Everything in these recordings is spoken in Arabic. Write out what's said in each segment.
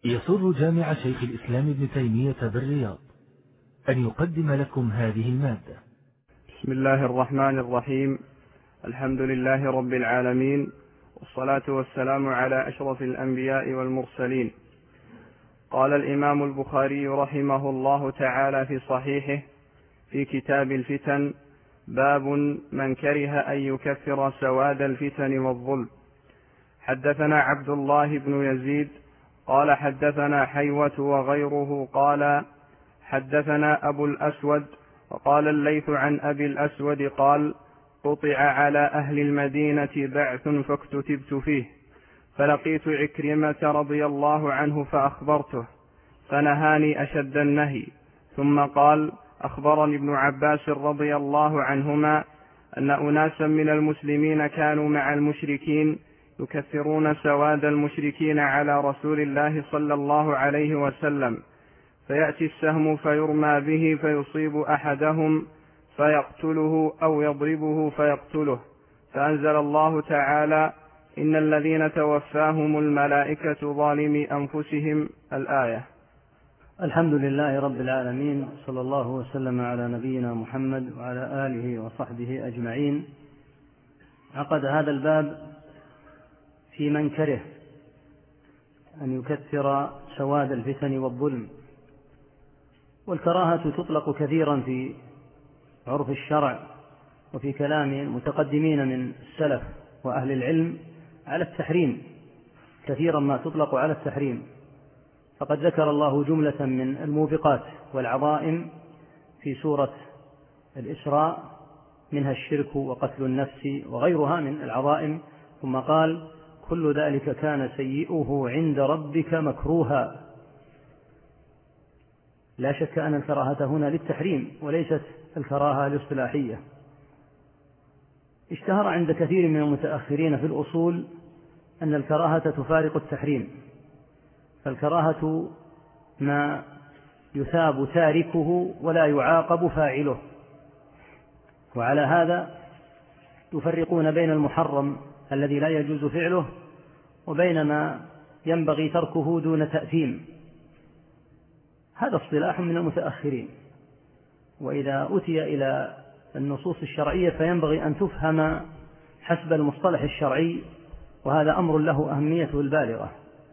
يسر جامع شيخ الإسلام ابن تيمية بالرياض أن يقدم لكم هذه المادة. بسم الله الرحمن الرحيم. الحمد لله رب العالمين، والصلاة والسلام على أشرف الأنبياء والمرسلين. قال الإمام البخاري رحمه الله تعالى في صحيحه في كتاب الفتن: باب من كره أن يكفر سواد الفتن والظلم. حدثنا عبد الله بن يزيد قال حدثنا حيوة وغيره قال حدثنا أبو الأسود وقال الليث عن أبي الأسود قال: قطع على أهل المدينة بعث فاكتتبت فيه، فلقيت عكرمة رضي الله عنه فأخبرته، فنهاني أشد النهي. ثم قال: أخبرني ابن عباس رضي الله عنهما أن أناسا من المسلمين كانوا مع المشركين يكثرون سواد المشركين على رسول الله صلى الله عليه وسلم، فيأتي السهم فيرمى به فيصيب أحدهم فيقتله أو يضربه فيقتله، فأنزل الله تعالى: إن الذين توفاهم الملائكة ظالمي أنفسهم، الآية. الحمد لله رب العالمين، صلى الله وسلم على نبينا محمد وعلى آله وصحبه أجمعين. عقد هذا الباب في من كره أن يكثر سواد الفتن والظلم. والكراهة تطلق كثيرا في عرف الشرع وفي كلام المتقدمين من السلف وأهل العلم على التحريم، كثيرا ما تطلق على التحريم. فقد ذكر الله جملة من الموبقات والعظائم في سورة الإسراء، منها الشرك وقتل النفس وغيرها من العظائم، ثم قال: كل ذلك كان سيئه عند ربك مكروها. لا شك أن الكراهة هنا للتحريم وليست الكراهة الاصطلاحية. اشتهر عند كثير من المتأخرين في الأصول أن الكراهة تفارق التحريم، فالكراهة ما يثاب تاركه ولا يعاقب فاعله، وعلى هذا يفرقون بين المحرم الذي لا يجوز فعله وبين ما ينبغي تركه دون تأثيم. هذا اصطلاح من المتأخرين، وإذا أتي إلى النصوص الشرعية فينبغي أن تفهم حسب المصطلح الشرعي، وهذا أمر له أهميته البالغة.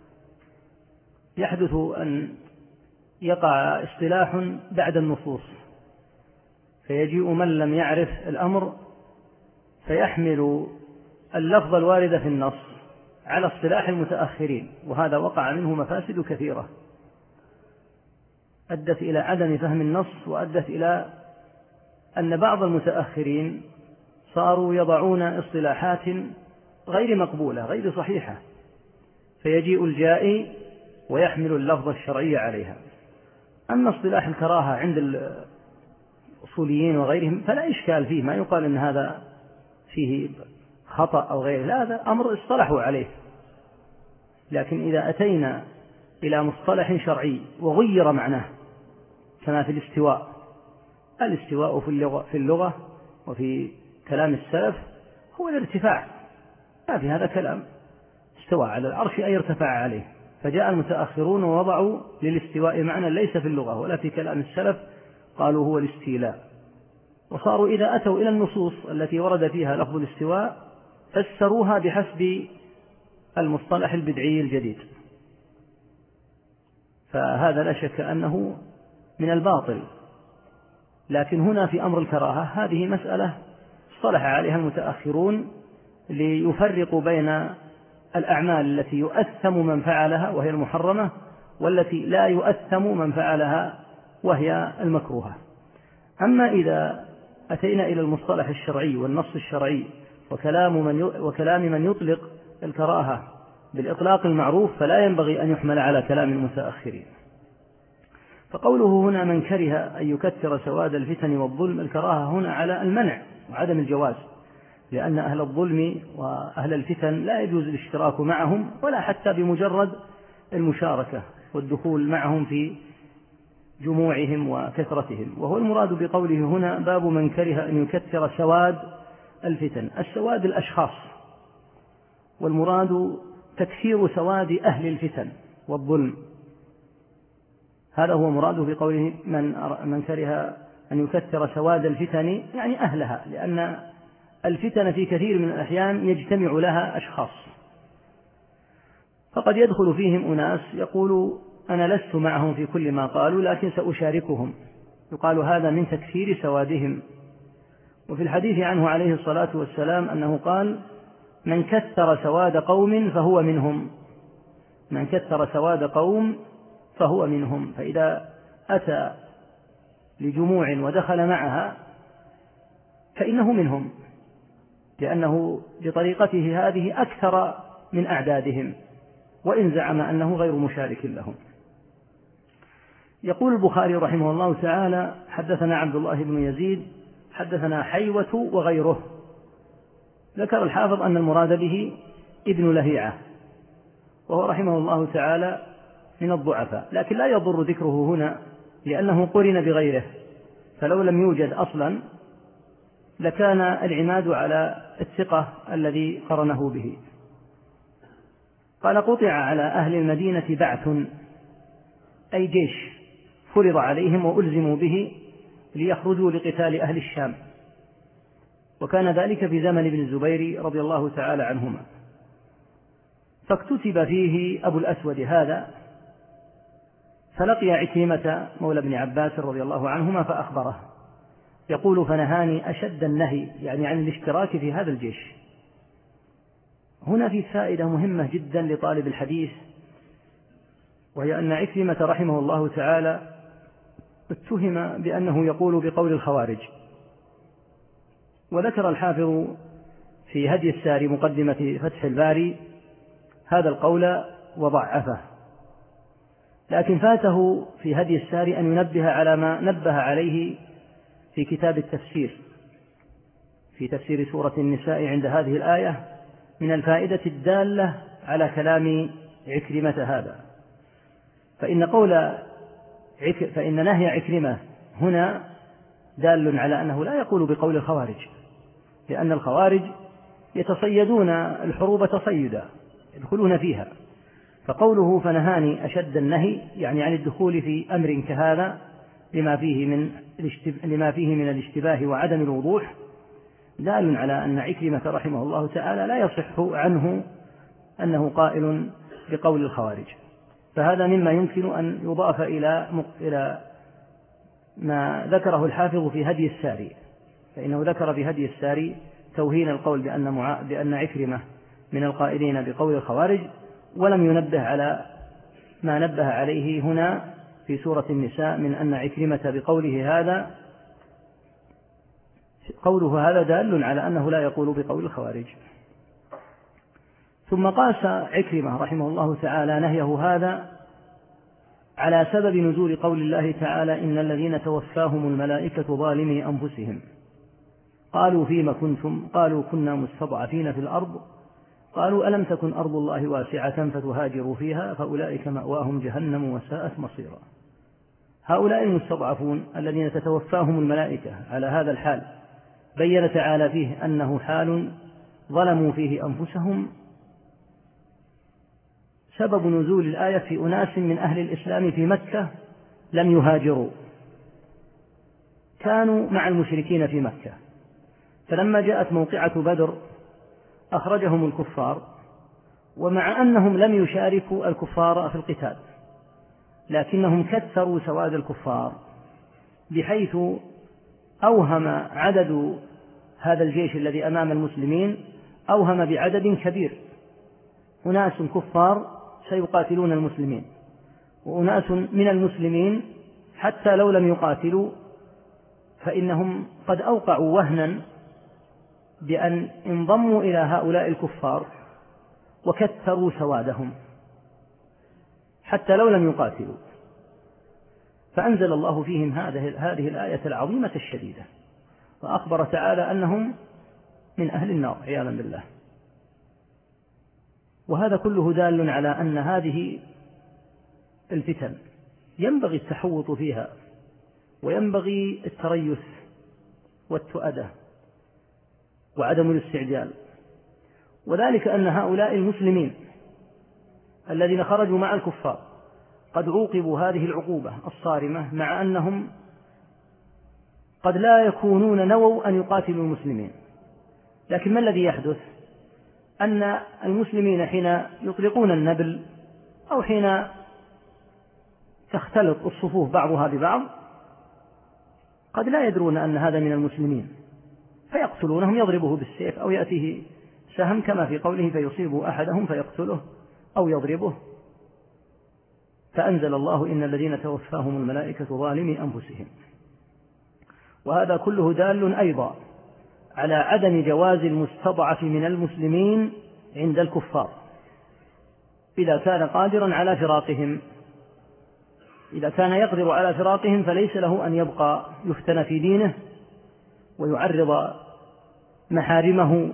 يحدث أن يقع اصطلاح بعد النصوص، فيجيء من لم يعرف الأمر فيحمل اللفظ الوارد في النص على اصطلاح المتأخرين، وهذا وقع منه مفاسد كثيرة أدت إلى عدم فهم النص، وأدت إلى أن بعض المتأخرين صاروا يضعون اصطلاحات غير مقبولة غير صحيحة، فيجيء الجائي ويحمل اللفظ الشرعي عليها. أما اصطلاح الكراهة عند الأصوليين وغيرهم فلا إشكال فيه، ما يقال أن هذا فيه خطأ أو غيره، لا، هذا أمر اصطلحوا عليه. لكن إذا أتينا إلى مصطلح شرعي وغير معناه، كما في الاستواء في اللغة وفي كلام السلف هو الارتفاع، ما في هذا كلام. استوى على العرش أي ارتفع عليه، فجاء المتأخرون ووضعوا للاستواء معنى ليس في اللغة ولا في كلام السلف، قالوا هو الاستيلاء. وصاروا إذا أتوا إلى النصوص التي ورد فيها لفظ الاستواء فسروها بحسب المصطلح البدعي الجديد، فهذا لا شك أنه من الباطل. لكن هنا في أمر الكراهة هذه مسألة اصطلح عليها المتأخرون ليفرقوا بين الأعمال التي يؤثم من فعلها وهي المحرمة، والتي لا يؤثم من فعلها وهي المكروهة. أما إذا أتينا إلى المصطلح الشرعي والنص الشرعي وكلام من يطلق الكراهة بالإطلاق المعروف، فلا ينبغي أن يحمل على كلام المتأخرين. فقوله هنا من كره أن يكثر سواد الفتن والظلم، الكراهة هنا على المنع وعدم الجواز، لأن أهل الظلم وأهل الفتن لا يجوز الاشتراك معهم ولا حتى بمجرد المشاركة والدخول معهم في جموعهم وكثرتهم. وهو المراد بقوله هنا باب من كره أن يكثر سواد الفتن. السواد الأشخاص، والمراد تكثير سواد أهل الفتن والظلم هذا هو مراده بقوله من كره أن يكثر سواد الفتن، يعني أهلها، لأن الفتن في كثير من الأحيان يجتمع لها أشخاص، فقد يدخل فيهم أناس يقول أنا لست معهم في كل ما قالوا لكن سأشاركهم، يقال هذا من تكثير سوادهم. وفي الحديث عنه عليه الصلاة والسلام أنه قال من كثر سواد قوم فهو منهم، من كثر سواد قوم فهو منهم. فإذا أتى لجموع ودخل معها فإنه منهم، لأنه بطريقته هذه أكثر من أعدادهم، وإن زعم أنه غير مشارك لهم. يقول البخاري رحمه الله تعالى حدثنا عبد الله بن يزيد حدثنا حيوة وغيره. ذكر الحافظ أن المراد به ابن لهيعة، وهو رحمه الله تعالى من الضعفاء، لكن لا يضر ذكره هنا لأنه قرن بغيره، فلو لم يوجد أصلا لكان العماد على الثقة الذي قرنه به. قال قطع على أهل المدينة بعث، أي جيش فرض عليهم وألزموا به ليخرجوا لقتال أهل الشام، وكان ذلك في زمن ابن الزبير رضي الله تعالى عنهما. فاكتتب فيه أبو الأسود هذا، فلقي عكرمة مولى ابن عباس رضي الله عنهما فأخبره، يقول فنهاني أشد النهي، يعني عن الاشتراك في هذا الجيش. هنا في فائدة مهمة جدا لطالب الحديث، وهي أن عكرمة رحمه الله تعالى اتهم بأنه يقول بقول الخوارج، وذكر الحافظ في هدي الساري مقدمة فتح الباري هذا القول وضعفه، لكن فاته في هدي الساري أن ينبه على ما نبه عليه في كتاب التفسير في تفسير سورة النساء عند هذه الآية من الفائدة الدالة على كلام عكرمة هذا. فإن نهي عكرمة هنا دال على أنه لا يقول بقول الخوارج، لأن الخوارج يتصيدون الحروب تصيدا، يدخلون فيها، فقوله فنهاني أشد النهي يعني عن الدخول في أمر كهذا لما فيه من الاشتباه وعدم الوضوح، دال على أن عكرمة رحمه الله تعالى لا يصح عنه أنه قائل بقول الخوارج. فهذا مما يمكن أن يضاف إلى ما ذكره الحافظ في هدي الساري، فإنه ذكر في هدي الساري توهين القول بأن عكرمة من القائلين بقول الخوارج، ولم ينبه على ما نبه عليه هنا في سورة النساء من أن عكرمة بقوله هذا قوله هذا دال على أنه لا يقول بقول الخوارج. ثم قاس عكرمة رحمه الله تعالى نهيه هذا على سبب نزول قول الله تعالى إن الذين توفاهم الملائكة ظالمي أنفسهم قالوا فيما كنتم قالوا كنا مستضعفين في الأرض قالوا ألم تكن أرض الله واسعة فتهاجروا فيها فأولئك مأواهم جهنم وساءت مصيرا. هؤلاء المستضعفون الذين تتوفاهم الملائكة على هذا الحال بين تعالى فيه أنه حال ظلموا فيه أنفسهم. سبب نزول الآية في أناس من أهل الإسلام في مكة لم يهاجروا، كانوا مع المشركين في مكة، فلما جاءت موقعة بدر أخرجهم الكفار، ومع أنهم لم يشاركوا الكفار في القتال لكنهم كثروا سواد الكفار، بحيث أوهم عدد هذا الجيش الذي أمام المسلمين أوهم بعدد كبير، أناس كفار سيقاتلون المسلمين، وأناس من المسلمين حتى لو لم يقاتلوا فإنهم قد أوقعوا وهنا بأن انضموا إلى هؤلاء الكفار وكثروا سوادهم حتى لو لم يقاتلوا، فأنزل الله فيهم هذه الآية العظيمة الشديدة، وأخبر تعالى أنهم من أهل النار عياذا بالله. وهذا كله دال على أن هذه الفتن ينبغي التحوط فيها، وينبغي التريث والتؤدة وعدم الاستعجال، وذلك أن هؤلاء المسلمين الذين خرجوا مع الكفار قد عوقبوا هذه العقوبة الصارمة مع أنهم قد لا يكونون نووا أن يقاتلوا المسلمين، لكن ما الذي يحدث؟ أن المسلمين حين يطلقون النبل أو حين تختلط الصفوف بعضها ببعض قد لا يدرون أن هذا من المسلمين فيقتلونهم، يضربه بالسيف أو يأتيه سهم كما في قوله فيصيب أحدهم فيقتله أو يضربه. فأنزل الله إن الذين توفاهم الملائكة ظالمي أنفسهم. وهذا كله دال أيضا على عدم جواز المستضعف من المسلمين عند الكفار إذا كان قادرا على فراقهم. إذا كان يقدر على فراقهم فليس له أن يبقى يفتن في دينه ويعرض محارمه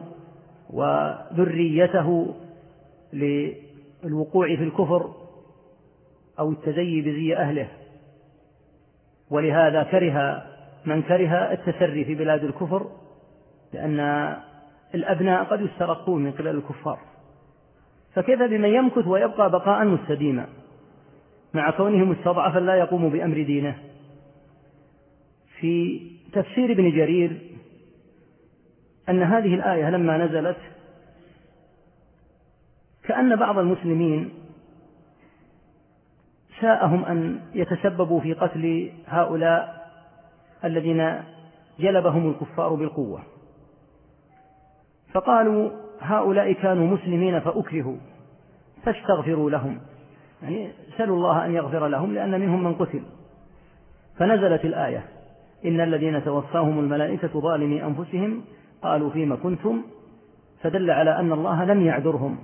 وذريته للوقوع في الكفر أو التزيي بزي أهله. ولهذا كره من كره التسري في بلاد الكفر، لأن الأبناء قد يسترقون من قبل الكفار، فكيف بمن يمكث ويبقى بقاء مستديما مع كونه مستضعفا لا يقوم بأمر دينه. في تفسير ابن جرير أن هذه الآية لما نزلت كأن بعض المسلمين ساءهم أن يتسببوا في قتل هؤلاء الذين جلبهم الكفار بالقوة، فقالوا هؤلاء كانوا مسلمين فأكرهوا فاستغفروا لهم، يعني سألوا الله أن يغفر لهم لأن منهم من قتل. فنزلت الآية إن الذين توفاهم الملائكة ظالمي أنفسهم قالوا فيما كنتم، فدل على أن الله لم يعذرهم.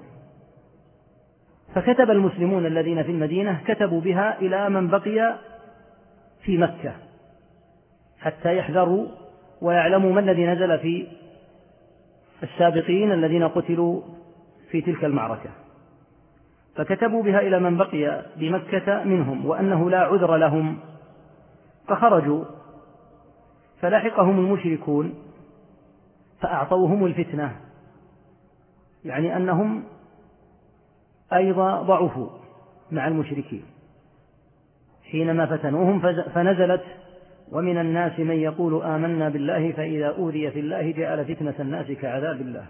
فكتب المسلمون الذين في المدينة كتبوا بها إلى من بقي في مكة حتى يحذروا ويعلموا ما الذي نزل في السابقين الذين قتلوا في تلك المعركة. فكتبوا بها إلى من بقي بمكة منهم وأنه لا عذر لهم، فخرجوا فلحقهم المشركون فأعطوهم الفتنة، يعني أنهم أيضا ضعفوا مع المشركين حينما فتنوهم، فنزلت ومن الناس من يقول آمنا بالله فإذا أوذي في الله جعل فتنة الناس كعذاب الله.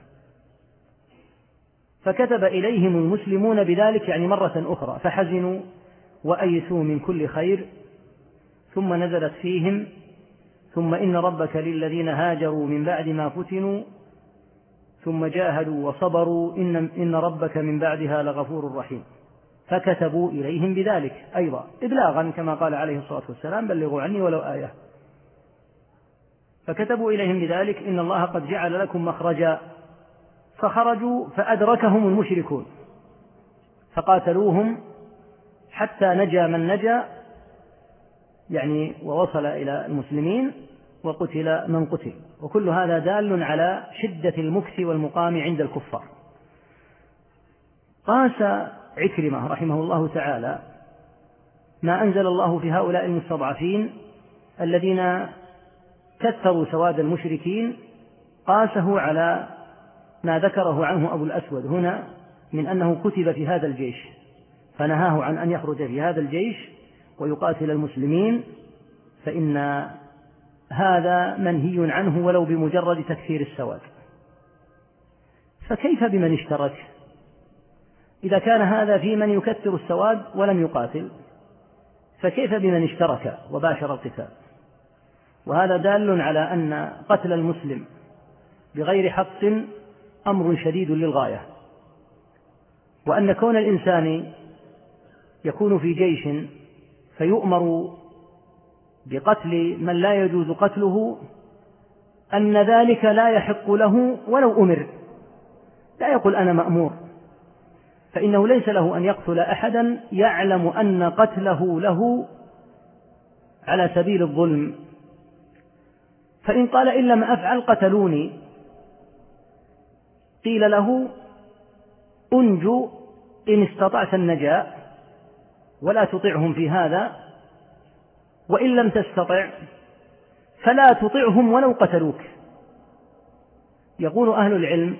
فكتب إليهم المسلمون بذلك يعني مرة أخرى فحزنوا وأيسوا من كل خير، ثم نزلت فيهم ثم إن ربك للذين هاجروا من بعد ما فتنوا ثم جاهدوا وصبروا إن ربك من بعدها لغفور رحيم. فكتبوا إليهم بذلك أيضا إبلاغا كما قال عليه الصلاة والسلام بلغوا عني ولو آية. فكتبوا إليهم بذلك إن الله قد جعل لكم مخرجا، فخرجوا فأدركهم المشركون فقاتلوهم حتى نجا من نجا، يعني ووصل إلى المسلمين وقتل من قتل. وكل هذا دال على شدة المكث والمقام عند الكفار. قاس عكرمة رحمه الله تعالى ما أنزل الله في هؤلاء المستضعفين الذين كثروا سواد المشركين، قاسه على ما ذكره عنه أبو الأسود هنا من أنه كتب في هذا الجيش، فنهاه عن أن يخرج في هذا الجيش ويقاتل المسلمين، فإن هذا منهي عنه ولو بمجرد تكثير السواد. فكيف بمن اشترك إذا كان هذا في من يكثر السواد ولم يقاتل؟ فكيف بمن اشترك وباشر القتال؟ وهذا دال على أن قتل المسلم بغير حق أمر شديد للغاية، وأن كون الإنسان يكون في جيش فيؤمر بقتل من لا يجوز قتله أن ذلك لا يحق له ولو أمر، لا يقول أنا مأمور، فإنه ليس له أن يقتل أحدا يعلم أن قتله له على سبيل الظلم. فإن قال إن لم أفعل قتلوني، قيل له أنجو إن استطعت النجاة ولا تطعهم في هذا، وإن لم تستطع فلا تطعهم ولو قتلوك. يقول أهل العلم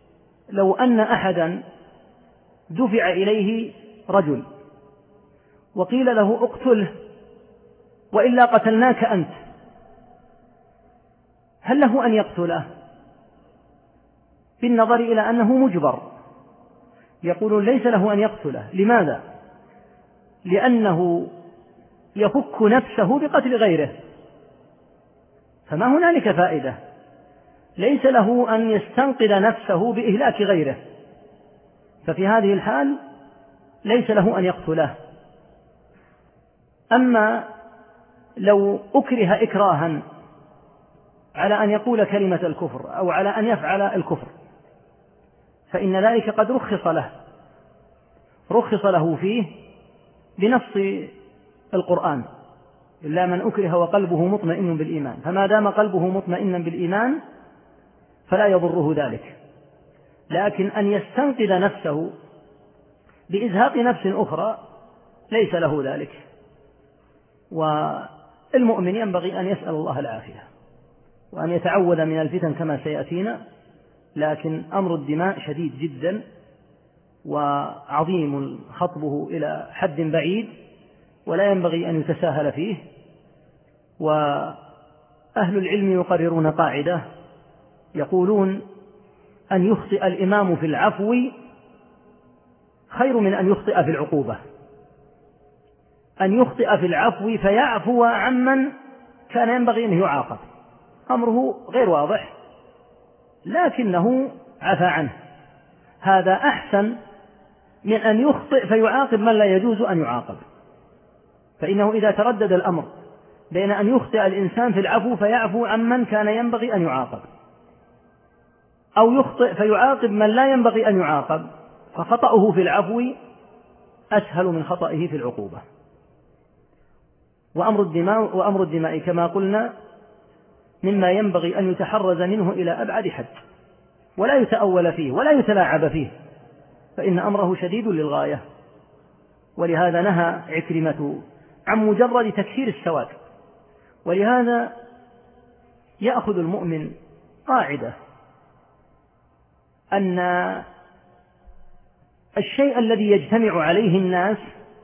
لو أن أحدا دفع إليه رجل وقيل له اقتله وإلا قتلناك أنت، هل له أن يقتله؟ بالنظر إلى أنه مجبر، يقولون ليس له أن يقتله. لماذا؟ لأنه يفك نفسه بقتل غيره، فما هنالك فائدة، ليس له أن يستنقذ نفسه بإهلاك غيره، ففي هذه الحال ليس له أن يقتله. أما لو أكره إكراها على أن يقول كلمة الكفر أو على أن يفعل الكفر فإن ذلك قد رخص له فيه بنص القرآن: إلا من أكره وقلبه مطمئن بالإيمان، فما دام قلبه مطمئنا بالإيمان فلا يضره ذلك. لكن أن يستنقذ نفسه بإزهاق نفس أخرى ليس له ذلك. والمؤمن ينبغي أن يسأل الله العافية وأن يتعوذ من الفتن كما سيأتينا، لكن أمر الدماء شديد جدا وعظيم خطبه إلى حد بعيد، ولا ينبغي أن يتساهل فيه. وأهل العلم يقررون قاعدة يقولون: أن يخطئ الإمام في العفو خير من أن يخطئ في العقوبة. أن يخطئ في العفو فيعفو عمن كان ينبغي أن يعاقب، أمره غير واضح لكنه عفى عنه، هذا أحسن من أن يخطئ فيعاقب من لا يجوز أن يعاقب. فإنه إذا تردد الأمر بين أن يخطئ الإنسان في العفو فيعفو عمن كان ينبغي أن يعاقب، أو يخطئ فيعاقب من لا ينبغي أن يعاقب، فخطأه في العفو أسهل من خطئه في العقوبة. وأمر الدماء كما قلنا مما ينبغي أن يتحرز منه إلى أبعد حد، ولا يتأول فيه ولا يتلاعب فيه، فإن أمره شديد للغاية. ولهذا نهى عكرمة عن مجرد تكثير السواد. ولهذا يأخذ المؤمن قاعدة أن الشيء الذي يجتمع عليه الناس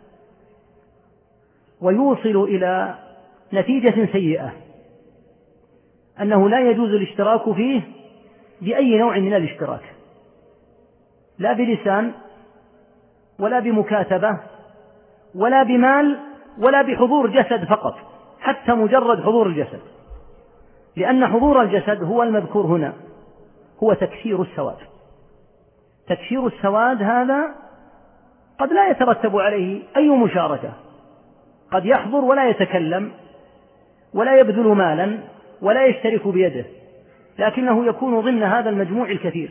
ويوصل إلى نتيجة سيئة أنه لا يجوز الاشتراك فيه بأي نوع من الاشتراك، لا بلسان ولا بمكاتبة ولا بمال ولا بحضور جسد فقط، حتى مجرد حضور الجسد، لأن حضور الجسد هو المذكور هنا، هو تكثير السواد. تكثير السواد هذا قد لا يترتب عليه أي مشاركة، قد يحضر ولا يتكلم ولا يبذل مالا ولا يشترك بيده، لكنه يكون ضمن هذا المجموع الكثير،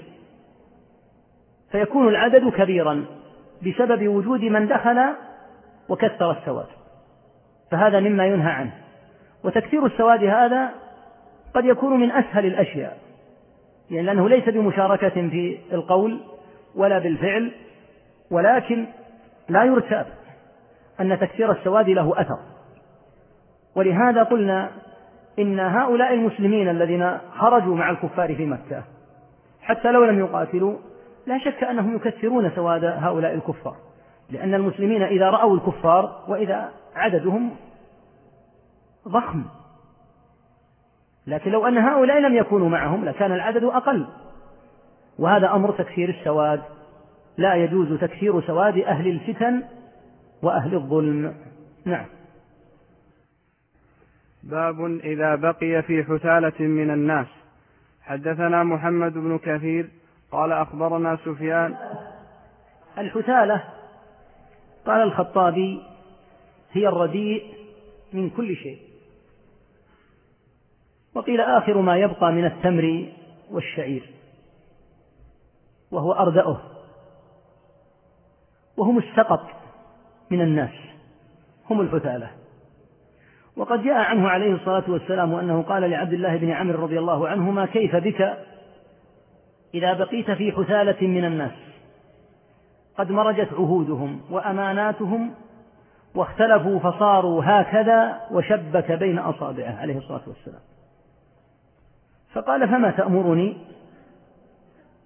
فيكون العدد كبيرا بسبب وجود من دخل وكثر السواد، فهذا مما ينهى عنه. وتكثير السواد هذا قد يكون من أسهل الأشياء، يعني لأنه ليس بمشاركة في القول ولا بالفعل، ولكن لا يرتاب أن تكثير السواد له أثر. ولهذا قلنا إن هؤلاء المسلمين الذين خرجوا مع الكفار في مكة حتى لو لم يقاتلوا لا شك أنهم يكثرون سواد هؤلاء الكفار، لأن المسلمين إذا رأوا الكفار وإذا عددهم ضخم، لكن لو أن هؤلاء لم يكونوا معهم لكان العدد أقل. وهذا أمر تكثير السواد، لا يجوز تكثير سواد أهل الفتن وأهل الظلم. نعم. باب إذا بقي في حثالة من الناس. حدثنا محمد بن كثير قال أخبرنا سفيان. الحثالة قال الخطابي هي الرديء من كل شيء، وقيل آخر ما يبقى من التمر والشعير، وهو أردأه، وهم السقط من الناس، هم الحثالة. وقد جاء عنه عليه الصلاة والسلام أنه قال لعبد الله بن عمرو رضي الله عنهما: كيف بك إذا بقيت في حثالة من الناس قد مرجت عهودهم وأماناتهم واختلفوا فصاروا هكذا، وشبك بين أصابعه عليه الصلاة والسلام. فقال: فما تأمرني؟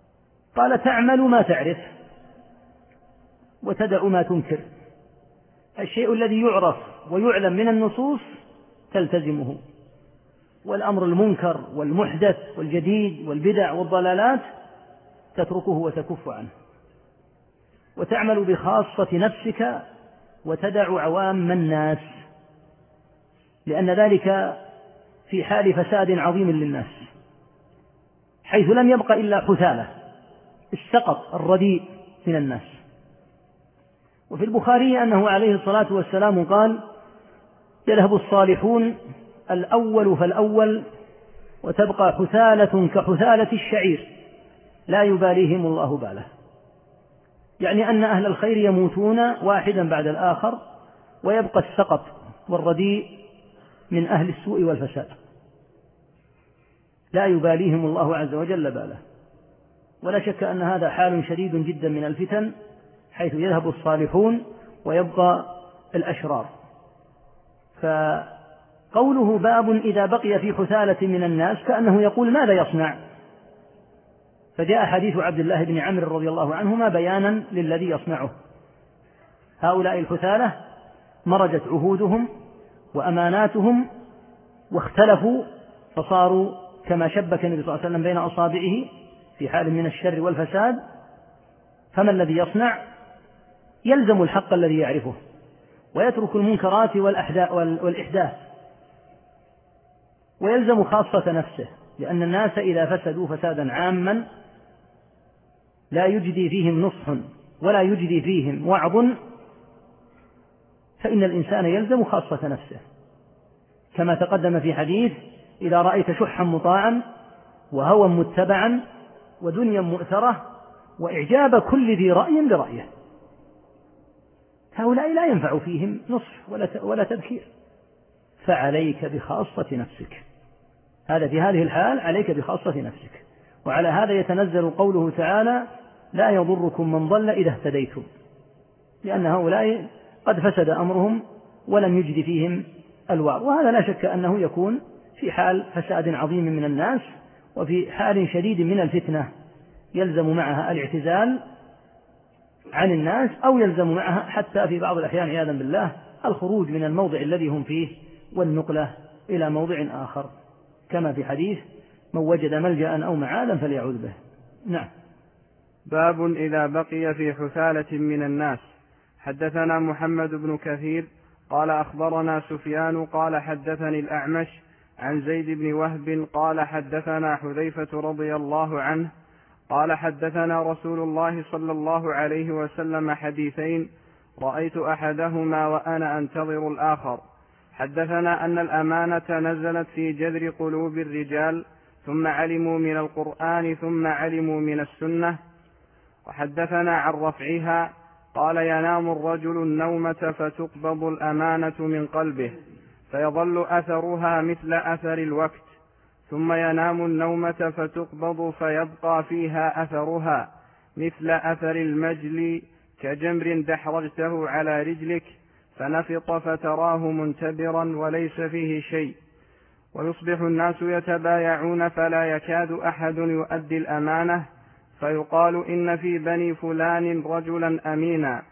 قال: تعمل ما تعرف وتدع ما تنكر، الشيء الذي يعرف ويعلم من النصوص تلتزمه، والأمر المنكر والمحدث والجديد والبدع والضلالات تتركه وتكف عنه، وتعمل بخاصة نفسك وتدع عوام الناس، لأن ذلك في حال فساد عظيم للناس، حيث لم يبق إلا حثالة السقط الرديء من الناس. وفي البخاري أنه عليه الصلاة والسلام قال: يذهب الصالحون الأول فالأول وتبقى حثالة كحثالة الشعير لا يباليهم الله باله، يعني أن أهل الخير يموتون واحدا بعد الآخر، ويبقى السقط والرديء من أهل السوء والفساد لا يباليهم الله عز وجل باله. ولا شك أن هذا حال شديد جدا من الفتن، حيث يذهب الصالحون ويبقى الأشرار. فقوله باب إذا بقي في حثالة من الناس كأنه يقول ماذا يصنع؟ فجاء حديث عبد الله بن عمرو رضي الله عنهما بيانا للذي يصنعه. هؤلاء الحثالة مرجت عهودهم وأماناتهم واختلفوا، فصاروا كما شبك النبي صلى الله عليه وسلم بين أصابعه في حال من الشر والفساد. فما الذي يصنع؟ يلزم الحق الذي يعرفه ويترك المنكرات والإحداث، ويلزم خاصة نفسه، لأن الناس إذا فسدوا فسادا عاما لا يجدي فيهم نصح ولا يجدي فيهم وعظ، فإن الإنسان يلزم خاصة نفسه، كما تقدم في حديث: إذا رأيت شحا مطاعا وهوى متبعا ودنيا مؤثرة وإعجاب كل ذي رأي برأيه، هؤلاء لا ينفع فيهم نصح ولا تذكير، فعليك بخاصة نفسك. هذا في هذه الحال عليك بخاصة نفسك. وعلى هذا يتنزل قوله تعالى: لا يضركم من ضل إذا اهتديتم، لأن هؤلاء قد فسد أمرهم ولم يجد فيهم الوعظ. وهذا لا شك أنه يكون في حال فساد عظيم من الناس، وفي حال شديد من الفتنة يلزم معها الاعتزال عن الناس، أو يلزم معها حتى في بعض الأحيان عياذا بالله الخروج من الموضع الذي هم فيه والنقلة إلى موضع آخر، كما في حديث: من وجد ملجأ أو معاذا فليعوذ به. نعم. باب إذا بقي في حثالة من الناس. حدثنا محمد بن كثير قال أخبرنا سفيان قال حدثني الأعمش عن زيد بن وهب قال حدثنا حذيفة رضي الله عنه قال حدثنا رسول الله صلى الله عليه وسلم حديثين رأيت أحدهما وأنا أنتظر الآخر. حدثنا أن الأمانة نزلت في جذر قلوب الرجال ثم علموا من القرآن ثم علموا من السنة. وحدثنا عن رفعها قال: ينام الرجل النومة فتقبض الأمانة من قلبه فيظل أثرها مثل أثر الوقت، ثم ينام النومة فتقبض فيبقى فيها أثرها مثل أثر المجل كجمر دحرجته على رجلك فنفط فتراه منتبرا وليس فيه شيء، ويصبح الناس يتبايعون فلا يكاد أحد يؤدي الأمانة، فيقال: إن في بني فلان رجلا أمينا،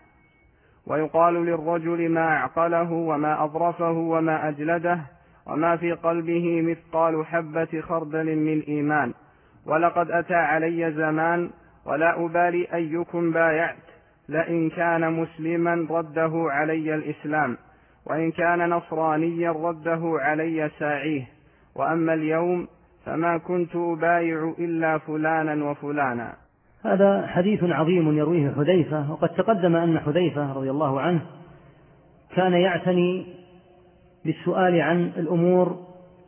ويقال للرجل ما أعقله وما أظرفه وما أجلده وما في قلبه مثقال حبة خردل من إيمان. ولقد أتى علي زمان ولا أبالي أيكم بايعت، لئن كان مسلما رده علي الإسلام، وإن كان نصرانيا رده علي ساعيه، وأما اليوم فما كنت أبايع إلا فلانا وفلانا. هذا حديث عظيم يرويه حذيفة. وقد تقدم أن حذيفة رضي الله عنه كان يعتني بالسؤال عن الأمور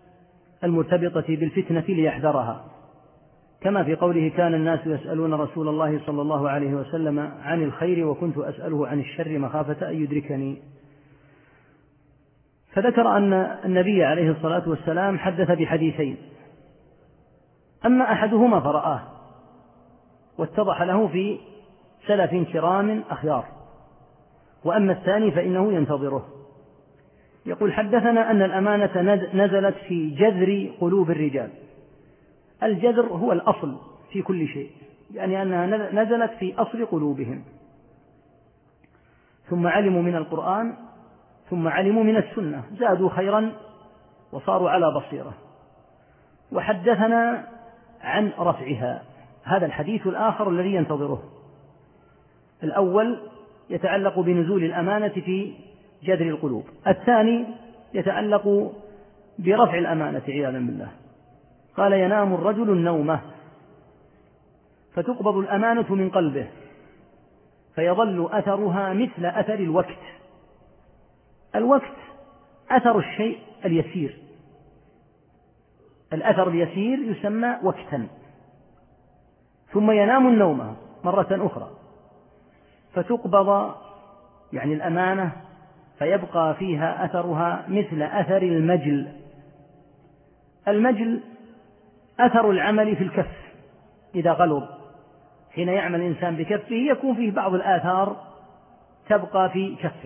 المرتبطة بالفتنة ليحذرها، كما في قوله: كان الناس يسألون رسول الله صلى الله عليه وسلم عن الخير وكنت أسأله عن الشر مخافة أن يدركني. فذكر أن النبي عليه الصلاة والسلام حدث بحديثين: أما أحدهما فرآه واتضح له في سلف كرام أخيار، وأما الثاني فإنه ينتظره. يقول: حدثنا أن الأمانة نزلت في جذر قلوب الرجال. الجذر هو الأصل في كل شيء، يعني أنها نزلت في أصل قلوبهم. ثم علموا من القرآن ثم علموا من السنة، زادوا خيرا وصاروا على بصيرة. وحدثنا عن رفعها. هذا الحديث الآخر الذي ينتظره. الأول يتعلق بنزول الأمانة في جذر القلوب، الثاني يتعلق برفع الأمانة عياذا بالله. قال: ينام الرجل النومة فتقبض الأمانة من قلبه فيظل أثرها مثل أثر الوقت. الوقت أثر الشيء اليسير، الأثر اليسير يسمى وقتا. ثم ينام النومة مرة أخرى فتقبض يعني الأمانة فيبقى فيها أثرها مثل أثر المجل. المجل أثر العمل في الكف إذا غلظ، حين يعمل الإنسان بكفه يكون فيه بعض الآثار تبقى في كفه.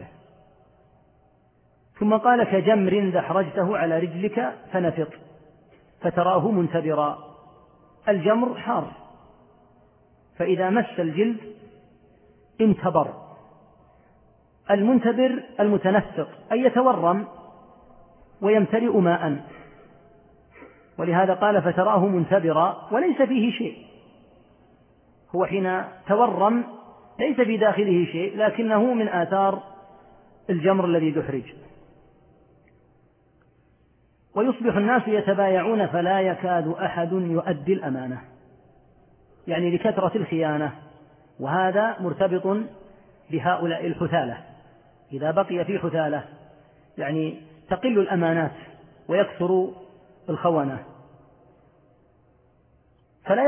ثم قال: كجمر دحرجته على رجلك فنفط فتراه منتبرا. الجمر حار، فإذا مس الجلد انتبر. المنتبر المتنفط أي يتورم ويمتلئ ماء، ولهذا قال: فتراه منتبرا، وليس فيه شيء. هو حين تورم ليس في داخله شيء، لكنه من آثار الجمر الذي دحرج. ويصبح الناس يتبايعون فلا يكاد أحد يؤدي الأمانة، يعني لكثرة الخيانة. وهذا مرتبط بهؤلاء الحثالة. إذا بقي في حثالة يعني تقل الأمانات ويكثر الخونة، فلا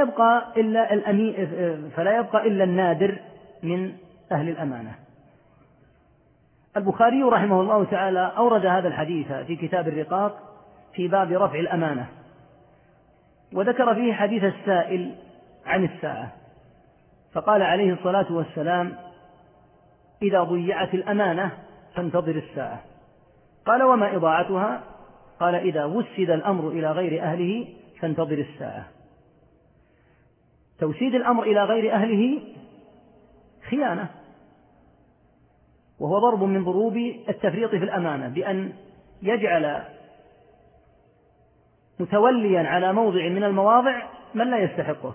يبقى إلا النادر من أهل الأمانة. البخاري رحمه الله تعالى أورد هذا الحديث في كتاب الرقاق في باب رفع الأمانة، وذكر فيه حديث السائل عن الساعة، فقال عليه الصلاة والسلام: إذا ضيعت الأمانة فانتظر الساعة. قال: وما إضاعتها؟ قال: إذا وسد الأمر إلى غير أهله فانتظر الساعة. توسيد الأمر إلى غير أهله خيانة، وهو ضرب من ضروب التفريط في الأمانة، بأن يجعل متوليا على موضع من المواضع من لا يستحقه،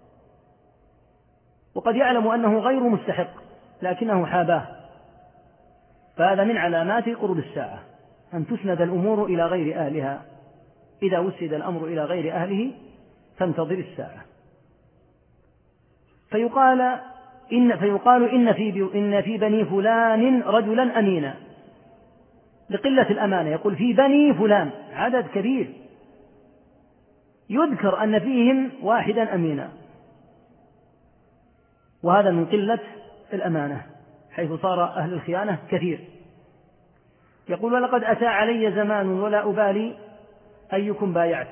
وقد يعلم أنه غير مستحق لكنه حاباه. فهذا من علامات قرب الساعة، أن تسند الأمور إلى غير أهلها. إذا وسد الأمر إلى غير أهله فانتظر الساعة. فيقال إن في بني فلان رجلا أمينا، لقلة الأمانة. يقول: في بني فلان، عدد كبير، يذكر أن فيهم واحدا أمينا، وهذا من قلة الأمانة، حيث صار أهل الخيانة كثير. يقول: ولقد أتى علي زمان ولا أبالي أيكم بايعت،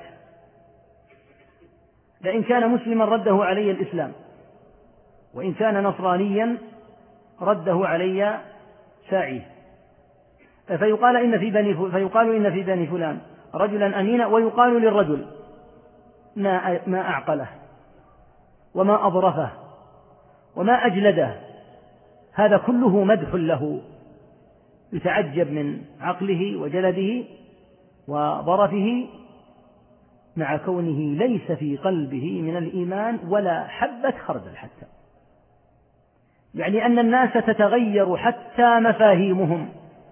لئن كان مسلما رده علي الإسلام، وإن كان نصرانيا رده علي ساعيه. فيقال إن في بني فلان رجلا أمينا، ويقال للرجل: ما أعقله وما أظرفه وما أجلده. هذا كله مدح له، يتعجب من عقله وجلده وظرفه، مع كونه ليس في قلبه من الإيمان ولا حبة خردل حتى. يعني أن الناس تتغير حتى مفاهيمهم،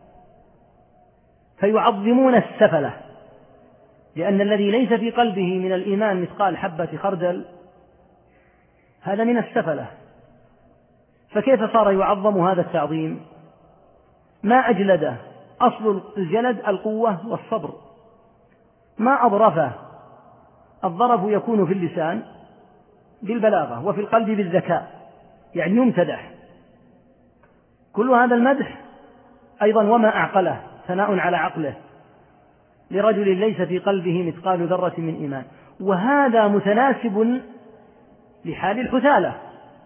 فيعظمون السفلة، لأن الذي ليس في قلبه من الإيمان مثقال حبة خردل هذا من السفلة. فكيف صار يعظم هذا التعظيم؟ ما أجلده، أصل الجلد القوة والصبر. ما أظرفه، الظرف يكون في اللسان بالبلاغة وفي القلب بالذكاء، يعني يمتدح. كل هذا المدح. أيضا وما أعقله، ثناء على عقله لرجل ليس في قلبه مثقال ذرة من إيمان. وهذا متناسب لحال الحثالة.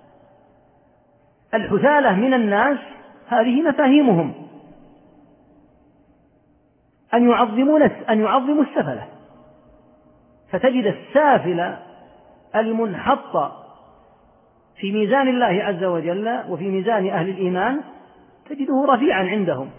الحثالة من الناس هذه مفاهيمهم، أن يعظموا السفلة، فتجد السافل المنحط في ميزان الله عز وجل وفي ميزان أهل الإيمان تجده رفيعا عندهم،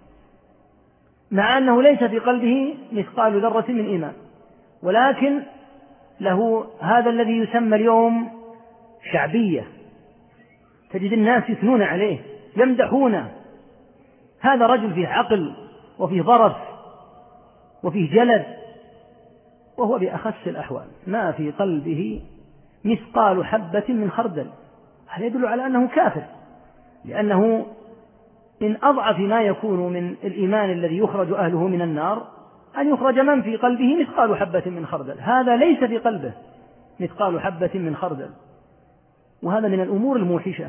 مع أنه ليس في قلبه مثقال ذرة من إيمان، ولكن له هذا الذي يسمى اليوم شعبية، تجد الناس يثنون عليه يمدحونه، هذا رجل فيه عقل وفيه ظرف وفيه جلد، وهو بأخس الأحوال ما في قلبه مثقال حبة من خردل. هذا يدل على أنه كافر، لأنه من أضعف ما يكون من الإيمان الذي يخرج أهله من النار أن يخرج من في قلبه مثقال حبة من خردل، هذا ليس في قلبه مثقال حبة من خردل. وهذا من الأمور الموحشة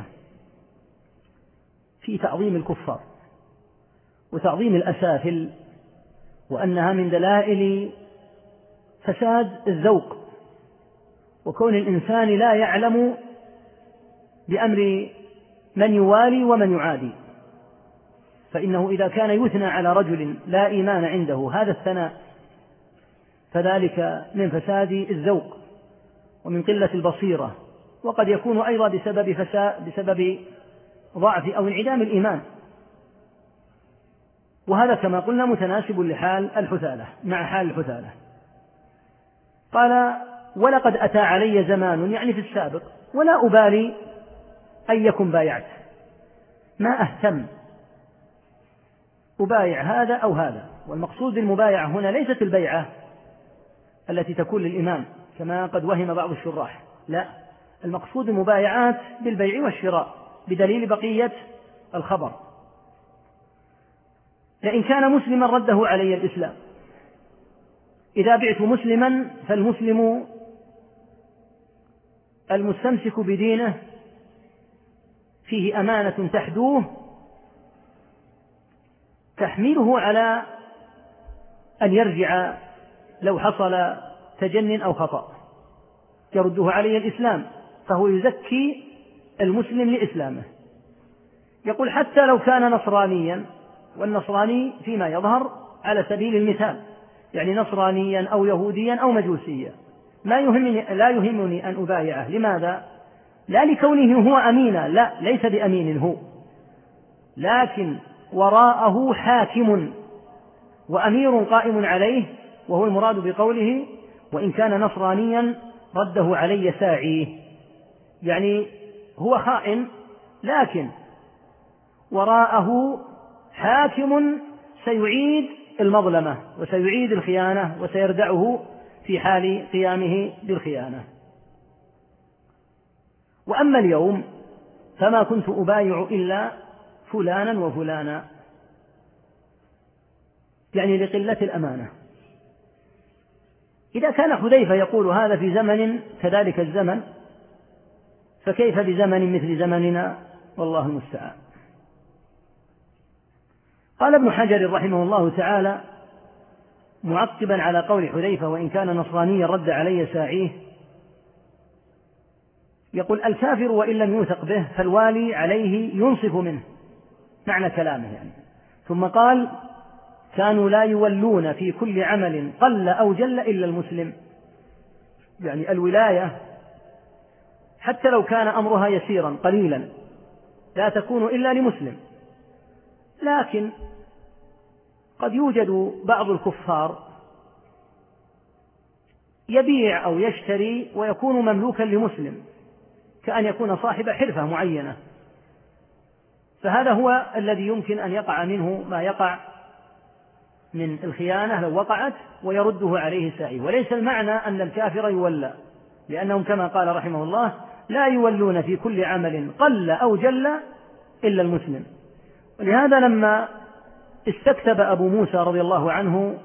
في تعظيم الكفار وتعظيم الأسافل، وأنها من دلائل فساد الذوق، وكون الإنسان لا يعلم بأمر من يوالي ومن يعادي. فإنه إذا كان يثنى على رجل لا إيمان عنده هذا الثناء فذلك من فساد الذوق ومن قلة البصيرة، وقد يكون أيضا بسبب ضعف أو انعدام الإيمان. وهذا كما قلنا متناسب لحال الحثالة مع حال الحثالة. قال: ولقد أتى علي زمان، يعني في السابق، ولا أبالي أيكم بايعت، ما أهتم أبايع هذا أو هذا. والمقصود بالمبايعة هنا ليست البيعة التي تكون للإمام كما قد وهم بعض الشراح، لا، المقصود المبايعات بالبيع والشراء بدليل بقية الخبر. لئن كان مسلما رده علي الإسلام، إذا بعت مسلما فالمسلم المستمسك بدينه فيه أمانة تحدوه تحمله على أن يرجع لو حصل تجن أو خطأ، يرده عليه الإسلام، فهو يزكي المسلم لإسلامه. يقول: حتى لو كان نصرانيا، والنصراني فيما يظهر على سبيل المثال، يعني نصرانيا أو يهوديا أو مجوسيا، لا يهمني أن أبايعه. لماذا؟ لا لكونه هو أمينا، لا، ليس بأمين هو، لكن وراءه حاكم وأمير قائم عليه، وهو المراد بقوله: وإن كان نصرانيا رده علي ساعيه، يعني هو خائن لكن وراءه حاكم سيعيد المظلمة وسيعيد الخيانة وسيردعه في حال قيامه بالخيانة. وأما اليوم فما كنت أبايع إلا فلانا وفلانا، يعني لقلة الأمانة. إذا كان حذيفة يقول هذا في زمن كذلك الزمن، فكيف بزمن مثل زمننا؟ والله المستعان. قال ابن حجر رحمه الله تعالى معقبا على قول حذيفة: وإن كان نصرانيا رد علي ساعيه، يقول: الكافر وإن لم يوثق به فالوالي عليه ينصف منه، معنى كلامه يعني. ثم قال: كانوا لا يولون في كل عمل قل أو جل إلا المسلم، يعني الولاية حتى لو كان أمرها يسيرا قليلا لا تكون إلا لمسلم. لكن قد يوجد بعض الكفار يبيع أو يشتري ويكون مملوكا لمسلم، كأن يكون صاحب حرفة معينة، فهذا هو الذي يمكن أن يقع منه ما يقع من الخيانة لو وقعت ويرده عليه ساعي. وليس المعنى أن الكافر يولى، لأنهم كما قال رحمه الله: لا يولون في كل عمل قل أو جل إلا المسلم. ولهذا لما استكتب أبو موسى رضي الله عنه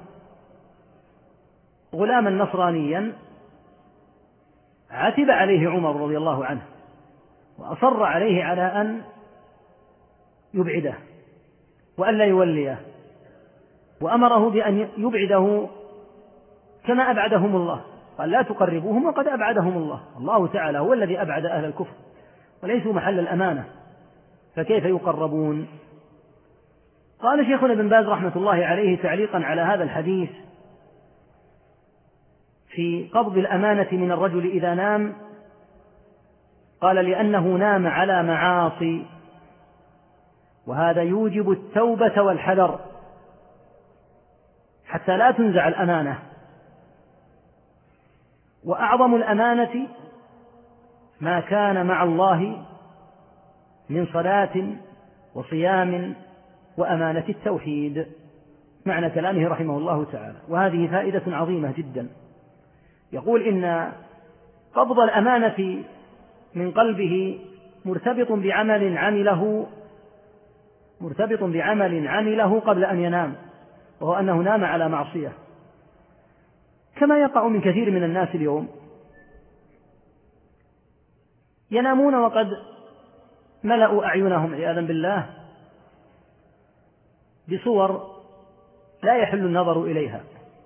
غلاما نصرانيا عتب عليه عمر رضي الله عنه وأصر عليه على أن يبعده وأن لا يوليه، وأمره بأن يبعده كما أبعدهم الله، قال: لا تقربوهم وقد أبعدهم الله. الله تعالى هو الذي أبعد أهل الكفر وليسوا محل الأمانة، فكيف يقربون؟ قال شيخنا ابن باز رحمة الله عليه تعليقا على هذا الحديث في قبض الأمانة من الرجل إذا نام، قال: لأنه نام على معاصي وهذا يوجب التوبة والحذر حتى لا تنزع الأمانة. وأعظم الأمانة ما كان مع الله من صلاة وصيام وأمانة التوحيد، معنى كلامه رحمه الله تعالى. وهذه فائدة عظيمة جدا. يقول إن قبض الأمانة من قلبه مرتبط بعمل عمله قبل أن ينام، وهو أنه نام على معصية، كما يقع من كثير من الناس اليوم، ينامون وقد ملأوا أعينهم عياذا بالله بصور لا يحل النظر إليها،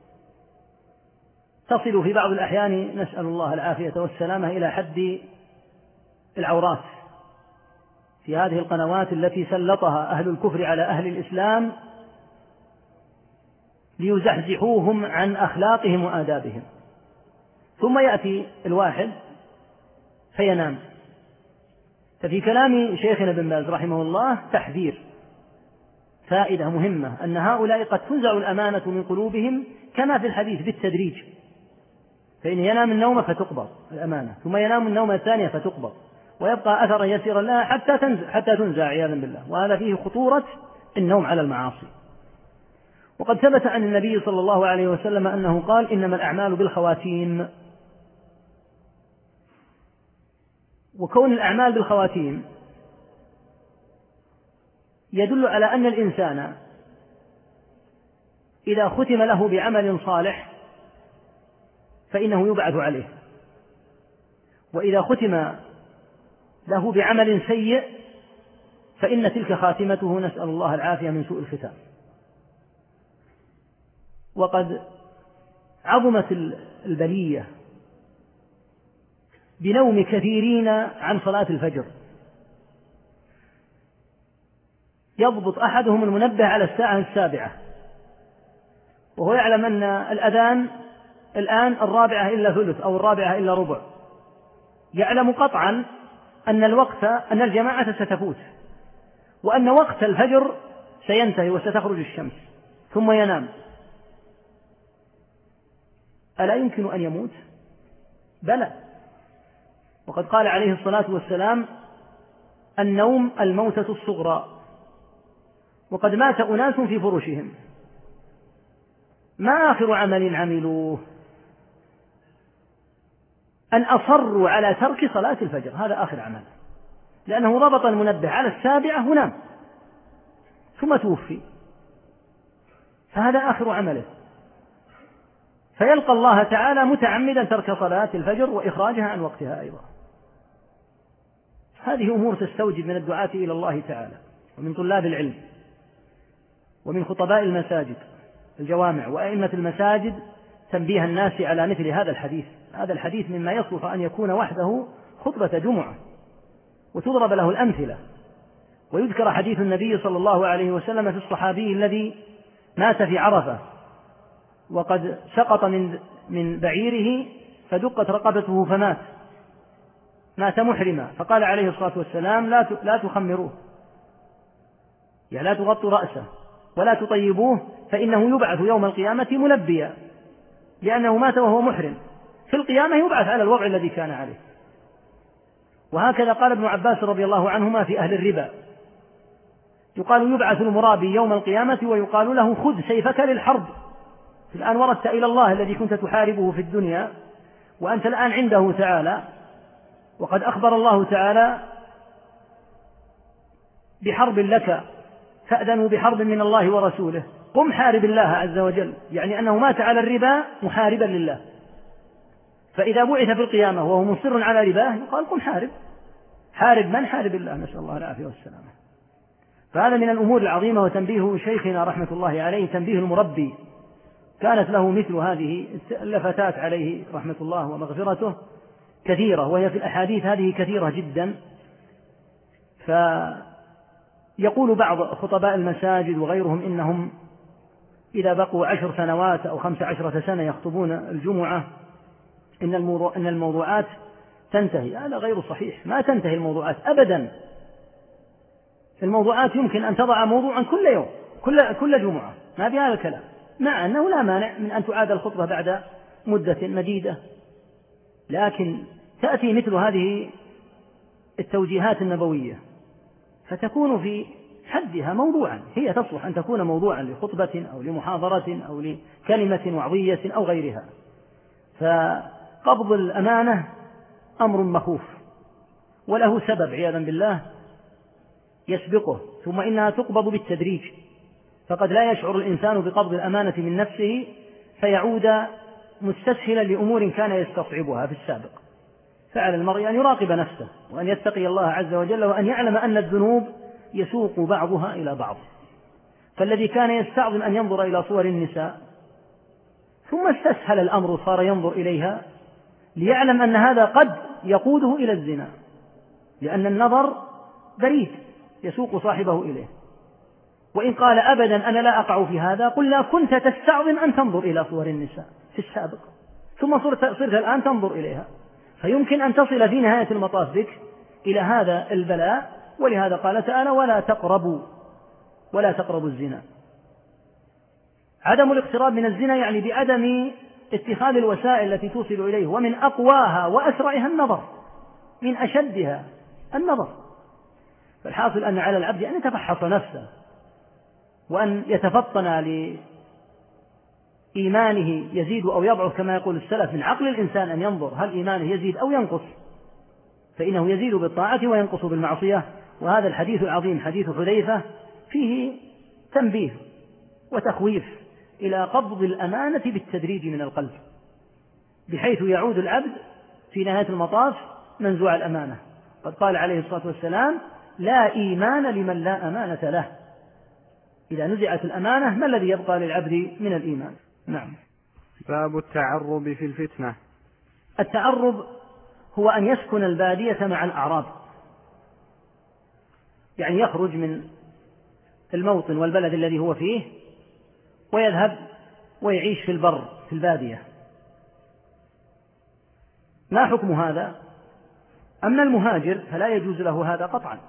تصل في بعض الأحيان نسأل الله العافية والسلامة إلى حد العورات في هذه القنوات التي سلطها أهل الكفر على أهل الإسلام ليزحزحوهم عن أخلاقهم وآدابهم. ثم يأتي الواحد فينام. ففي كلام شيخنا ابن باز رحمه الله تحذير، فائدة مهمة، أن هؤلاء قد تنزع الأمانة من قلوبهم كما في الحديث بالتدريج، فإن ينام النوم فتقبض الأمانة، ثم ينام النوم الثانية فتقبض، ويبقى أثرا يسيرا لها حتى تنزع عياذا بالله. وهذا فيه خطورة النوم على المعاصي. وقد ثبت عن النبي صلى الله عليه وسلم أنه قال: إنما الأعمال بالخواتيم. وكون الأعمال بالخواتيم يدل على أن الإنسان إذا ختم له بعمل صالح فإنه يبعث عليه، وإذا ختم له بعمل سيء فإن تلك خاتمته، نسأل الله العافية من سوء الختام. وقد عظمت البلية بنوم كثيرين عن صلاة الفجر. يضبط أحدهم المنبه على الساعة 7، وهو يعلم أن الأذان الآن 4:03 أو 4:15، يعلم قطعا أن الجماعة ستفوت، وأن وقت الفجر سينتهي وستخرج الشمس، ثم ينام. ألا يمكن أن يموت؟ بلى. وقد قال عليه الصلاة والسلام: النوم الموتة الصغرى. وقد مات أناس في فرشهم، ما آخر عمل عملوه؟ أن أصروا على ترك صلاة الفجر، هذا آخر عمل، لأنه ربط المنبه على 7 ونام ثم توفي، فهذا آخر عمله، فيلقى الله تعالى متعمدا ترك صلاة الفجر وإخراجها عن وقتها أيضا. هذه أمور تستوجب من الدعاة إلى الله تعالى، ومن طلاب العلم، ومن خطباء المساجد الجوامع وأئمة المساجد تنبيه الناس على مثل هذا الحديث. هذا الحديث مما يصلح أن يكون وحده خطبة جمعة وتضرب له الأمثلة، ويذكر حديث النبي صلى الله عليه وسلم في الصحابي الذي مات في عرفة وقد سقط من بعيره فدقت رقبته فمات، مات محرما، فقال عليه الصلاة والسلام: لا تخمروه، يعني لا تغطوا رأسه ولا تطيبوه، فإنه يبعث يوم القيامة ملبيا، لأنه مات وهو محرم، في القيامة يبعث على الوضع الذي كان عليه. وهكذا قال ابن عباس رضي الله عنهما في أهل الربا، يقال: يبعث المرابي يوم القيامة ويقال له: خذ سيفك للحرب، الآن وردت إلى الله الذي كنت تحاربه في الدنيا، وأنت الآن عنده تعالى، وقد أخبر الله تعالى بحرب لك، فأذنوا بحرب من الله ورسوله، قم حارب الله عز وجل، يعني أنه مات على الربا محاربا لله. فإذا بعث في القيامة وهو مصر على رباه يقال: قم حارب من؟ حارب الله، نسأل الله العافية والسلامة. فهذا من الأمور العظيمة. وتنبيه شيخنا رحمة الله عليه تنبيه المربي، كانت له مثل هذه اللفتات عليه رحمة الله ومغفرته كثيرة، وهي في الأحاديث هذه كثيرة جدا. فيقول بعض خطباء المساجد وغيرهم إنهم إذا بقوا 10 سنوات أو 15 سنة يخطبون الجمعة إن الموضوعات تنتهي. هذا غير صحيح، ما تنتهي الموضوعات أبدا، الموضوعات يمكن أن تضع موضوعا كل يوم كل جمعة، ما في هذا الكلام، مع أنه لا مانع من أن تعاد الخطبة بعد مدة مديدة، لكن تأتي مثل هذه التوجيهات النبوية فتكون في حدها موضوعا، هي تصلح أن تكون موضوعا لخطبة أو لمحاضرة أو لكلمة وعظية أو غيرها. فقبض الأمانة أمر مخوف وله سبب عياذا بالله يسبقه، ثم إنها تقبض بالتدريج، فقد لا يشعر الإنسان بقبض الأمانة من نفسه فيعود مستسهلا لأمور كان يستصعبها في السابق. فعلى المرء أن يراقب نفسه وأن يتقي الله عز وجل، وأن يعلم أن الذنوب يسوق بعضها إلى بعض. فالذي كان يستعظم أن ينظر إلى صور النساء ثم استسهل الأمر صار ينظر إليها ليعلم أن هذا قد يقوده إلى الزنا، لأن النظر بريد يسوق صاحبه إليه. وإن قال أبدا أنا لا أقع في هذا، قلنا كنت تستعظم أن تنظر إلى صور النساء في السابق ثم صرت الآن تنظر إليها، فيمكن أن تصل في نهاية المطاف بك إلى هذا البلاء. ولهذا قال تعالى ولا تقربوا الزنا. عدم الاقتراب من الزنا يعني بعدم اتخاذ الوسائل التي توصل إليه، ومن أقواها وأسرعها النظر، من أشدها النظر. فالحاصل أن على العبد أن يتفحص نفسه وأن يتفطن لإيمانه يزيد أو يضعف، كما يقول السلف من عقل الإنسان أن ينظر هل إيمانه يزيد أو ينقص، فإنه يزيد بالطاعة وينقص بالمعصية. وهذا الحديث العظيم حديث حذيفة فيه تنبيه وتخويف إلى قبض الأمانة بالتدريج من القلب، بحيث يعود العبد في نهاية المطاف منزوع الأمانة. قد قال عليه الصلاة والسلام لا إيمان لمن لا أمانة له. إذا نزعت الأمانة ما الذي يبقى للعبد من الإيمان؟ نعم. باب التعرب في الفتنة. التعرب هو أن يسكن البادية مع الأعراب، يعني يخرج من الموطن والبلد الذي هو فيه ويذهب ويعيش في البر في البادية. ما حكم هذا؟ أما المهاجر فلا يجوز له هذا قطعا،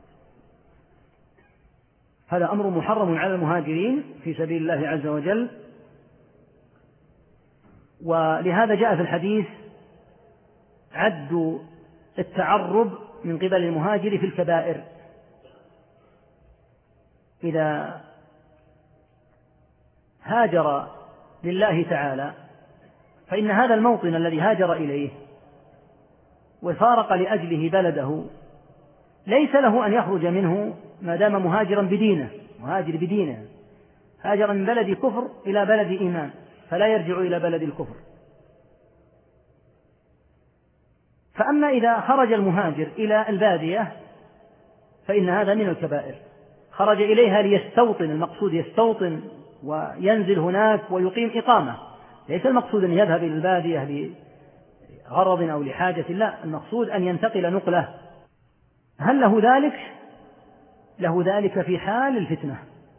هذا أمر محرم على المهاجرين في سبيل الله عز وجل. ولهذا جاء في الحديث عد التعرب من قبل المهاجر في الكبائر. إذا هاجر لله تعالى فإن هذا الموطن الذي هاجر إليه وفارق لأجله بلده ليس له أن يخرج منه ما دام مهاجرا بدينه، مهاجر بدينه، هاجر من بلد كفر إلى بلد إيمان فلا يرجع إلى بلد الكفر. فأما إذا خرج المهاجر إلى البادية فإن هذا من الكبائر، خرج إليها ليستوطن، المقصود يستوطن وينزل هناك ويقيم إقامة، ليس المقصود أن يذهب إلى البادية لغرض أو لحاجة، لا، المقصود أن ينتقل نقلة. هل له ذلك؟ له ذلك في حال الفتنة.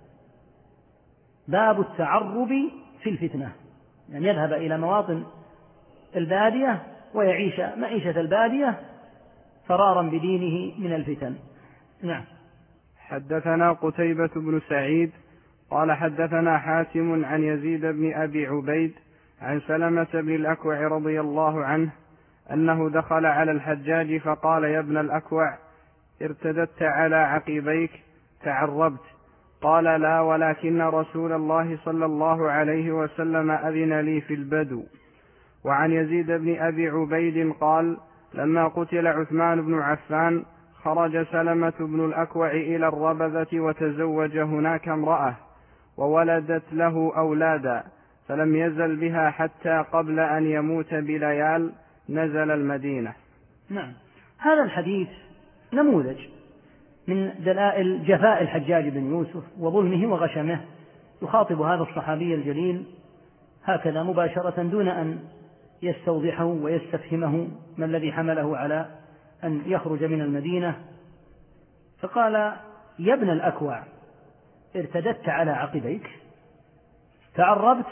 باب التعرب في الفتنة، يعني يذهب إلى مواطن البادية ويعيش معيشة البادية فرارا بدينه من الفتن. نعم. حدثنا قتيبة بن سعيد قال حدثنا حاتم عن يزيد بن أبي عبيد عن سلمة بن الأكوع رضي الله عنه أنه دخل على الحجاج فقال يا ابن الأكوع ارتددت على عقبيك تعربت؟ قال لا، ولكن رسول الله صلى الله عليه وسلم أذن لي في البدو. وعن يزيد بن أبي عبيد قال لما قتل عثمان بن عفان خرج سلمة بن الأكوع إلى الربذة وتزوج هناك امرأة وولدت له أولادا، فلم يزل بها حتى قبل أن يموت بليال نزل المدينة. نعم. هذا الحديث نموذج من دلائل جفاء الحجاج بن يوسف وظلمه وغشمه، يخاطب هذا الصحابي الجليل هكذا مباشرة دون أن يستوضحه ويستفهمه ما الذي حمله على أن يخرج من المدينة. فقال يا ابن الأكوع ارتددت على عقبيك تعربت؟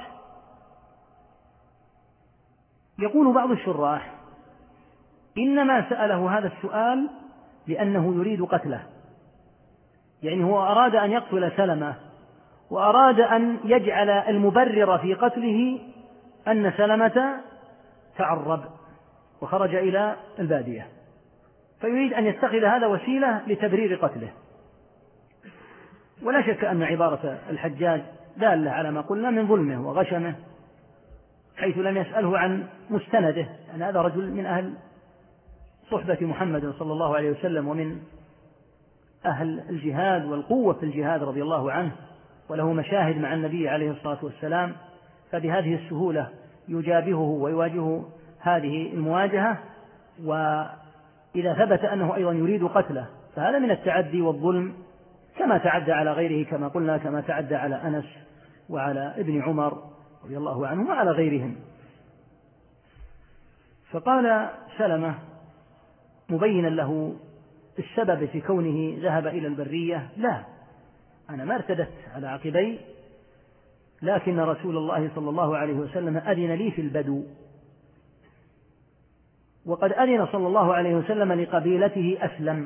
يقول بعض الشراح إنما سأله هذا السؤال لأنه يريد قتله، يعني هو أراد أن يقتل سلمة، وأراد أن يجعل المبرر في قتله أن سلمة تعرب وخرج إلى البادية، فيريد أن يتخذ هذا وسيلة لتبرير قتله. ولا شك أن عبارة الحجاج دالة على ما قلنا من ظلمه وغشمه، حيث لم يسأله عن مستنده، أن هذا رجل من أهل صحبة محمد صلى الله عليه وسلم ومن أهل الجهاد والقوة في الجهاد رضي الله عنه، وله مشاهد مع النبي عليه الصلاة والسلام، فبهذه السهولة يجابهه ويواجه هذه المواجهة. وإذا ثبت أنه أيضا يريد قتله فهذا من التعدي والظلم، كما تعدى على غيره كما قلنا، كما تعدى على أنس وعلى ابن عمر رضي الله عنهم وعلى غيرهم. فقال سلمة مبينا له السبب في كونه ذهب إلى البرية: لا، أنا ما ارتدت على عقبي، لكن رسول الله صلى الله عليه وسلم أذن لي في البدو، وقد أذن صلى الله عليه وسلم لقبيلته أسلم،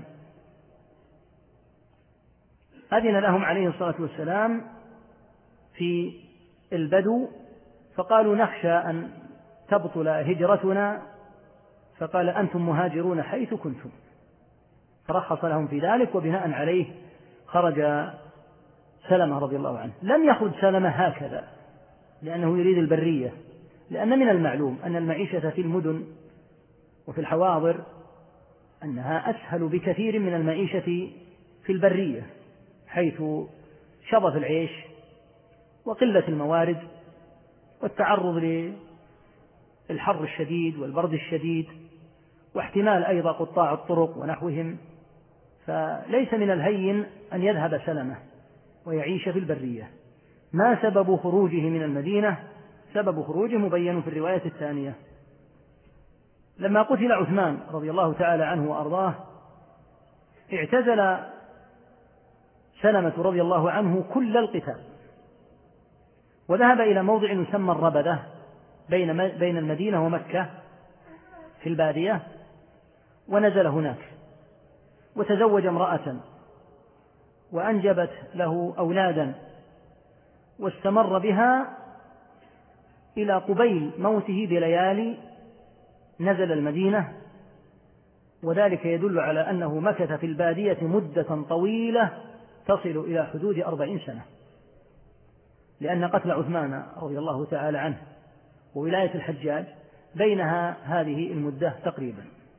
أذن لهم عليه الصلاة والسلام في البدو، فقالوا: نخشى أن تبطل هجرتنا، فقال: أنتم مهاجرون حيث كنتم، فرخص لهم في ذلك، وبناء عليه خرج سلمة رضي الله عنه. لم يخرج سلمة هكذا لأنه يريد البرية، لأن من المعلوم أن المعيشة في المدن وفي الحواضر أنها أسهل بكثير من المعيشة في البرية، حيث شظف العيش وقلة الموارد والتعرض للحر الشديد والبرد الشديد، واحتمال أيضا قطاع الطرق ونحوهم، فليس من الهين أن يذهب سلمة ويعيش في البرية. ما سبب خروجه من المدينة؟ سبب خروجه مبين في الرواية الثانية. لما قتل عثمان رضي الله تعالى عنه وأرضاه، اعتزل سلمة رضي الله عنه كل القتال، وذهب إلى موضع يسمى الربدة بين المدينة ومكة في البادية، ونزل هناك وتزوج امرأة وأنجبت له أولادا، واستمر بها إلى قبيل موته بليالي نزل المدينة، وذلك يدل على أنه مكث في البادية مدة طويلة تصل إلى حدود 40 سنة، لأن قتل عثمان رضي الله تعالى عنه وولاية الحجاج بينها هذه المدة تقريبا.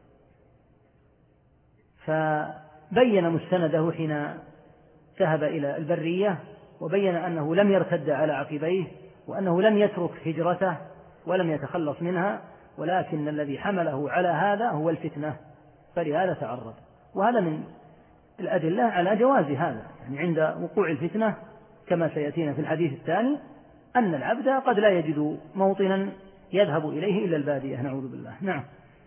فبين مستنده حين ذهب إلى البرية، وبين أنه لم يرتد على عقبيه، وأنه لم يترك هجرته ولم يتخلص منها، ولكن الذي حمله على هذا هو الفتنة، فلهذا تعرض. وهذا من الأدلة على جواز هذا، يعني عند وقوع الفتنة كما سيأتينا في الحديث الثاني أن العبد قد لا يجد موطنا يذهب إليه إلا البادية، نعوذ بالله. نعم.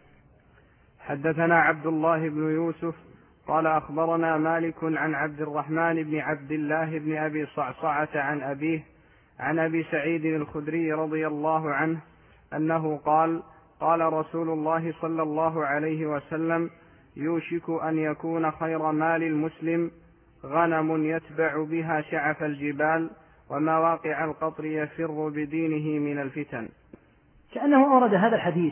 حدثنا عبد الله بن يوسف قال أخبرنا مالك عن عبد الرحمن بن عبد الله بن أبي صعصعة عن أبيه عن أبي سعيد الخدري رضي الله عنه أنه قال: قال رسول الله صلى الله عليه وسلم: يوشك أن يكون خير مال المسلم غنم يتبع بها شعف الجبال ومواقع القطر يفر بدينه من الفتن. كأنه أورد هذا الحديث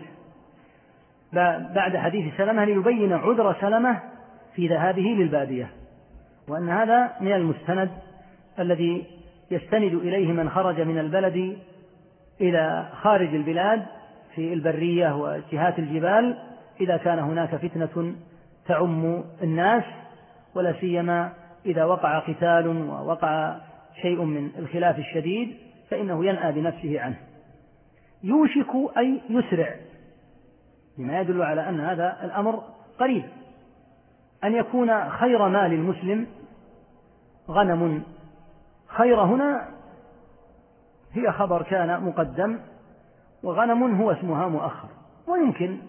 بعد حديث سلمة ليبين عذر سلمة في ذهابه للبادية، وأن هذا من المستند الذي يستند إليه من خرج من البلد إلى خارج البلاد في البرية وجهات الجبال، إذا كان هناك فتنة تعم الناس، ولا سيما إذا وقع قتال ووقع شيء من الخلاف الشديد، فإنه ينأى بنفسه عنه. يوشك أي يسرع، لما يدل على أن هذا الأمر قريب، أن يكون خير مال المسلم غنم. خير هنا هي خبر كان مقدم، وغنم هو اسمها مؤخر، ويمكن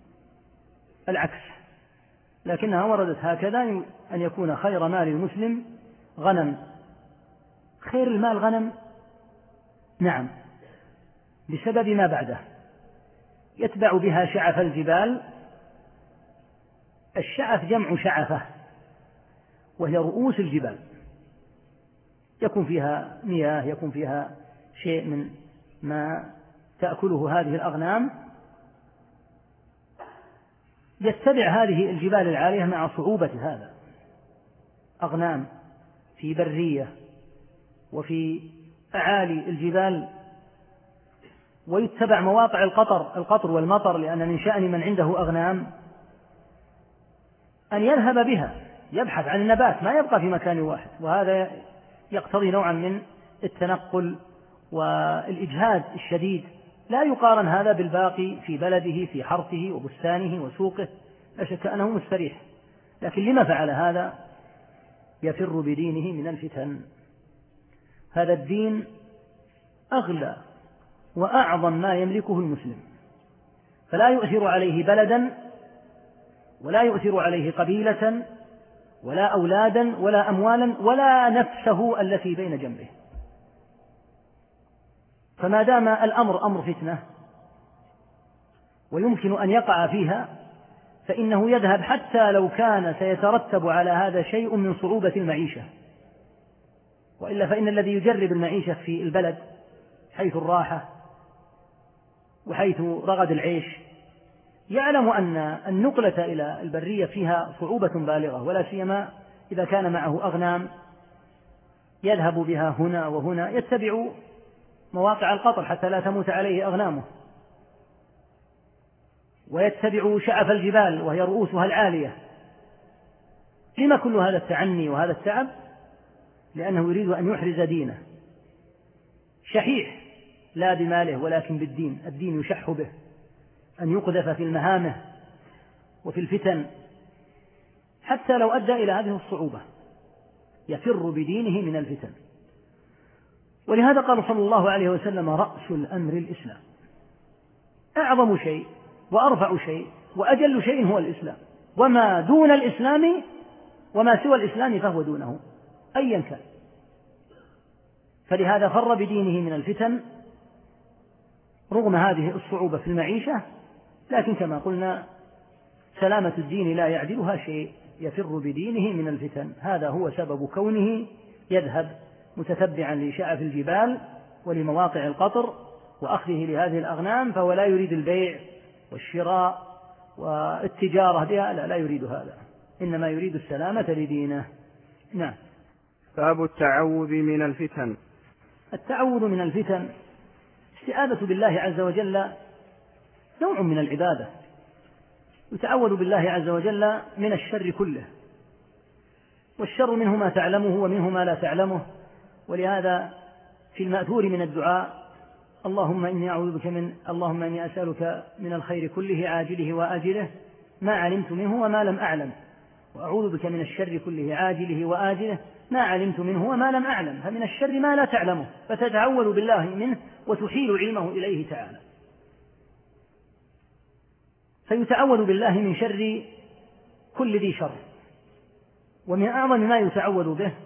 العكس، لكنها وردت هكذا، أن يكون خير مال المسلم غنم. خير المال غنم، نعم، بسبب ما بعده: يتبع بها شعف الجبال. الشعف جمع شعفة، وهي رؤوس الجبال، يكون فيها مياه، يكون فيها شيء من ما تأكله هذه الأغنام. يتبع هذه الجبال العالية مع صعوبة هذا، أغنام في برية وفي أعالي الجبال، ويتبع مواقع القطر والمطر، لأن من شأن من عنده أغنام أن يذهب بها يبحث عن النبات، ما يبقى في مكان واحد، وهذا يقتضي نوعا من التنقل والإجهاد الشديد. لا يقارن هذا بالباقي في بلده في حرثه وبستانه وسوقه، لا شك أنه مستريح، لكن لما فعل هذا؟ يفر بدينه من الفتن. هذا الدين أغلى وأعظم ما يملكه المسلم، فلا يؤثر عليه بلدا ولا يؤثر عليه قبيلة ولا أولادا ولا أموالا ولا نفسه التي بين جنبه. فما دام الأمر أمر فتنة ويمكن أن يقع فيها، فإنه يذهب حتى لو كان سيترتب على هذا شيء من صعوبة المعيشة. وإلا فإن الذي يجرب المعيشة في البلد حيث الراحة وحيث رغد العيش يعلم أن النقلة إلى البرية فيها صعوبة بالغة، ولا سيما إذا كان معه أغنام يذهب بها هنا وهنا، يتبع مواقع القطر حتى لا تموت عليه أغنامه، ويتبع شعف الجبال وهي رؤوسها العالية. لما كل هذا التعني وهذا التعب؟ لأنه يريد أن يحرز دينه، شحيح لا بماله ولكن بالدين، الدين يشح به، أن يقذف في المهامة وفي الفتن حتى لو أدى إلى هذه الصعوبة، يفر بدينه من الفتن. ولهذا قال صلى الله عليه وسلم: رأس الأمر الإسلام. أعظم شيء وأرفع شيء وأجل شيء هو الإسلام، وما دون الإسلام وما سوى الإسلام فهو دونه أيا كان. فلهذا فر بدينه من الفتن رغم هذه الصعوبة في المعيشة، لكن كما قلنا سلامة الدين لا يعدلها شيء، يفر بدينه من الفتن. هذا هو سبب كونه يذهب متتبعا لشعف الجبال ولمواقع القطر وأخذه لهذه الأغنام، فهو لا يريد البيع والشراء والتجارة بها، لا يريد هذا، إنما يريد السلامة لدينه. نعم. باب التعوذ من الفتن. التعوذ من الفتن، استعاذة بالله عز وجل نوع من العبادة، يتعوذ بالله عز وجل من الشر كله، والشر منه ما تعلمه ومنه ما لا تعلمه. ولهذا في المأثور من الدعاء: اللهم إني أعوذ بك اللهم إني أسألك من الخير كله عاجله وآجله ما علمت منه وما لم أعلم، وأعوذ بك من الشر كله عاجله وآجله ما علمت منه وما لم أعلم. فمن الشر ما لا تعلمه فتتعوذ بالله منه وتحيل علمه إليه تعالى. فيتعوذ بالله من شر كل ذي شر. ومن أعظم ما يتعوذ به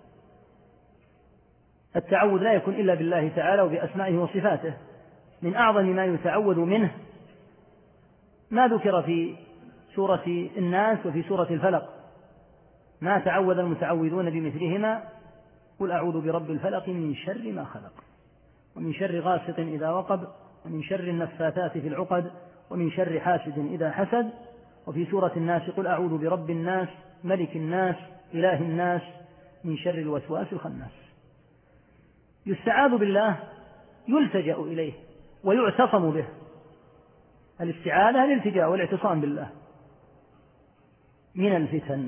التعوذ لا يكون إلا بالله تعالى وبأسمائه وصفاته. من أعظم ما يتعوذ منه ما ذكر في سورة الناس وفي سورة الفلق: ما تعوذ المتعوذون بمثلهما قل أعوذ برب الفلق من شر ما خلق ومن شر غاسق إذا وقب ومن شر النفاثات في العقد ومن شر حاسد إذا حسد. وفي سورة الناس قل أعوذ برب الناس ملك الناس إله الناس من شر الوسواس الخناس. يستعاذ بالله، يلتجأ إليه ويعتصم به. الاستعاذة الالتجاء والاعتصام بالله من الفتن،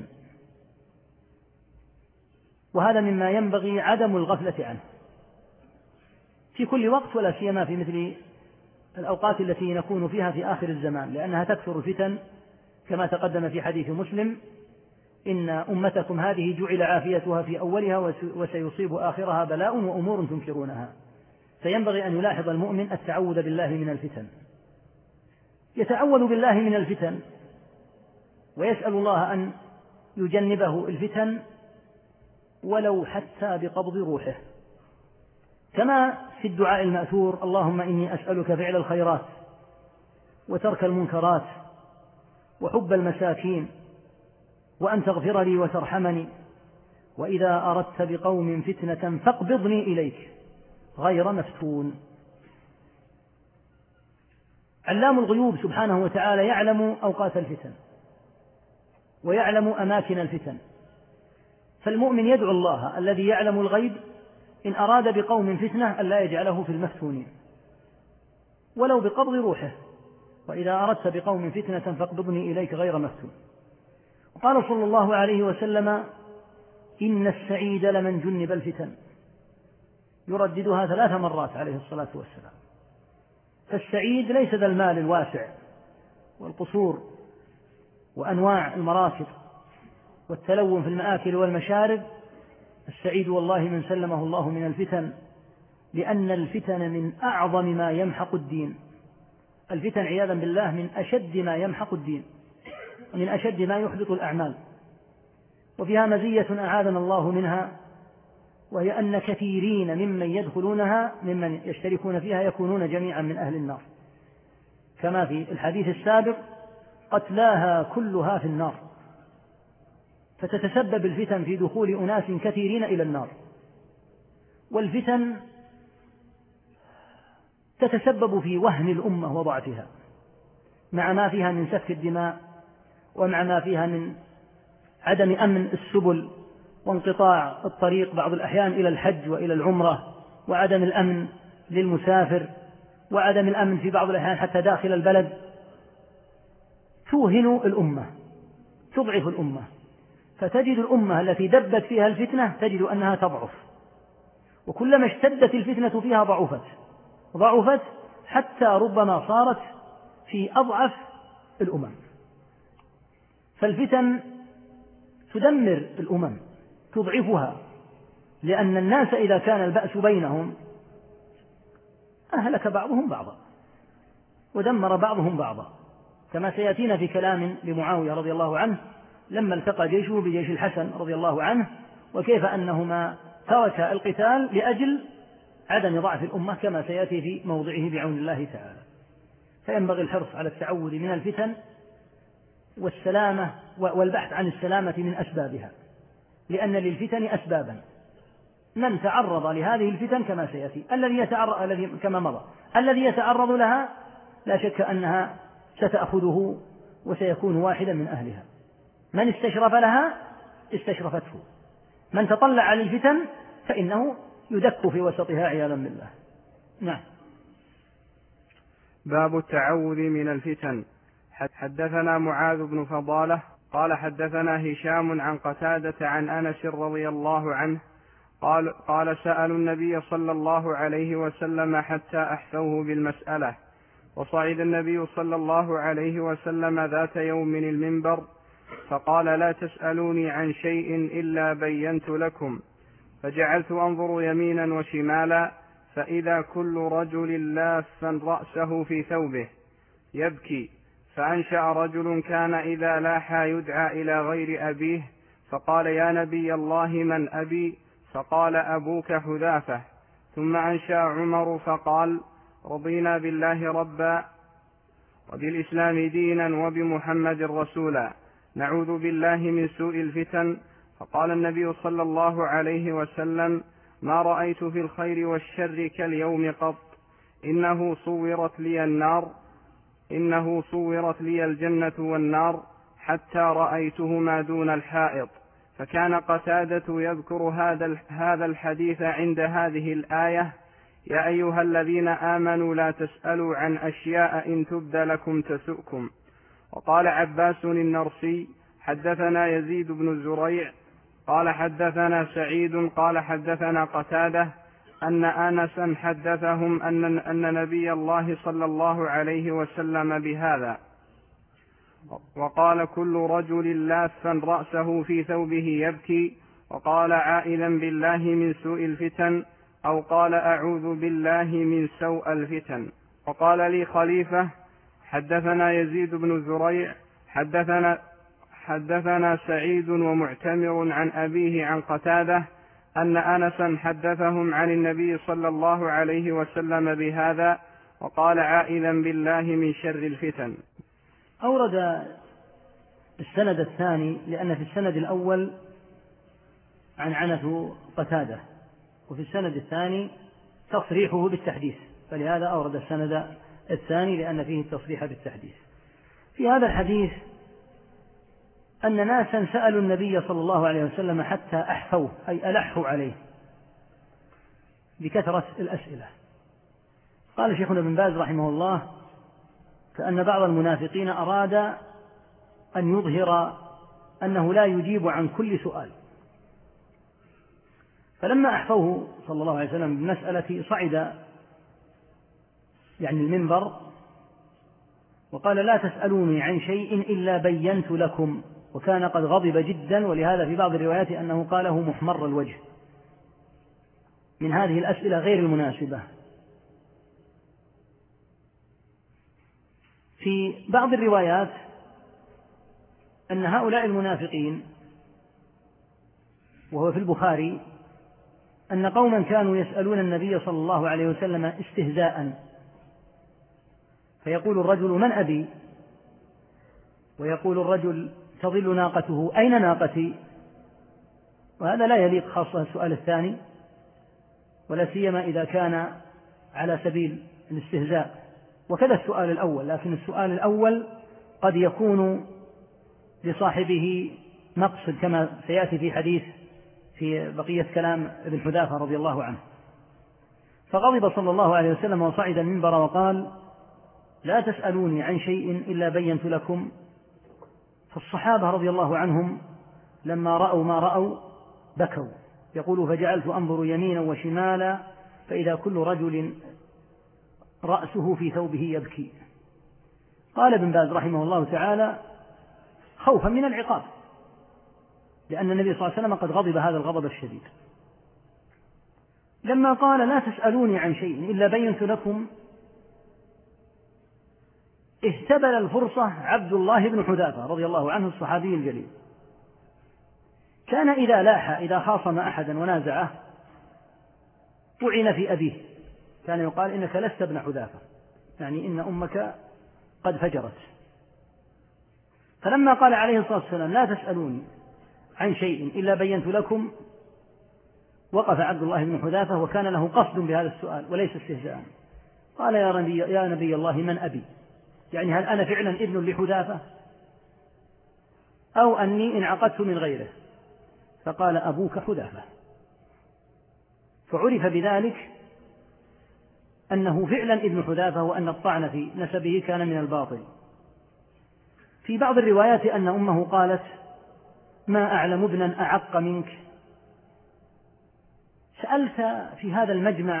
وهذا مما ينبغي عدم الغفلة عنه في كل وقت، ولا سيما في مثل الأوقات التي نكون فيها في آخر الزمان، لأنها تكثر الفتن كما تقدم في حديث مسلم: إن أمتكم هذه جعل عافيتها في أولها وسيصيب آخرها بلاء وأمور تنكرونها. فينبغي أن يلاحظ المؤمن التعوذ بالله من الفتن، يتعوذ بالله من الفتن ويسأل الله أن يجنبه الفتن ولو حتى بقبض روحه، كما في الدعاء المأثور: اللهم إني أسألك فعل الخيرات وترك المنكرات وحب المساكين وأن تغفر لي وترحمني وإذا أردت بقوم فتنة فاقبضني إليك غير مفتون. علام الغيوب سبحانه وتعالى يعلم أوقات الفتن ويعلم أماكن الفتن، فالمؤمن يدعو الله الذي يعلم الغيب إن أراد بقوم فتنة ألا يجعله في المفتونين ولو بقبض روحه، وإذا أردت بقوم فتنة فاقبضني إليك غير مفتون. وقال صلى الله عليه وسلم: إن السعيد لمن جنب الفتن، يرددها 3 مرات عليه الصلاة والسلام. فالسعيد ليس ذا المال الواسع والقصور وأنواع المراكب والتلون في المآكل والمشارب، السعيد والله من سلمه الله من الفتن، لأن الفتن من أعظم ما يمحق الدين. الفتن عياذا بالله من أشد ما يمحق الدين ومن أشد ما يحبط الأعمال، وفيها مزية أعاذنا الله منها، وهي أن كثيرين ممن يدخلونها ممن يشتركون فيها يكونون جميعا من أهل النار، كما في الحديث السابق: قتلاها كلها في النار. فتتسبب الفتن في دخول أناس كثيرين إلى النار، والفتن تتسبب في وهن الأمة وضعفها، مع ما فيها من سفك الدماء ومع ما فيها من عدم أمن السبل وانقطاع الطريق بعض الأحيان إلى الحج وإلى العمرة، وعدم الأمن للمسافر، وعدم الأمن في بعض الأحيان حتى داخل البلد. توهن الأمة، تضعف الأمة، فتجد الأمة التي دبت فيها الفتنة تجد أنها تضعف، وكلما اشتدت الفتنة فيها ضعفت حتى ربما صارت في أضعف الأمم. فالفتن تدمر الأمم، تضعفها، لأن الناس إذا كان البأس بينهم أهلك بعضهم بعضا ودمر بعضهم بعضا، كما سيأتينا في كلام لمعاوية رضي الله عنه لما التقى جيشه بجيش الحسن رضي الله عنه، وكيف أنهما ترك القتال لأجل عدم ضعف الأمة، كما سيأتي في موضعه بعون الله تعالى. فينبغي الحرص على التعوذ من الفتن والسلامة والبحث عن السلامة من أسبابها، لأن للفتن أسبابا، من تعرض لهذه الفتن كما سيأتي كما مضى الذي يتعرض لها لا شك أنها ستأخذه وسيكون واحدا من أهلها. من استشرف لها استشرفته، من تطلع للفتن فإنه يدك في وسطها عياذا بالله. نعم. باب التعوذ من الفتن. حدثنا معاذ بن فضالة قال حدثنا هشام عن قتادة عن أنس رضي الله عنه قال سألوا النبي صلى الله عليه وسلم حتى أحفوه بالمسألة، وصعد النبي صلى الله عليه وسلم ذات يوم المنبر فقال: لا تسألوني عن شيء إلا بينت لكم. فجعلت أنظر يمينا وشمالا فإذا كل رجل لافا رأسه في ثوبه يبكي، فأنشأ رجل كان إذا لاحى يدعى إلى غير أبيه فقال: يا نبي الله من أبي؟ فقال: أبوك حذافة. ثم أنشأ عمر فقال: رضينا بالله ربا وبالإسلام دينا وبمحمد رسولا، نعوذ بالله من سوء الفتن. فقال النبي صلى الله عليه وسلم: ما رأيت في الخير والشر كاليوم قط، إنه صورت لي الجنة والنار حتى رأيتهما دون الحائط. فكان قتادة يذكر هذا الحديث عند هذه الآية: يا أيها الذين آمنوا لا تسألوا عن أشياء إن تبد لكم تسؤكم. وقال عباس النرسي: حدثنا يزيد بن زريع قال حدثنا سعيد قال حدثنا قتادة أن أنسا حدثهم أن نبي الله صلى الله عليه وسلم بهذا، وقال: كل رجل لافا رأسه في ثوبه يبكي، وقال: عائذا بالله من سوء الفتن، أو قال: أعوذ بالله من سوء الفتن. وقال لي خليفة: حدثنا يزيد بن زريع حدثنا سعيد ومعتمر عن أبيه عن قتادة أن أنسا حدثهم عن النبي صلى الله عليه وسلم بهذا، وقال: عائذا بالله من شر الفتن. أورد السند الثاني لأن في السند الأول عنعنة قتادة، وفي السند الثاني تصريحه بالتحديث، فلهذا أورد السند الثاني لأن فيه التصريح بالتحديث. في هذا الحديث أن ناسا سألوا النبي صلى الله عليه وسلم حتى أحفوه، أي ألحوا عليه بكثرة الأسئلة. قال شيخنا ابن باز رحمه الله: كأن بعض المنافقين أراد أن يظهر أنه لا يجيب عن كل سؤال، فلما أحفوه صلى الله عليه وسلم بالمسألة صعد يعني المنبر وقال: لا تسألوني عن شيء إلا بينت لكم، وكان قد غضب جدا، ولهذا في بعض الروايات أنه قاله محمر الوجه من هذه الأسئلة غير المناسبة. في بعض الروايات أن هؤلاء المنافقين، وهو في البخاري، أن قوما كانوا يسألون النبي صلى الله عليه وسلم استهزاء، فيقول الرجل: من أبي؟ ويقول الرجل: تظل ناقته، أين ناقتي؟ وهذا لا يليق، خاصة السؤال الثاني، ولا سيما إذا كان على سبيل الاستهزاء، وكذا السؤال الأول، لكن السؤال الأول قد يكون لصاحبه مقصد كما سيأتي في حديث في بقية كلام ابن حذافة رضي الله عنه. فغضب صلى الله عليه وسلم وصعد المنبر وقال: لا تسألوني عن شيء إلا بينت لكم. فالصحابة رضي الله عنهم لما رأوا ما رأوا بكوا، يقول: فجعلت أنظر يمينا وشمالا فإذا كل رجل رأسه في ثوبه يبكي. قال ابن باز رحمه الله تعالى: خوفا من العقاب، لأن النبي صلى الله عليه وسلم قد غضب هذا الغضب الشديد. لما قال: لا تسألوني عن شيء إلا بينت لكم، اهتبل الفرصة عبد الله بن حذافة رضي الله عنه الصحابي الجليل. كان إذا لاح، إذا خاصم أحدا ونازعه، طعن في أبيه، كان يقال: إنك لست ابن حذافة، يعني إن أمك قد فجرت. فلما قال عليه الصلاة والسلام: لا تسألوني عن شيء إلا بينت لكم، وقف عبد الله بن حذافة وكان له قصد بهذا السؤال وليس استهزاء. قال: يا نبي الله، من أبي؟ يعني هل أنا فعلا ابن لحذافة أو أني انعقدت من غيره؟ فقال: أبوك حذافة. فعرف بذلك أنه فعلا ابن حذافة، وأن الطعن في نسبه كان من الباطل. في بعض الروايات أن أمه قالت: ما أعلم ابنا أعق منك، سألت في هذا المجمع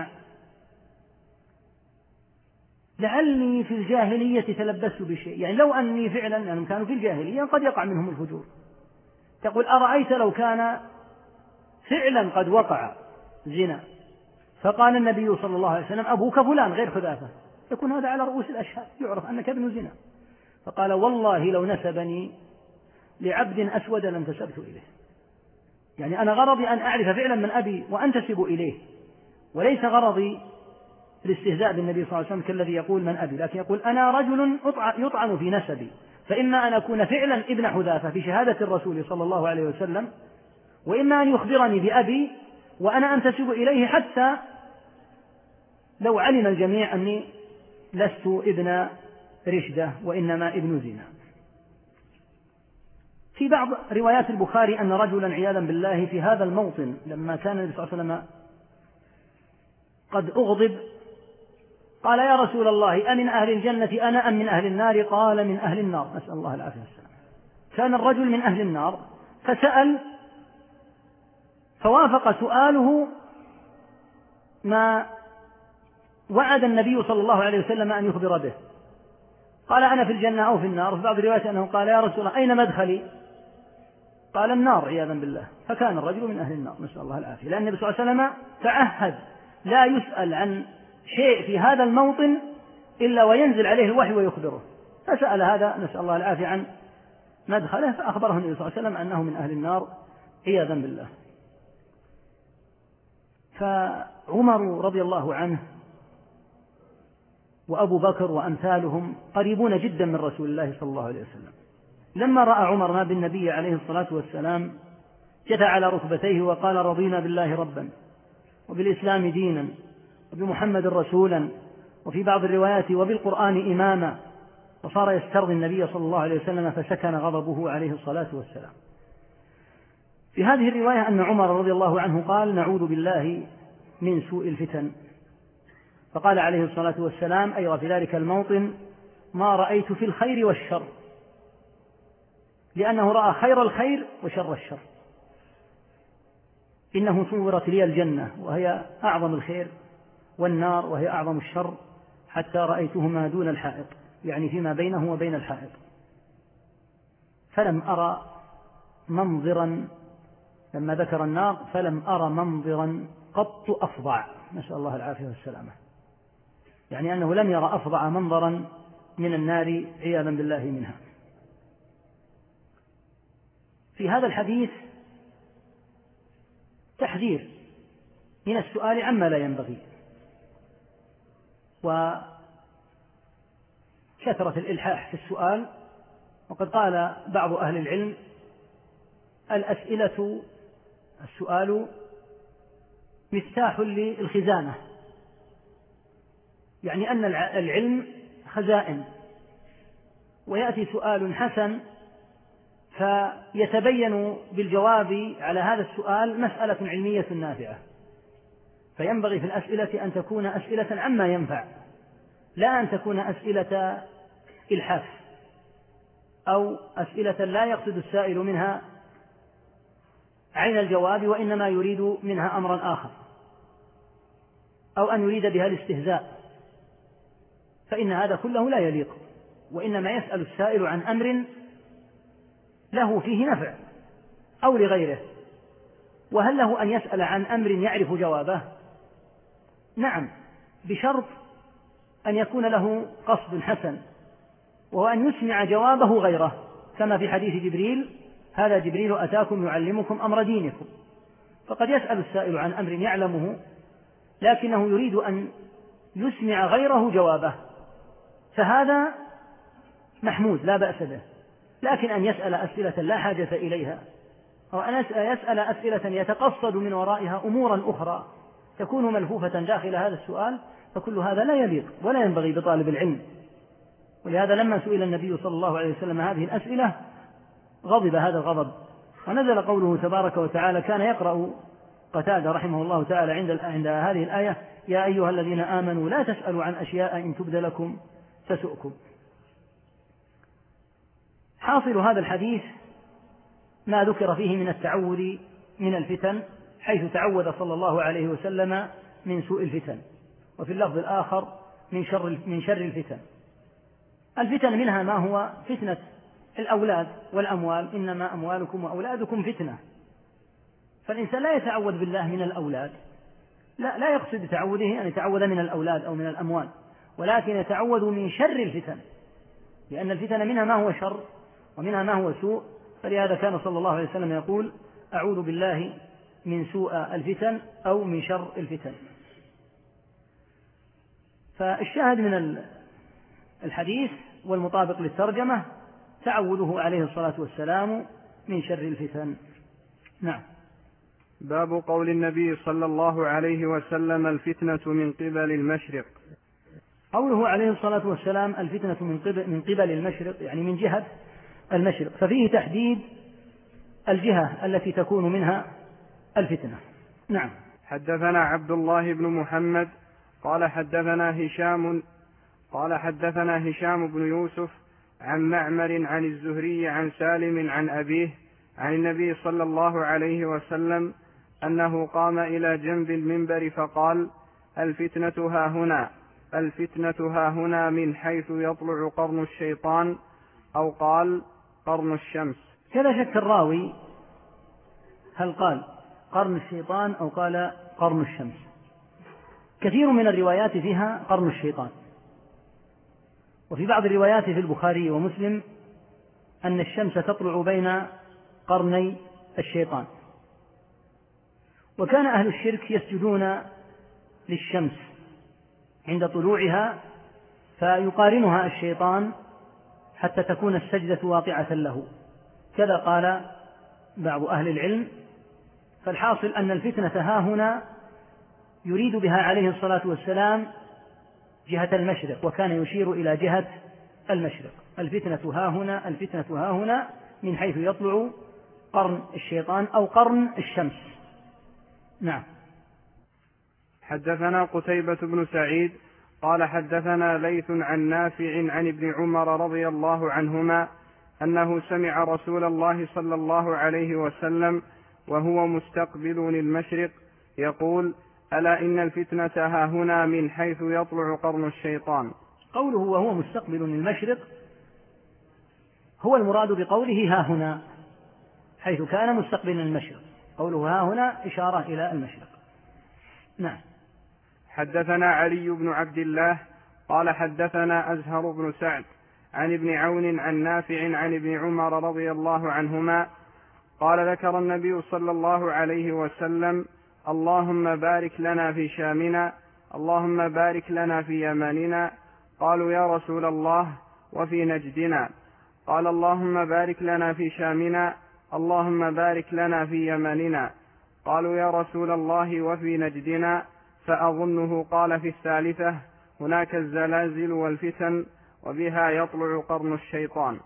لعلي في الجاهلية تلبست بشيء، يعني لو أني فعلا، يعني كانوا في الجاهلية قد يقع منهم الفجور، تقول: أرأيت لو كان فعلا قد وقع زنا فقال النبي صلى الله عليه وسلم: أبوك فلان غير حذافة، يكون هذا على رؤوس الأشهاد، يعرف أنك ابن زنا. فقال: والله لو نسبني لعبد أسود لانتسبت إليه، يعني أنا غرضي أن أعرف فعلا من أبي وأنتسب إليه، وليس غرضي الاستهزاء بالنبي صلى الله عليه وسلم كالذي يقول من أبي، لكن يقول: أنا رجل يطعن في نسبي، فإما أن أكون فعلا ابن حذافة بشهادة الرسول صلى الله عليه وسلم، وإما أن يخبرني بأبي وأنا أنتسب إليه، حتى لو علم الجميع أني لست ابن رشدة وإنما ابن زنا. في بعض روايات البخاري أن رجلا عياذا بالله في هذا الموطن لما كان النبي صلى الله عليه وسلم قد أغضب قال: يا رسول الله، أمن أهل الجنة أنا أم من أهل النار؟ قال: من أهل النار، نسأل الله العافية والسلام. كان الرجل من أهل النار فسأل، فوافق سؤاله ما وعد النبي صلى الله عليه وسلم أن يخبر به. قال: أنا في الجنة أو في النار. في بعض الروايات أنه قال: يا رسول الله، أين مدخلي؟ قال: النار عياذا بالله. فكان الرجل من أهل النار، نسأل الله العافية، لأن النبي صلى الله عليه وسلم تعهد لا يسأل عن شيء في هذا الموطن إلا وينزل عليه الوحي ويخبره، فسأل هذا نسأل الله العافية عن مدخله، فأخبره النبي صلى الله عليه وسلم أنه من أهل النار عياذا بالله. فعمر رضي الله عنه وأبو بكر وأمثالهم قريبون جدا من رسول الله صلى الله عليه وسلم. لما رأى عمر ما بالنبي عليه الصلاة والسلام جثى على ركبتيه وقال: رضينا بالله ربا وبالإسلام دينا وبمحمد رسولا، وفي بعض الروايات وبالقرآن إماما، وصار يسترضي النبي صلى الله عليه وسلم فسكن غضبه عليه الصلاة والسلام. في هذه الرواية أن عمر رضي الله عنه قال: نعوذ بالله من سوء الفتن، فقال عليه الصلاة والسلام أيضا في ذلك الموطن: ما رأيت في الخير والشر، لأنه رأى خير الخير وشر الشر. إنه صورت لي الجنة وهي أعظم الخير، والنار وهي أعظم الشر، حتى رأيتهما دون الحائط، يعني فيما بينه وبين الحائط، فلم أرى منظرا، لما ذكر النار فلم أرى منظرا قط أفظع، نسأل الله العافية والسلامة، يعني أنه لم يرى أفظع منظرا من النار عياذا بالله منها. في هذا الحديث تحذير من السؤال عما لا ينبغي، وكثرة الإلحاح في السؤال. وقد قال بعض أهل العلم: السؤال مفتاح للخزانة، يعني أن العلم خزائن، ويأتي سؤال حسن فيتبين بالجواب على هذا السؤال مسألة علمية نافعة، فينبغي في الأسئلة أن تكون أسئلة عما ينفع، لا أن تكون أسئلة إلحاف أو أسئلة لا يقصد السائل منها عين الجواب، وإنما يريد منها أمرا آخر، أو أن يريد بها الاستهزاء، فإن هذا كله لا يليق، وإنما يسأل السائل عن أمر له فيه نفع أو لغيره. وهل له أن يسأل عن أمر يعرف جوابه؟ نعم، بشرط أن يكون له قصد حسن، وهو أن يسمع جوابه غيره، كما في حديث جبريل: هذا جبريل أتاكم يعلمكم أمر دينكم. فقد يسأل السائل عن أمر يعلمه لكنه يريد أن يسمع غيره جوابه، فهذا محمود لا بأس به. لكن أن يسأل أسئلة لا حاجة إليها، أو أن يسأل أسئلة يتقصد من ورائها أمورا أخرى تكون ملفوفة داخل هذا السؤال، فكل هذا لا يليق ولا ينبغي بطالب العلم. ولهذا لما سئل النبي صلى الله عليه وسلم هذه الأسئلة غضب هذا الغضب، ونزل قوله تبارك وتعالى: كان يقرأ قتادة رحمه الله تعالى عند هذه الآية: يا أيها الذين آمنوا لا تسألوا عن أشياء إن تبد لكم تسؤكم. حاصل هذا الحديث ما ذكر فيه من التعوذ من الفتن، حيث تعوذ صلى الله عليه وسلم من سوء الفتن، وفي اللفظ الآخر من شر الفتن. الفتن منها ما هو فتنة الأولاد والأموال: إنما أموالكم وأولادكم فتنة. فالإنسان لا يتعوذ بالله من الأولاد، لا يقصد تعوذه أن يتعوذ من الأولاد أو من الأموال، ولكن يتعوذ من شر الفتن، لأن الفتن منها ما هو شر ومنها ما هو سوء. فلهذا كان صلى الله عليه وسلم يقول: أعوذ بالله من سوء الفتن أو من شر الفتن. فالشاهد من الحديث والمطابق للترجمة تعوذه عليه الصلاة والسلام من شر الفتن. نعم. باب قول النبي صلى الله عليه وسلم: الفتنة من قبل المشرق. قوله عليه الصلاة والسلام: الفتنة من قبل المشرق، يعني من جهة المشرق، ففيه تحديد الجهة التي تكون منها الفتنة. نعم. حدثنا عبد الله بن محمد قال حدثنا هشام بن يوسف عن معمر عن الزهري عن سالم عن أبيه عن النبي صلى الله عليه وسلم أنه قام إلى جنب المنبر فقال: الفتنة ها هنا من حيث يطلع قرن الشيطان، أو قال قرن الشمس. كذا شك الراوي هل قال قرن الشيطان أو قال قرن الشمس. كثير من الروايات فيها قرن الشيطان، وفي بعض الروايات في البخاري ومسلم أن الشمس تطلع بين قرني الشيطان. وكان أهل الشرك يسجدون للشمس عند طلوعها فيقارنها الشيطان حتى تكون السجدة واقعة له. كذا قال بعض أهل العلم فالحاصل أن الفتنة ها هنا يريد بها عليه الصلاة والسلام جهة المشرق، وكان يشير إلى جهة المشرق. الفتنة ها هنا، الفتنة ها هنا من حيث يطلع قرن الشيطان أو قرن الشمس. نعم. حدثنا قتيبة بن سعيد قال حدثنا ليث عن نافع عن ابن عمر رضي الله عنهما أنه سمع رسول الله صلى الله عليه وسلم وهو مستقبل المشرق يقول: ألا إن الفتنة ها هنا من حيث يطلع قرن الشيطان. قوله وهو مستقبل المشرق هو المراد بقوله ها هنا، حيث كان مستقبل المشرق. قوله ها هنا إشارة إلى المشرق. نعم. حدثنا علي بن عبد الله قال حدثنا أزهر بن سعد عن ابن عون عن نافع عن ابن عمر رضي الله عنهما قال: ذكر النبي صلى الله عليه وسلم: اللهم بارك لنا في شامنا، اللهم بارك لنا في يماننا. قالوا: يا رسول الله وفي نجدنا؟ قال: اللهم بارك لنا في شامنا، اللهم بارك لنا في يماننا. قالوا: يا رسول الله وفي نجدنا؟ فأظنه قال في الثالثة: هناك الزلازل والفتن وبها يطلع قرن الشيطان.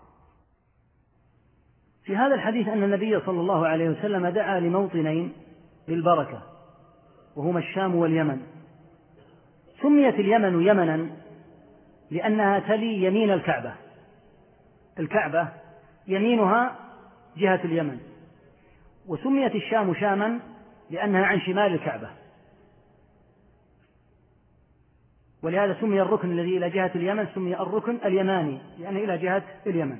في هذا الحديث أن النبي صلى الله عليه وسلم دعا لموطنين بالبركة وهما الشام واليمن. سميت اليمن يمنا لأنها تلي يمين الكعبة، الكعبة يمينها جهة اليمن. وسميت الشام شاما لأنها عن شمال الكعبة، ولهذا سمي الركن الذي إلى جهة اليمن سمي الركن اليماني، يعني إلى جهة اليمن.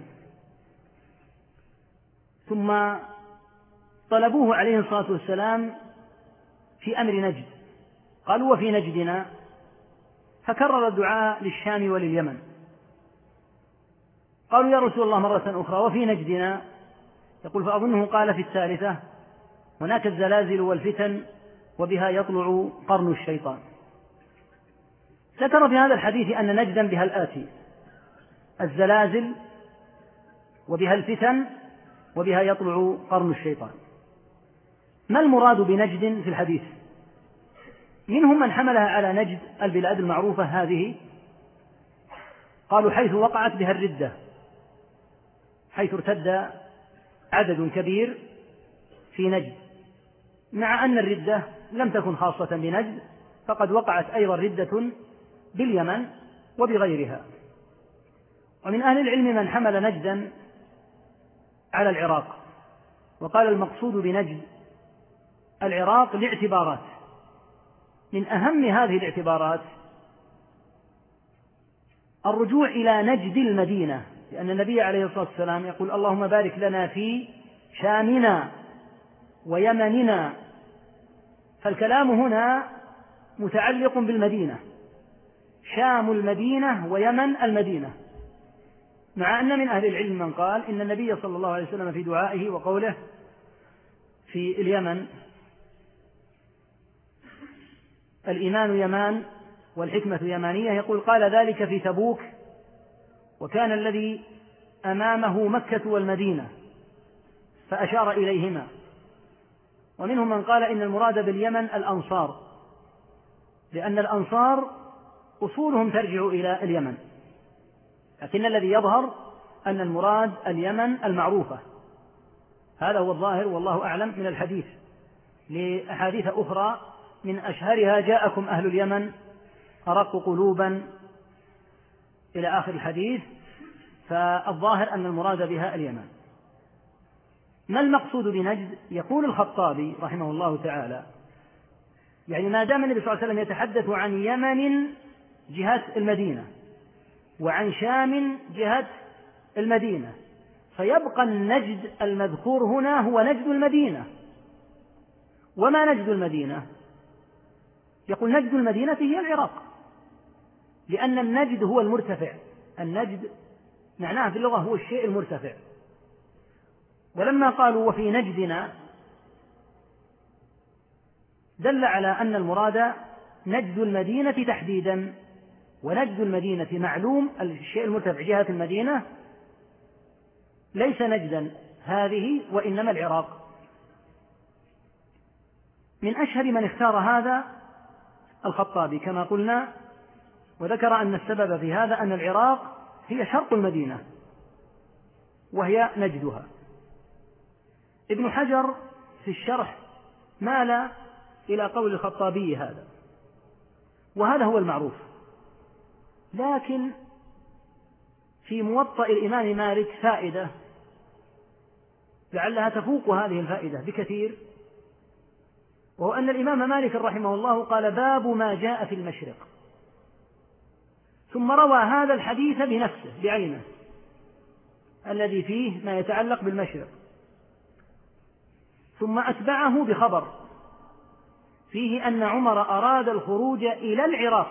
ثم طلبوه عليه الصلاة والسلام في أمر نجد، قالوا: وفي نجدنا؟ فكرر الدعاء للشام ولليمن. قالوا: يا رسول الله مرة أخرى وفي نجدنا؟ يقول: فأظنه قال في الثالثة: هناك الزلازل والفتن وبها يطلع قرن الشيطان. ذكر في هذا الحديث أن نجدا بها الآتي: الزلازل وبها الفتن وبها يطلع قرن الشيطان. ما المراد بنجد في الحديث؟ منهم من حملها على نجد البلاد المعروفة هذه، قالوا حيث وقعت بها الردة، حيث ارتد عدد كبير في نجد، مع أن الردة لم تكن خاصة بنجد، فقد وقعت أيضا ردة باليمن وبغيرها. ومن أهل العلم من حمل نجدا على العراق، وقال المقصود بنجد العراق لاعتبارات. من أهم هذه الاعتبارات الرجوع إلى نجد المدينة، لأن النبي عليه الصلاة والسلام يقول: اللهم بارك لنا في شامنا ويمننا. فالكلام هنا متعلق بالمدينة، شام المدينة ويمن المدينة، مع أن من أهل العلم من قال إن النبي صلى الله عليه وسلم في دعائه وقوله في اليمن: الإيمان يمان والحكمة يمانية، يقول: قال ذلك في تبوك، وكان الذي أمامه مكة والمدينة، فأشار إليهما. ومنهم من قال إن المراد باليمن الأنصار، لأن الأنصار أصولهم ترجع إلى اليمن، لكن الذي يظهر أن المراد اليمن المعروفة. هذا هو الظاهر والله أعلم من الحديث، لأحاديث أخرى من أشهرها: جاءكم أهل اليمن أرق قلوبا إلى آخر الحديث. فالظاهر أن المراد بها اليمن. ما المقصود بنجد؟ يقول الخطابي رحمه الله تعالى: يعني ما دام النبي صلى الله عليه وسلم يتحدث عن يمن جهة المدينة وعن شام جهة المدينة، فيبقى النجد المذكور هنا هو نجد المدينة. وما نجد المدينة؟ يقول: نجد المدينة هي العراق، لأن النجد هو المرتفع. النجد معناه في اللغة هو الشيء المرتفع. ولما قالوا وفي نجدنا دل على أن المراد نجد المدينة تحديدا، ونجد المدينة معلوم، الشيء المرتفع جهة المدينة ليس نجدا هذه وإنما العراق. من أشهر من اختار هذا الخطابي كما قلنا، وذكر أن السبب في هذا أن العراق هي شرق المدينة وهي نجدها. ابن حجر في الشرح مال إلى قول الخطابي هذا، وهذا هو المعروف. لكن في موطأ الإمام مالك فائدة لعلها تفوق هذه الفائدة بكثير، وهو أن الإمام مالك رحمه الله قال: باب ما جاء في المشرق، ثم روى هذا الحديث بنفسه بعينه الذي فيه ما يتعلق بالمشرق، ثم أتبعه بخبر فيه أن عمر أراد الخروج إلى العراق،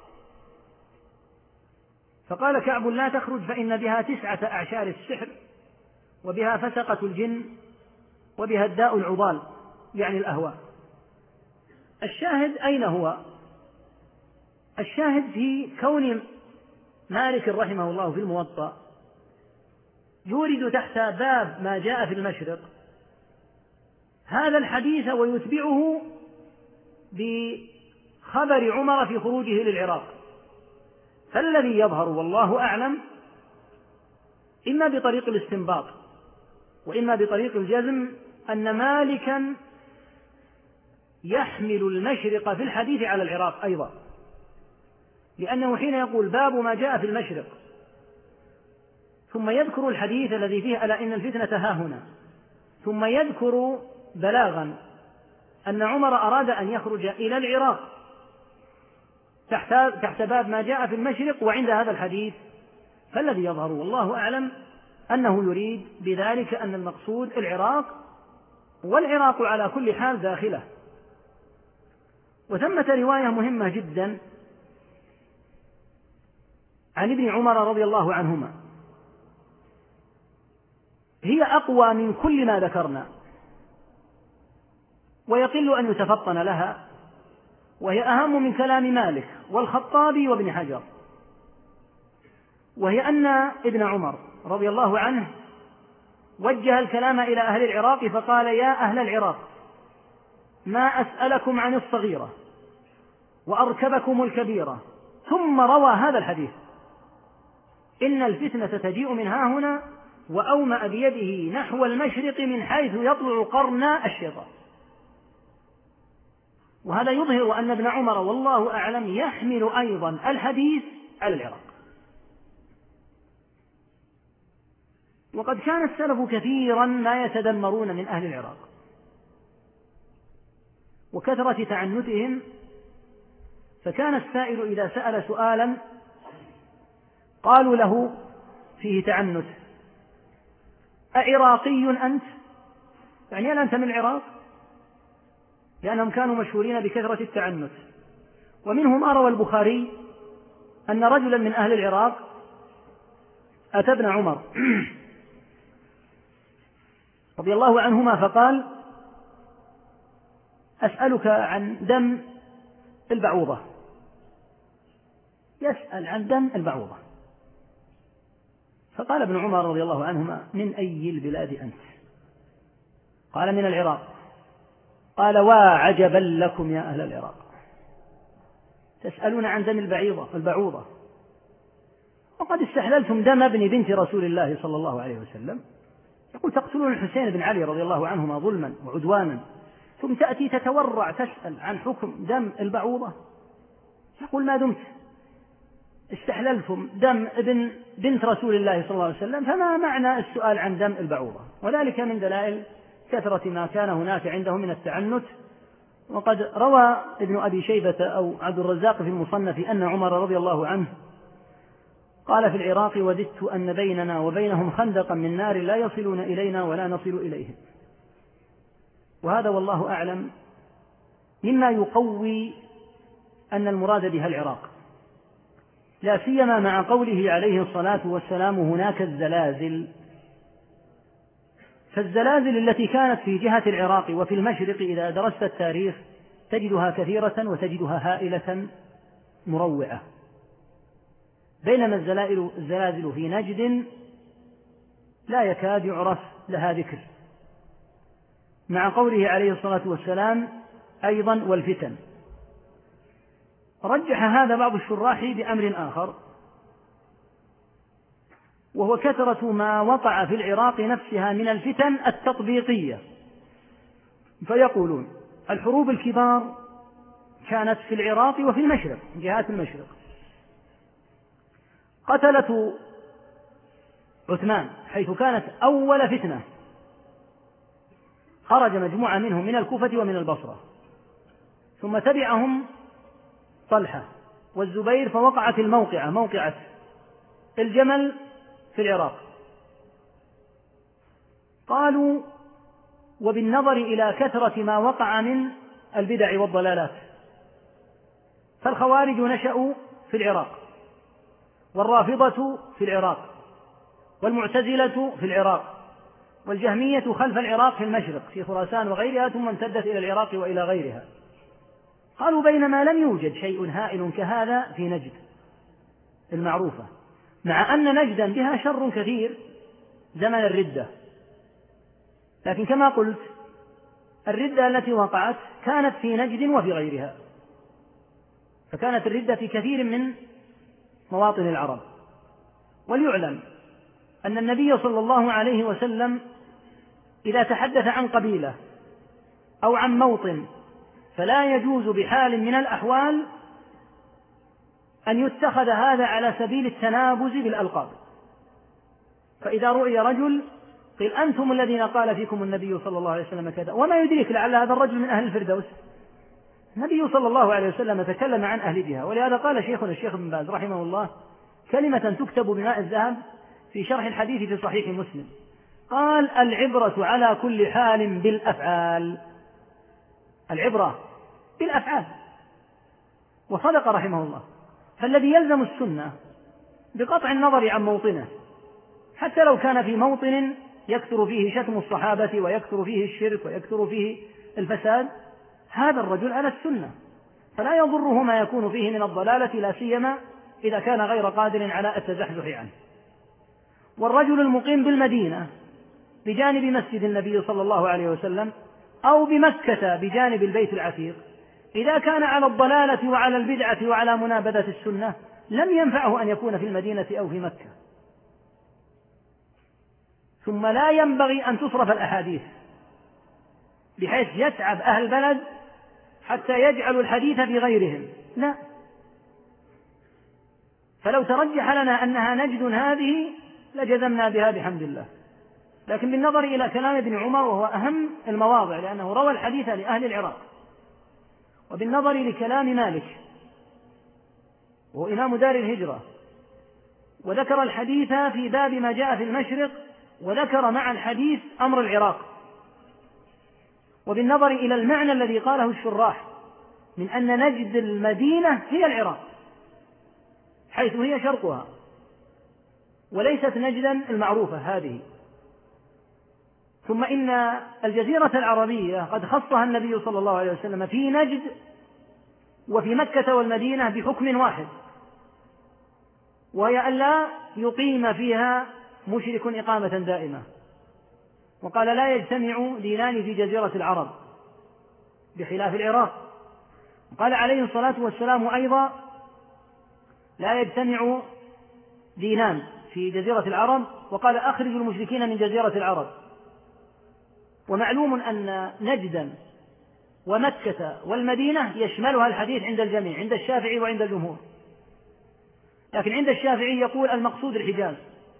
فقال كعب: لا تخرج فإن بها 9 أعشار السحر، وبها فسقة الجن، وبها الداء العضال، يعني الأهواء. الشاهد أين هو؟ الشاهد في كون مالك رحمه الله في الموطأ يورد تحت باب ما جاء في المشرق هذا الحديث ويتبعه بخبر عمر في خروجه للعراق. فالذي يظهر والله أعلم إما بطريق الاستنباط وإما بطريق الجزم أن مالكا يحمل المشرق في الحديث على العراق أيضا، لأنه حين يقول باب ما جاء في المشرق ثم يذكر الحديث الذي فيه ألا إن الفتنة هاهنا، ثم يذكر بلاغا أن عمر أراد أن يخرج إلى العراق تحت باب ما جاء في المشرق وعند هذا الحديث، فالذي يظهر والله أعلم أنه يريد بذلك أن المقصود العراق، والعراق على كل حال داخله. وثمة رواية مهمة جدا عن ابن عمر رضي الله عنهما هي أقوى من كل ما ذكرنا، ويقل أن يتفطن لها، وهي أهم من كلام مالك والخطابي وابن حجر، وهي أن ابن عمر رضي الله عنه وجه الكلام إلى أهل العراق فقال: يا أهل العراق، ما أسألكم عن الصغيرة وأركبكم الكبيرة، ثم روى هذا الحديث: إن الفتنة تجيء من هاهنا، وأومأ بيده نحو المشرق من حيث يطلع قرن الشيطان. وهذا يظهر أن ابن عمر والله أعلم يحمل أيضا الحديث على العراق. وقد كان السلف كثيرا ما يتذمرون من أهل العراق وكثرة تعنتهم، فكان السائل إذا سأل سؤالا قالوا له فيه تعنت: أعراقي أنت؟ يعني هل أنت من العراق؟ لأنهم كانوا مشهورين بكثرة التعنت. ومنهم ما روى البخاري أن رجلا من أهل العراق أتى ابن عمر رضي الله عنهما فقال: أسألك عن دم البعوضة. يسأل عن دم البعوضة. فقال ابن عمر رضي الله عنهما: من أي البلاد أنت؟ قال: من العراق. قال: وعجبا لكم يا أهل العراق، تسألون عن دم البعوضة، وقد استحللتم دم ابن بنت رسول الله صلى الله عليه وسلم. يقول: تقتلون الحسين بن علي رضي الله عنهما ظلما وعدوانا، ثم تأتي تتورع تسأل عن حكم دم البعوضة. يقول: ما دمت استحللتم دم ابن بنت رسول الله صلى الله عليه وسلم، فما معنى السؤال عن دم البعوضة؟ وذلك من دلائل كثرة ما كان هناك عندهم من التعنت. وقد روى ابن أبي شيبة أو عبد الرزاق في المصنف أن عمر رضي الله عنه قال في العراق: وددت أن بيننا وبينهم خندقا من نار لا يصلون إلينا ولا نصل إليهم. وهذا والله أعلم مما يقوي أن المراد بها العراق، لا سيما مع قوله عليه الصلاة والسلام: هناك الزلازل. فالزلازل التي كانت في جهة العراق وفي المشرق إذا درست التاريخ تجدها كثيرة وتجدها هائلة مروعة، بينما الزلازل في نجد لا يكاد يعرف لها ذكر، مع قوله عليه الصلاة والسلام: أيضا والفتن. رجح هذا بعض الشراح بأمر آخر، وهو كثرة ما وقع في العراق نفسها من الفتن التطبيقية. فيقولون الحروب الكبار كانت في العراق وفي المشرق، جهات المشرق. قتلة عثمان حيث كانت أول فتنة، خرج مجموعة منهم من الكوفة ومن البصرة، ثم تبعهم طلحة والزبير، فوقعت الموقعة موقعة الجمل في العراق. قالوا وبالنظر إلى كثرة ما وقع من البدع والضلالات، فالخوارج نشأوا في العراق، والرافضة في العراق، والمعتزلة في العراق، والجهمية خلف العراق في المشرق في خراسان وغيرها، ثم امتدت إلى العراق وإلى غيرها. قالوا بينما لم يوجد شيء هائل كهذا في نجد المعروفة، مع أن نجدا بها شر كثير زمن الردة، لكن كما قلت الردة التي وقعت كانت في نجد وفي غيرها، فكانت الردة في كثير من مواطن العرب. وليعلم أن النبي صلى الله عليه وسلم إذا تحدث عن قبيلة أو عن موطن فلا يجوز بحال من الأحوال أن يتخذ هذا على سبيل التنابز بالألقاب. فإذا رؤي رجل قيل أنتم الذين قال فيكم النبي صلى الله عليه وسلم كذا، وما يدريك لعل هذا الرجل من أهل الفردوس. النبي صلى الله عليه وسلم تكلم عن أهل جهة، ولهذا قال شيخنا الشيخ ابن باز رحمه الله كلمة تكتب بماء الذهب في شرح الحديث في صحيح مسلم، قال العبرة على كل حال بالأفعال، العبرة بالأفعال. وصدق رحمه الله. فالذي يلزم السنة بقطع النظر عن موطنه، حتى لو كان في موطن يكثر فيه شتم الصحابة ويكثر فيه الشرك ويكثر فيه الفساد، هذا الرجل على السنة، فلا يضره ما يكون فيه من الضلالة، لا سيما إذا كان غير قادر على التزحزح عنه. والرجل المقيم بالمدينة بجانب مسجد النبي صلى الله عليه وسلم أو بمكة بجانب البيت العتيق، إذا كان على الضلالة وعلى البدعة وعلى منابذة السنة لم ينفعه أن يكون في المدينة أو في مكة. ثم لا ينبغي أن تصرف الأحاديث بحيث يتعب أهل البلد حتى يجعلوا الحديث في غيرهم، لا. فلو ترجح لنا أنها نجد هذه لجزمنا بها بحمد الله، لكن بالنظر إلى كلام ابن عمر وهو أهم المواضع لأنه روى الحديث لأهل العراق، وبالنظر لكلام مالك وهو إمام دار الهجرة وذكر الحديث في باب ما جاء في المشرق وذكر مع الحديث أمر العراق، وبالنظر إلى المعنى الذي قاله الشراح من أن نجد المدينة هي العراق حيث هي شرقها وليست نجدا المعروفة هذه. ثم إن الجزيرة العربية قد خصها النبي صلى الله عليه وسلم في نجد وفي مكة والمدينة بحكم واحد، وهي ألا يقيم فيها مشرك إقامة دائمة، وقال لا يجتمع دينان في جزيرة العرب بخلاف العراق. وقال عليه الصلاة والسلام أيضا لا يجتمع دينان في جزيرة العرب، وقال أخرجوا المشركين من جزيرة العرب. ومعلوم أن نجدا ومكة والمدينة يشملها الحديث عند الجميع، عند الشافعي وعند الجمهور، لكن عند الشافعي يقول المقصود الحجاز،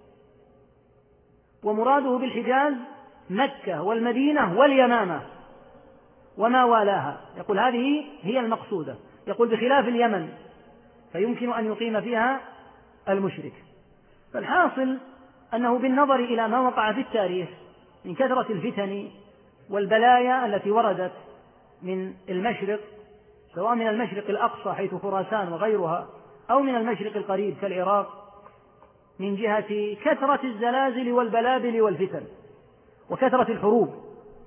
ومراده بالحجاز مكة والمدينة واليمامة وما والاها، يقول هذه هي المقصودة، يقول بخلاف اليمن فيمكن أن يقيم فيها المشرك. فالحاصل أنه بالنظر إلى ما وقع في التاريخ من كثرة الفتن والبلايا التي وردت من المشرق، سواء من المشرق الأقصى حيث خراسان وغيرها أو من المشرق القريب كالعراق، من جهة كثرة الزلازل والبلابل والفتن وكثرة الحروب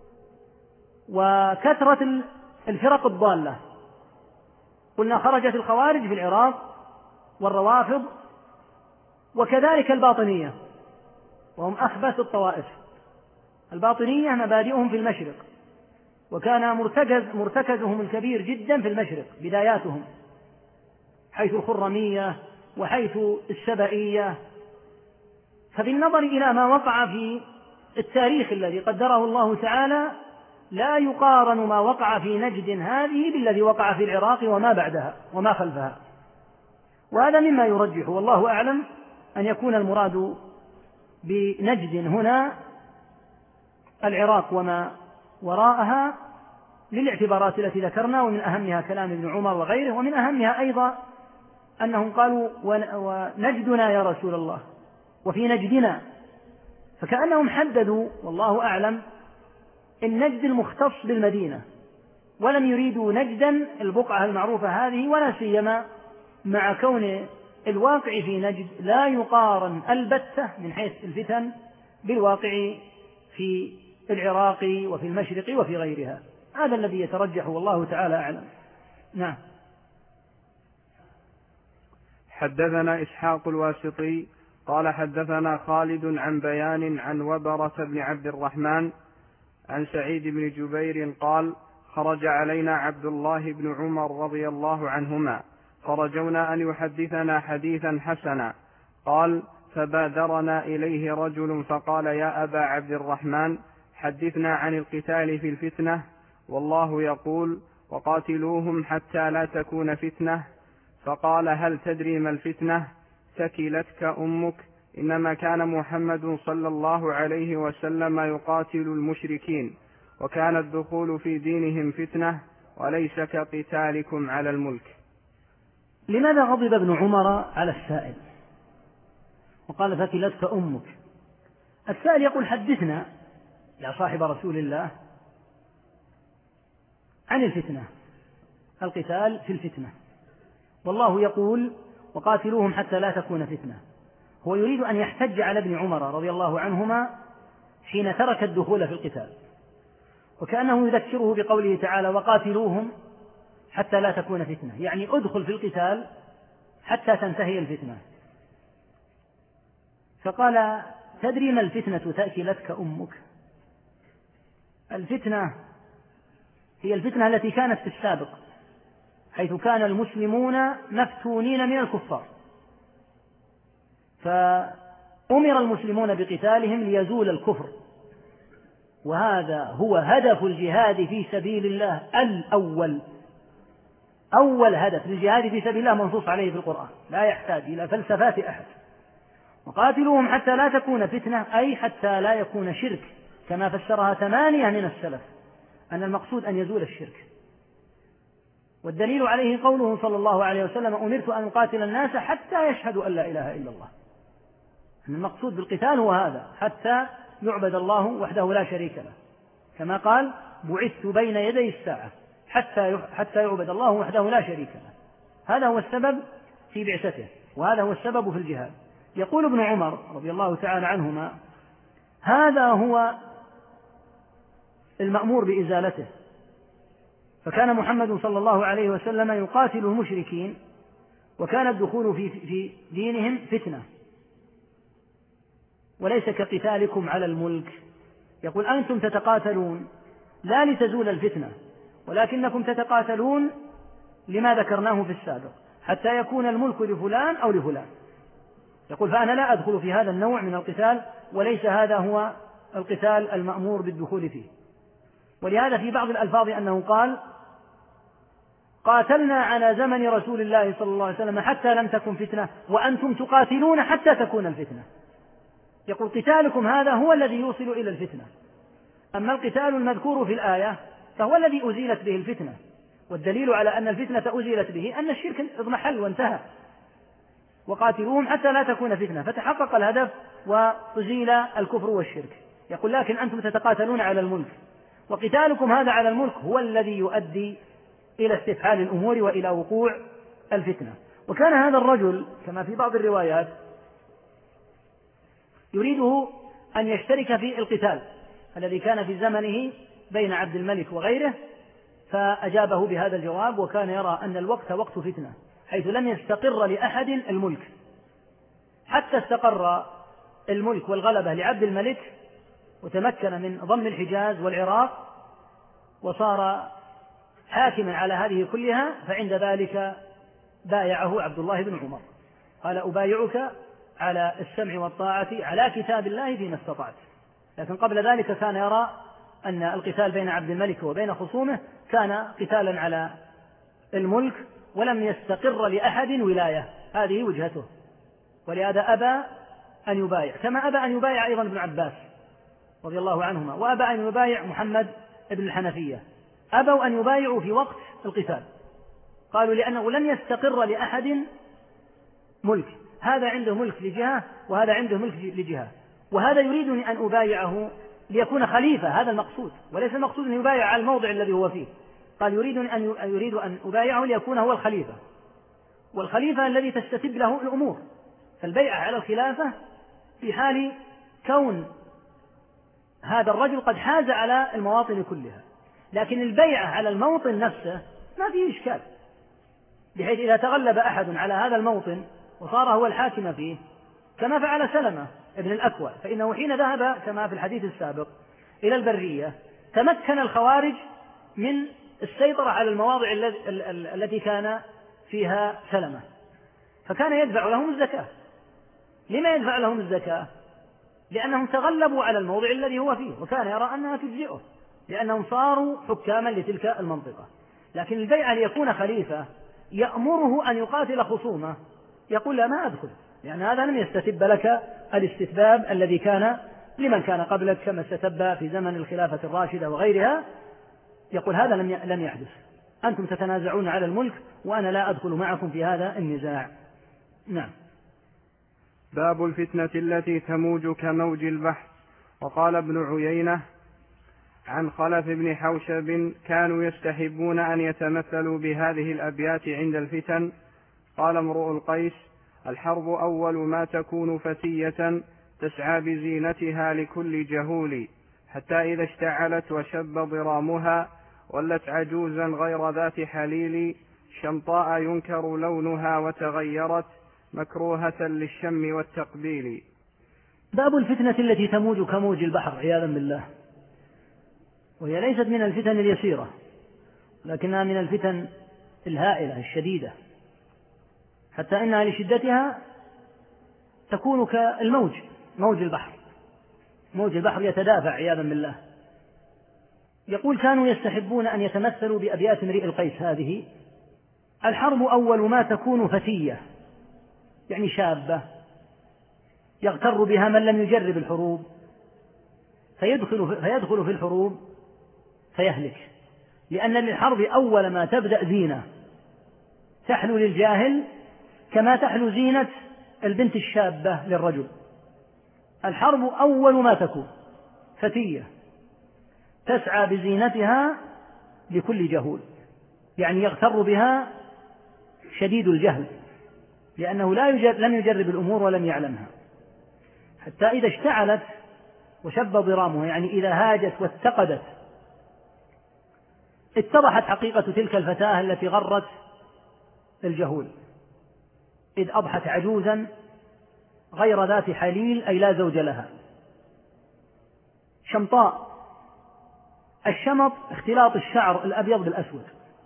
وكثرة الفرق الضالة. قلنا خرجت الخوارج في العراق والروافض، وكذلك الباطنية وهم أخبث الطوائف. الباطنية مبادئهم في المشرق وكان مرتكزهم الكبير جدا في المشرق بداياتهم، حيث الخرمية وحيث السبئية. فبالنظر إلى ما وقع في التاريخ الذي قدره الله تعالى لا يقارن ما وقع في نجد هذه بالذي وقع في العراق وما بعدها وما خلفها. وهذا مما يرجح والله أعلم أن يكون المراد بنجد هنا العراق وما وراءها للاعتبارات التي ذكرنا، ومن أهمها كلام ابن عمر وغيره، ومن أهمها أيضا أنهم قالوا ونجدنا يا رسول الله وفي نجدنا، فكأنهم حددوا والله أعلم النجد المختص بالمدينة، ولم يريدوا نجدا البقعة المعروفة هذه، ولا سيما مع كون الواقع في نجد لا يقارن البتة من حيث الفتن بالواقع في العراق وفي المشرق وفي غيرها. هذا الذي يترجح والله تعالى أعلم. نعم. حدثنا إسحاق الواسطي قال حدثنا خالد عن بيان عن وبرة بن عبد الرحمن عن سعيد بن جبير قال خرج علينا عبد الله بن عمر رضي الله عنهما فرجونا أن يحدثنا حديثا حسنا. قال فبادرنا إليه رجل فقال يا أبا عبد الرحمن حدثنا عن القتال في الفتنة، والله يقول وقاتلوهم حتى لا تكون فتنة. فقال هل تدري ما الفتنة؟ ثكلتك أمك، إنما كان محمد صلى الله عليه وسلم يقاتل المشركين، وكان الدخول في دينهم فتنة، وليس كقتالكم على الملك. لماذا غضب ابن عمر على السائل وقال ثكلتك أمك؟ السائل يقول حدثنا يا صاحب رسول الله عن الفتنة، القتال في الفتنة، والله يقول وقاتلوهم حتى لا تكون فتنة. هو يريد أن يحتج على ابن عمر رضي الله عنهما حين ترك الدخول في القتال، وكأنه يذكره بقوله تعالى وقاتلوهم حتى لا تكون فتنة، يعني ادخل في القتال حتى تنتهي الفتنة. فقال تدري ما الفتنة تأكلتك أمك؟ الفتنة هي الفتنة التي كانت في السابق، حيث كان المسلمون مفتونين من الكفار، فأمر المسلمون بقتالهم ليزول الكفر، وهذا هو هدف الجهاد في سبيل الله الأول. أول هدف للجهاد في سبيل الله منصوص عليه في القرآن، لا يحتاج إلى فلسفات أحد. وقاتلوهم حتى لا تكون فتنة، أي حتى لا يكون شرك، كما فسرها 8 من السلف أن المقصود أن يزول الشرك. والدليل عليه قوله صلى الله عليه وسلم أمرت أن أقاتل الناس حتى يشهدوا أن لا إله إلا الله. أن المقصود بالقتال هو هذا، حتى يعبد الله وحده لا شريك له، كما قال بعثت بين يدي الساعة حتى يعبد الله وحده لا شريك له. هذا هو السبب في بعثته، وهذا هو السبب في الجهاد. يقول ابن عمر رضي الله تعالى عنهما هذا هو المأمور بإزالته، فكان محمد صلى الله عليه وسلم يقاتل المشركين، وكان الدخول في دينهم فتنة، وليس كقتالكم على الملك. يقول أنتم تتقاتلون لا لتزول الفتنة، ولكنكم تتقاتلون لما ذكرناه في السابق، حتى يكون الملك لفلان أو لفلان. يقول فأنا لا أدخل في هذا النوع من القتال، وليس هذا هو القتال المأمور بالدخول فيه. ولهذا في بعض الألفاظ أنه قال قاتلنا على زمن رسول الله صلى الله عليه وسلم حتى لم تكن فتنة، وأنتم تقاتلون حتى تكون الفتنة. يقول قتالكم هذا هو الذي يوصل إلى الفتنة، أما القتال المذكور في الآية فهو الذي أزيلت به الفتنة، والدليل على أن الفتنة أزيلت به أن الشرك اضمحل وانتهى. وقاتلوهم حتى لا تكون فتنة، فتحقق الهدف وأزيل الكفر والشرك. يقول لكن أنتم تتقاتلون على الملك، وقتالكم هذا على الملك هو الذي يؤدي إلى استفحال الأمور وإلى وقوع الفتنة. وكان هذا الرجل كما في بعض الروايات يريده أن يشترك في القتال الذي كان في زمنه بين عبد الملك وغيره، فأجابه بهذا الجواب، وكان يرى أن الوقت وقت فتنة، حيث لم يستقر لأحد الملك حتى استقر الملك والغلبة لعبد الملك، وتمكن من ضم الحجاز والعراق، وصار حاكما على هذه كلها، فعند ذلك بايعه عبد الله بن عمر، قال أبايعك على السمع والطاعة على كتاب الله فيما استطعت. لكن قبل ذلك كان يرى أن القتال بين عبد الملك وبين خصومه كان قتالا على الملك، ولم يستقر لأحد ولاية، هذه وجهته، ولهذا أبى أن يبايع، كما أبى أن يبايع أيضا ابن عباس رضي الله عنهما، وأبى أن يبايع محمد ابن الحنفية، أبوا أن يبايعوا في وقت القتال، قالوا لأنه لم يستقر لأحد ملك، هذا عنده ملك لجهة وهذا عنده ملك لجهة، وهذا يريدني أن أبايعه ليكون خليفة، هذا المقصود، وليس المقصود أن يبايع على الموضع الذي هو فيه، قال يريد أن أبايعه ليكون هو الخليفة، والخليفة الذي تستتب له الأمور، فالبيعة على الخلافة في حال كون هذا الرجل قد حاز على المواطن كلها، لكن البيعة على الموطن نفسه ما فيه إشكال، بحيث إذا تغلب أحد على هذا الموطن وصار هو الحاكم فيه، كما فعل سلمة ابن الأكوع، فإنه حين ذهب كما في الحديث السابق إلى البرية تمكن الخوارج من السيطرة على المواضع التي كان فيها سلمة، فكان يدفع لهم الزكاة. لما يدفع لهم الزكاة؟ لأنهم تغلبوا على الموضع الذي هو فيه، وكان يرى أنها تجزئه لأنهم صاروا حكاما لتلك المنطقة. لكن البيعة ليكون خليفة يأمره أن يقاتل خصومه، يقول لا، ما أدخل، لأن هذا لم يستتب لك الاستتباب الذي كان لمن كان قبلك، كما استتب في زمن الخلافة الراشدة وغيرها، يقول هذا لم يحدث، أنتم تتنازعون على الملك وأنا لا أدخل معكم في هذا النزاع. نعم. باب الفتنة التي تموج كموج البحر. وقال ابن عيينة عن خلف بن حوشب كانوا يستحبون أن يتمثلوا بهذه الأبيات عند الفتن. قال امرؤ القيس: الحرب أول ما تكون فتية تسعى بزينتها لكل جهول، حتى إذا اشتعلت وشب ضرامها ولت عجوزا غير ذات حليل، شمطاء ينكر لونها وتغيرت مكروهة للشم والتقبيل. باب الفتنة التي تموج كموج البحر عياذا بالله، وهي ليست من الفتن اليسيرة، لكنها من الفتن الهائلة الشديدة، حتى إنها لشدتها تكون كالموج، موج البحر، موج البحر يتدافع عياذا بالله. يقول كانوا يستحبون أن يتمثلوا بأبيات امرئ القيس هذه: الحرب أول ما تكون فتية، يعني شابة يغتر بها من لم يجرب الحروب، فيدخل في الحروب فيهلك، لأن للحرب أول ما تبدأ زينة تحلو للجاهل كما تحلو زينة البنت الشابة للرجل. الحرب أول ما تكون فتية تسعى بزينتها لكل جهول، يعني يغتر بها شديد الجهل، لأنه لم يجرب الأمور ولم يعلمها، حتى إذا اشتعلت وشب ضرامها، يعني إذا هاجت واتقدت اتضحت حقيقة تلك الفتاة التي غرت الجهول، إذ أضحت عجوزا غير ذات حليل، أي لا زوج لها. شمطاء، الشمط اختلاط الشعر الأبيض بالأسود،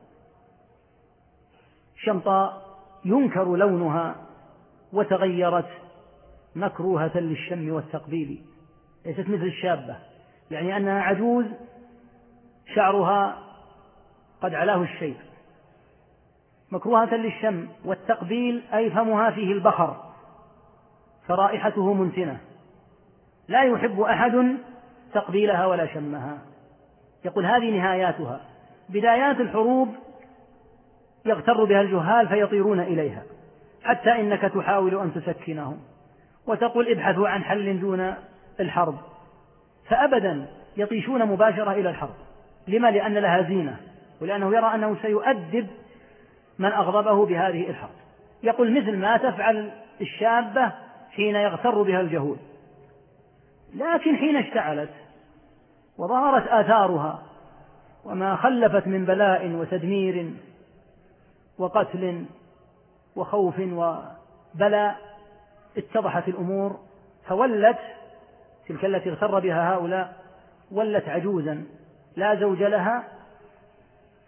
شمطاء ينكر لونها وتغيرت مكروهة للشم والتقبيل، ليست مثل الشابة، يعني أنها عجوز شعرها قد علاه الشيب، مكروهة للشم والتقبيل، أي فمها فيه البخر فرائحته منتنة، لا يحب أحد تقبيلها ولا شمها. يقول هذه نهاياتها، بدايات الحروب يغتر بها الجهال فيطيرون إليها، حتى إنك تحاول أن تسكنهم وتقول ابحثوا عن حل دون الحرب، فأبدا يطيشون مباشرة إلى الحرب. لما؟ لأن لها زينة، ولأنه يرى أنه سيؤدب من أغضبه بهذه الحرب. يقول مثل ما تفعل الشابة حين يغتر بها الجهول، لكن حين اشتعلت وظهرت آثارها وما خلفت من بلاء وتدمير وقتل وخوف وبلاء، اتضحت الأمور، فولت تلك التي اغتر بها هؤلاء ولت عجوزا لا زوج لها،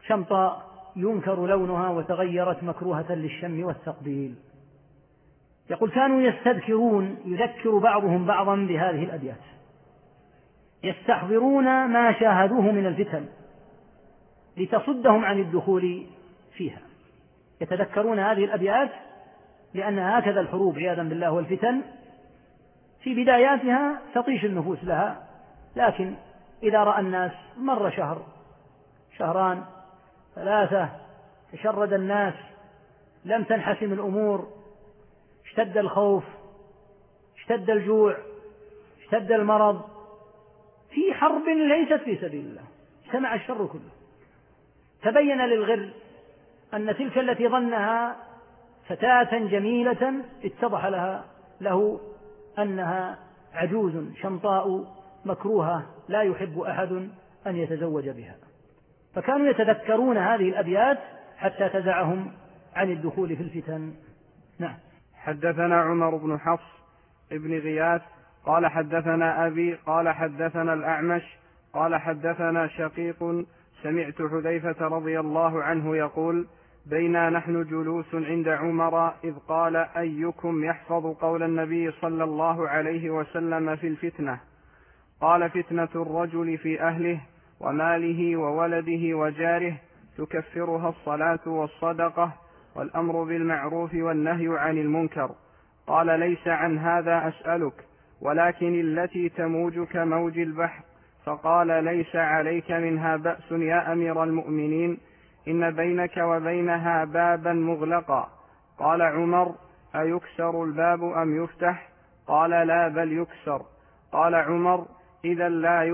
شمطاء ينكر لونها وتغيرت مكروهة للشم والتقبيل. يقول كانوا يستذكرون، يذكر بعضهم بعضا بهذه الأبيات، يستحضرون ما شاهدوه من الفتن لتصدهم عن الدخول فيها. يتذكرون هذه الأبيات لأن هكذا الحروب عياذا بالله والفتن في بداياتها تطيش النفوس لها، لكن إذا رأى الناس مر شهر شهران 3 تشرد الناس، لم تنحسم الأمور، اشتد الخوف، اشتد الجوع، اشتد المرض، في حرب ليست في سبيل الله، اجتمع الشر كله. تبين للغر أن تلك التي ظنها فتاة جميلة اتضح له أنها عجوز شمطاء مكروهة لا يحب أحد أن يتزوج بها. فكانوا يتذكرون هذه الأبيات حتى تدعهم عن الدخول في الفتن. نعم. حدثنا عمر بن حفص ابن غياث قال حدثنا أبي قال حدثنا الأعمش قال حدثنا شقيق سمعت حذيفة رضي الله عنه يقول: بينا نحن جلوس عند عمر إذ قال: أيكم يحفظ قول النبي صلى الله عليه وسلم في الفتنة؟ قال: فتنة الرجل في أهله وماله وولده وجاره تكفرها الصلاة والصدقة والأمر بالمعروف والنهي عن المنكر. قال: ليس عن هذا أسألك، ولكن التي تموج كموج البحر. فقال: ليس عليك منها بأس يا أمير المؤمنين، إن بينك وبينها بابا مغلقا. قال عمر: أيكسر الباب أم يفتح؟ قال: لا بل يكسر. قال عمر: إذا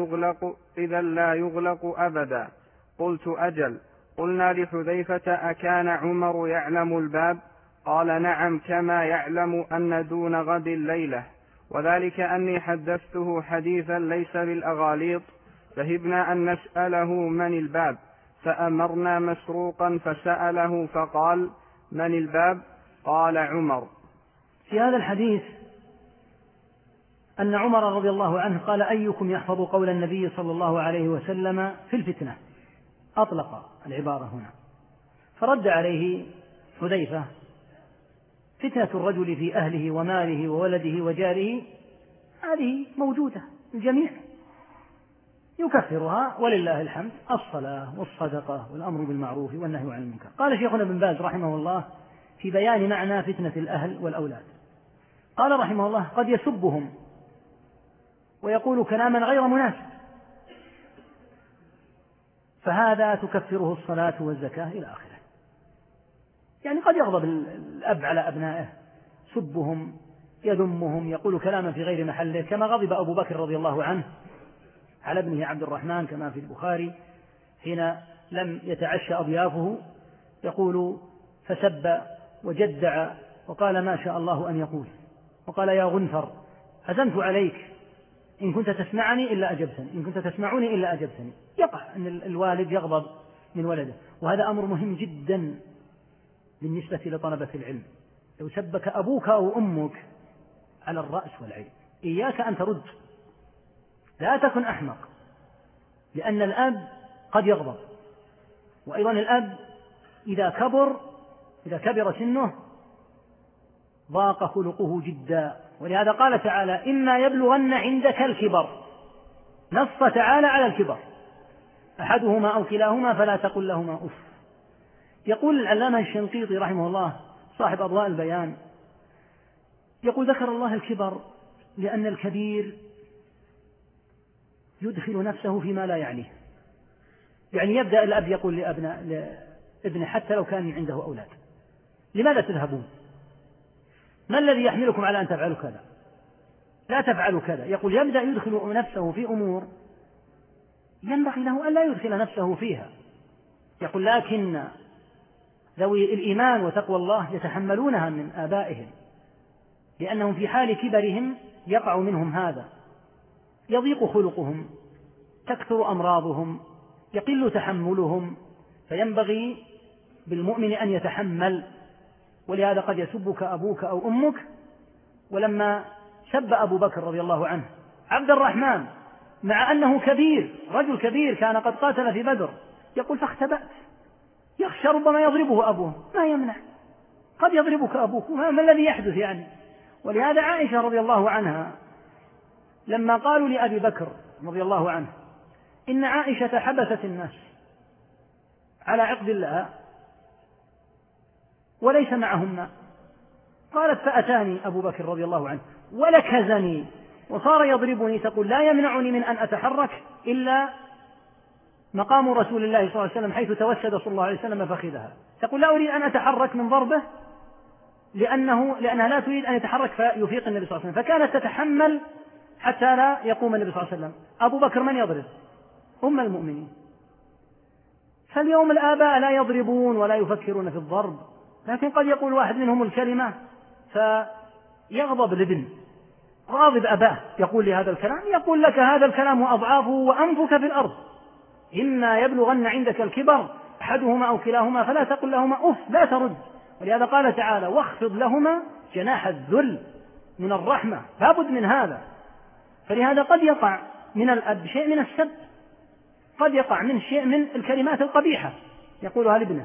لا يغلق أبدا. قلت: أجل. قلنا لحذيفة: أكان عمر يعلم الباب؟ قال: نعم، كما يعلم أن دون غد الليلة، وذلك أني حدثته حديثا ليس بالأغاليط. فهبنا أن نسأله من الباب، فأمرنا مسروقا فسأله فقال: من الباب؟ قال: عمر. في هذا الحديث أن عمر رضي الله عنه قال: أيكم يحفظ قول النبي صلى الله عليه وسلم في الفتنة؟ أطلق العبارة هنا، فرد عليه حذيفة: فتنة الرجل في أهله وماله وولده وجاره هذه موجودة، الجميع يكفرها ولله الحمد، الصلاة والصدقة والأمر بالمعروف والنهي عن المنكر. قال شيخنا ابن باز رحمه الله في بيان معنى فتنة الأهل والأولاد، قال رحمه الله: قد يسبهم ويقول كلاما غير مناسب، فهذا تكفره الصلاة والزكاة إلى آخره. يعني قد يغضب الأب على أبنائه، سبهم، يذمهم، يقول كلاما في غير محله، كما غضب أبو بكر رضي الله عنه على ابنه عبد الرحمن كما في البخاري حين لم يتعشى أضيافه، يقول: فسب وجدع وقال: ما شاء الله أن يقول، وقال: يا غنفر عزمت عليك، إن كنت تسمعني إلا أجبتني، إن كنت تسمعني إلا أجبتني. يقع أن الوالد يغضب من ولده، وهذا أمر مهم جدا بالنسبة لطلبة العلم. لو سبك أبوك أو أمك على الرأس والعين، إياك أن ترد، لا تكن أحمق، لأن الأب قد يغضب، وأيضا الأب إذا كبر سنه ضاق خلقه جدا. ولهذا قال تعالى: إما يبلغن عندك الكبر، نص تعالى على الكبر، أحدهما أو كلاهما فلا تقل لهما أف. يقول العلامة الشنقيطي رحمه الله صاحب أضواء البيان، يقول: ذكر الله الكبر لأن الكبير يدخل نفسه فيما لا يعنيه. يعني يبدأ الأب يقول لابنه حتى لو كان عنده أولاد: لماذا تذهبون؟ ما الذي يحملكم على أن تفعلوا كذا؟ لا تفعلوا كذا. يقول يبدأ يدخل نفسه في أمور ينبغي له أن لا يدخل نفسه فيها. يقول: لكن ذوي الإيمان وتقوى الله يتحملونها من آبائهم، لأنهم في حال كبرهم يقع منهم هذا، يضيق خلقهم، تكثر أمراضهم، يقل تحملهم، فينبغي بالمؤمن أن يتحمل. ولهذا قد يسبك أبوك أو أمك. ولما سب أبو بكر رضي الله عنه عبد الرحمن مع أنه كبير، رجل كبير كان قد قاتل في بدر، يقول: فاختبأت، يخشى ربما يضربه أبوه، ما يمنع، قد يضربك أبوك، ما الذي يحدث يعني. ولهذا عائشة رضي الله عنها لما قالوا لأبي بكر رضي الله عنه إن عائشة حبست الناس على عقد الله وليس معهم ماء، قالت فأتاني أبو بكر رضي الله عنه ولكزني وصار يضربني، تقول لا يمنعني من أن أتحرك إلا مقام رسول الله صلى الله عليه وسلم حيث توسد صلى الله عليه وسلم فخذها، تقول لا أريد أن أتحرك من ضربه لأنها لا تريد أن يتحرك فيفيق النبي صلى الله عليه وسلم، فكانت تتحمل حتى لا يقوم النبي صلى الله عليه وسلم. أبو بكر من يضرب؟ أم المؤمنين. فاليوم الآباء لا يضربون ولا يفكرون في الضرب، لكن قد يقول واحد منهم الكلمة فيغضب الابن، غاضب أباه، يقول لي هذا الكلام، يقول لك هذا الكلام وأضعافه وأنفك في الأرض، إما يبلغن عندك الكبر أحدهما أو كلاهما فلا تقل لهما أف، لا ترد. ولهذا قال تعالى واخفض لهما جناح الذل من الرحمة، لا بد من هذا. فلهذا قد يقع من الأب شيء من السب، قد يقع من شيء من الكلمات القبيحة يقولها لابنه.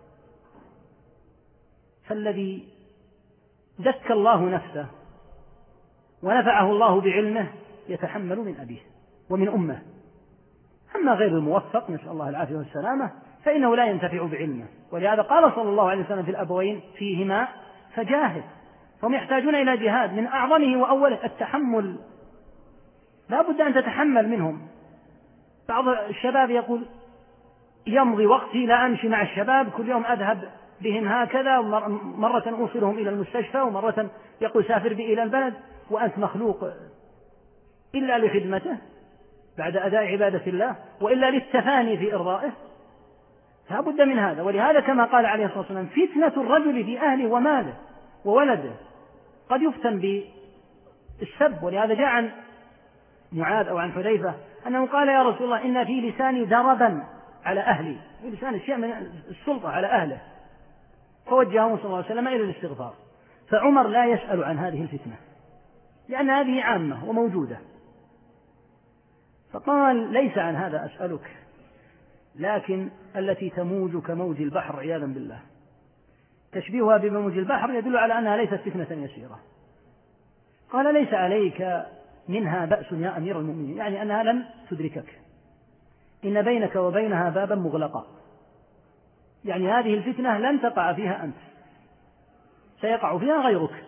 فالذي زكى الله نفسه ونفعه الله بعلمه يتحمل من أبيه ومن أمه. أما غير الموفق نسأل الله العافية والسلامة فإنه لا ينتفع بعلمه. ولهذا قال صلى الله عليه وسلم في الأبوين فيهما فجاهد، هم يحتاجون إلى جهاد من أعظمه وأوله التحمل، لا بد أن تتحمل منهم. بعض الشباب يقول يمضي وقتي لا أمشي مع الشباب، كل يوم أذهب بهم هكذا، مرة أوصلهم إلى المستشفى ومرة يقول سافر بي إلى البلد، وأنت مخلوق إلا لخدمته بعد أداء عبادة الله وإلا للتفاني في إرضائه، لا بد من هذا. ولهذا كما قال عليه الصلاة والسلام فتنة الرجل في أهله وماله وولده، قد يفتن بالسب. ولهذا جاء عن معاذ أو عن حذيفة أنه قال يا رسول الله إن في لساني دربا على أهلي، في لسان الشيء من السلطة على أهله، فوجهه صلى الله عليه وسلم إلى الاستغفار. فعمر لا يسأل عن هذه الفتنة لأن هذه عامة وموجودة، فقال ليس عن هذا أسألك، لكن التي تموج كموج البحر عياذا بالله. تشبيهها بموج البحر يدل على أنها ليست فتنة يسيرة. قال ليس عليك منها بأس يا أمير المؤمنين، يعني أنها لم تدركك، إن بينك وبينها بابا مغلقا، يعني هذه الفتنة لن تقع فيها أنت، سيقع فيها غيرك.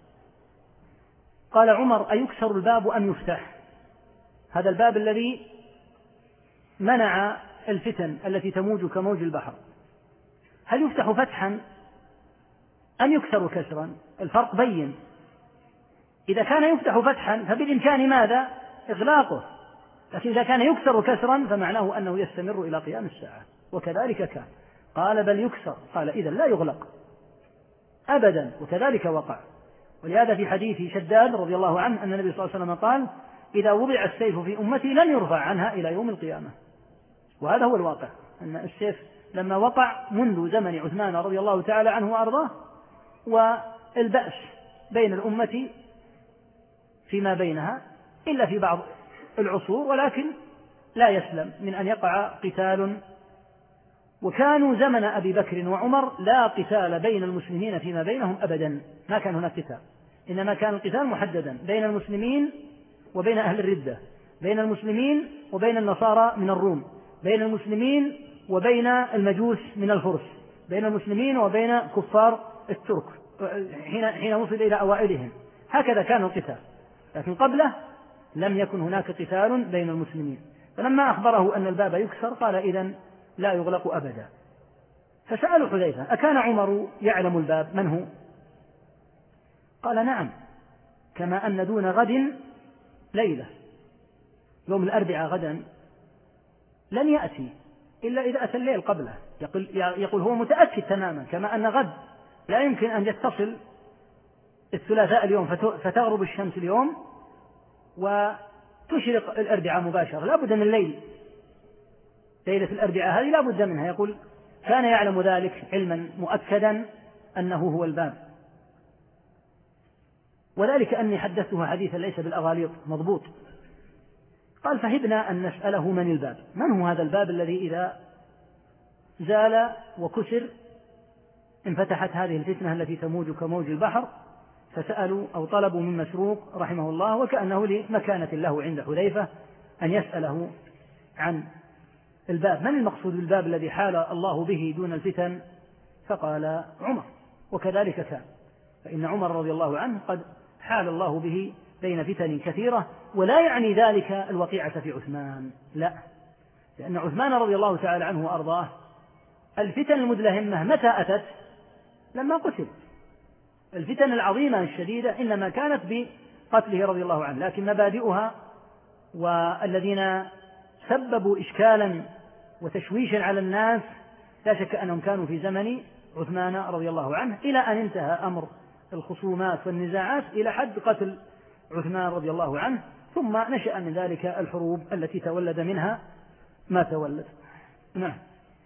قال عمر أيكسر الباب أم يفتح؟ هذا الباب الذي منع الفتن التي تموج كموج البحر، هل يفتح فتحا أم يكسر كسرا؟ الفرق بين. إذا كان يفتح فتحا فبالإمكان ماذا؟ إغلاقه، لكن إذا كان يكسر كسرا فمعناه أنه يستمر إلى قيام الساعة، وكذلك كان. قال بل يكسر، قال إذا لا يغلق أبدا، وكذلك وقع. ولهذا في حديث شداد رضي الله عنه أن النبي صلى الله عليه وسلم قال إذا وضع السيف في أمتي لن يرفع عنها إلى يوم القيامة. وهذا هو الواقع، أن السيف لما وقع منذ زمن عثمان رضي الله تعالى عنه وأرضاه، والبأس بين الأمة فيما بينها إلا في بعض العصور، ولكن لا يسلم من أن يقع قتال. وكانوا زمن أبي بكر وعمر لا قتال بين المسلمين فيما بينهم أبدا، ما كان هناك قتال، إنما كان القتال محددا بين المسلمين وبين أهل الردة، بين المسلمين وبين النصارى من الروم، بين المسلمين وبين المجوس من الفرس، بين المسلمين وبين كفار الترك حين وصل إلى أوائلهم، هكذا كان القتال. لكن قبله لم يكن هناك قتال بين المسلمين. فلما أخبره أن الباب يكسر قال إذن لا يغلق أبدا. فسألوا حذيفة أكان عمر يعلم الباب من هو؟ قال نعم، كما أن دون غد ليلة، يوم الأربعاء غدا لن يأتي إلا إذا أتى الليل قبله. يقول هو متأكد تماما كما أن غد لا يمكن أن يتصل الثلاثاء اليوم فتغرب الشمس اليوم وتشرق الأربعاء مباشرة، لا بد من الليل، ليلة الأربعاء هذه لا بد منها. يقول كان يعلم ذلك علما مؤكدا أنه هو الباب، وذلك أني حدثته حديثا ليس بالأغاليط مضبوط. قال فهبنا أن نسأله من الباب، من هو هذا الباب الذي إذا زال وكسر انفتحت هذه الفتنة التي تموج كموج البحر، فسألوا أو طلبوا من مسروق رحمه الله وكأنه لمكانة له عند حذيفة أن يسأله عن الباب، من المقصود بالباب الذي حال الله به دون الفتن؟ فقال عمر، وكذلك كان، فإن عمر رضي الله عنه قد حال الله به بين فتن كثيرة، ولا يعني ذلك الوقيعة في عثمان، لا، لأن عثمان رضي الله تعالى عنه وأرضاه الفتن المدلهمة متى أتت؟ لما قتل. الفتن العظيمة الشديدة إنما كانت بقتله رضي الله عنه، لكن مبادئها والذين سببوا إشكالا وتشويشا على الناس لا شك أنهم كانوا في زمن عثمان رضي الله عنه، إلى أن انتهى أمر الخصومات والنزاعات إلى حد قتل عثمان رضي الله عنه، ثم نشأ من ذلك الحروب التي تولد منها ما تولد. نعم.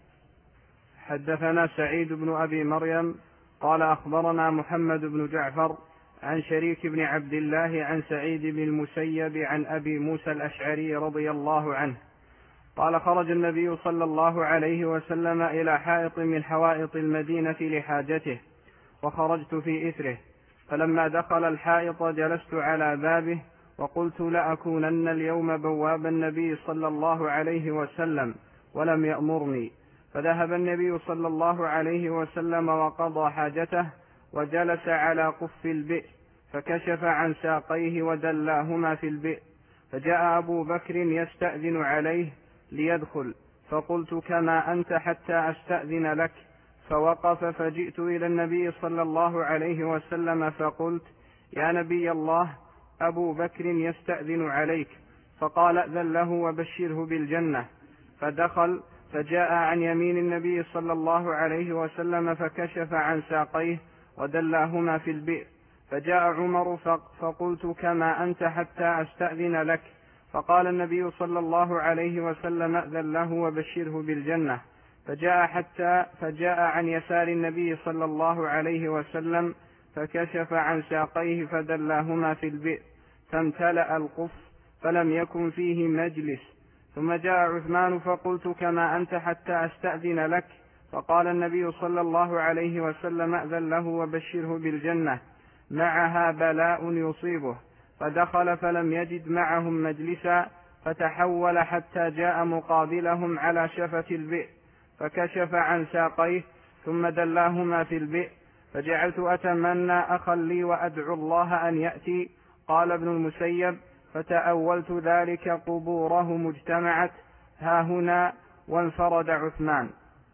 حدثنا سعيد بن أبي مريم قال أخبرنا محمد بن جعفر عن شريك بن عبد الله عن سعيد بن المسيب عن أبي موسى الأشعري رضي الله عنه قال خرج النبي صلى الله عليه وسلم إلى حائط من حوائط المدينة لحاجته، وخرجت في إثره، فلما دخل الحائط جلست على بابه وقلت لأكونن اليوم بواب النبي صلى الله عليه وسلم، ولم يأمرني. فذهب النبي صلى الله عليه وسلم وقضى حاجته وجلس على قف البئر، فكشف عن ساقيه ودلاهما في البئر، فجاء أبو بكر يستأذن عليه ليدخل، فقلت كما أنت حتى أستأذن لك، فوقف، فجئت إلى النبي صلى الله عليه وسلم فقلت يا نبي الله أبو بكر يستأذن عليك، فقال ائذن له وبشره بالجنة. فدخل، فجاء عن يمين النبي صلى الله عليه وسلم فكشف عن ساقيه ودلاهما في البئر، فجاء عمر فقلت كما أنت حتى أستأذن لك، فقال النبي صلى الله عليه وسلم ائذن له وبشره بالجنة. فجاء عن يسار النبي صلى الله عليه وسلم فكشف عن ساقيه فدلاهما في البئر، فامتلأ القف فلم يكن فيه مجلس. ثم جاء عثمان فقلت كما أنت حتى أستأذن لك، فقال النبي صلى الله عليه وسلم ائذن له وبشره بالجنة معها بلاء يصيبه. فدخل فلم يجد معهم مجلسا، فتحول حتى جاء مقابلهم على شفة البئر، فكشف عن ساقيه ثم دلاهما في البئر، فجعلت أتمنى أخا لي وأدعو الله أن يأتي. قال ابن المسيب فتأولت ذلك قبورهم اجتمعت ها هنا وانفرد عثمان.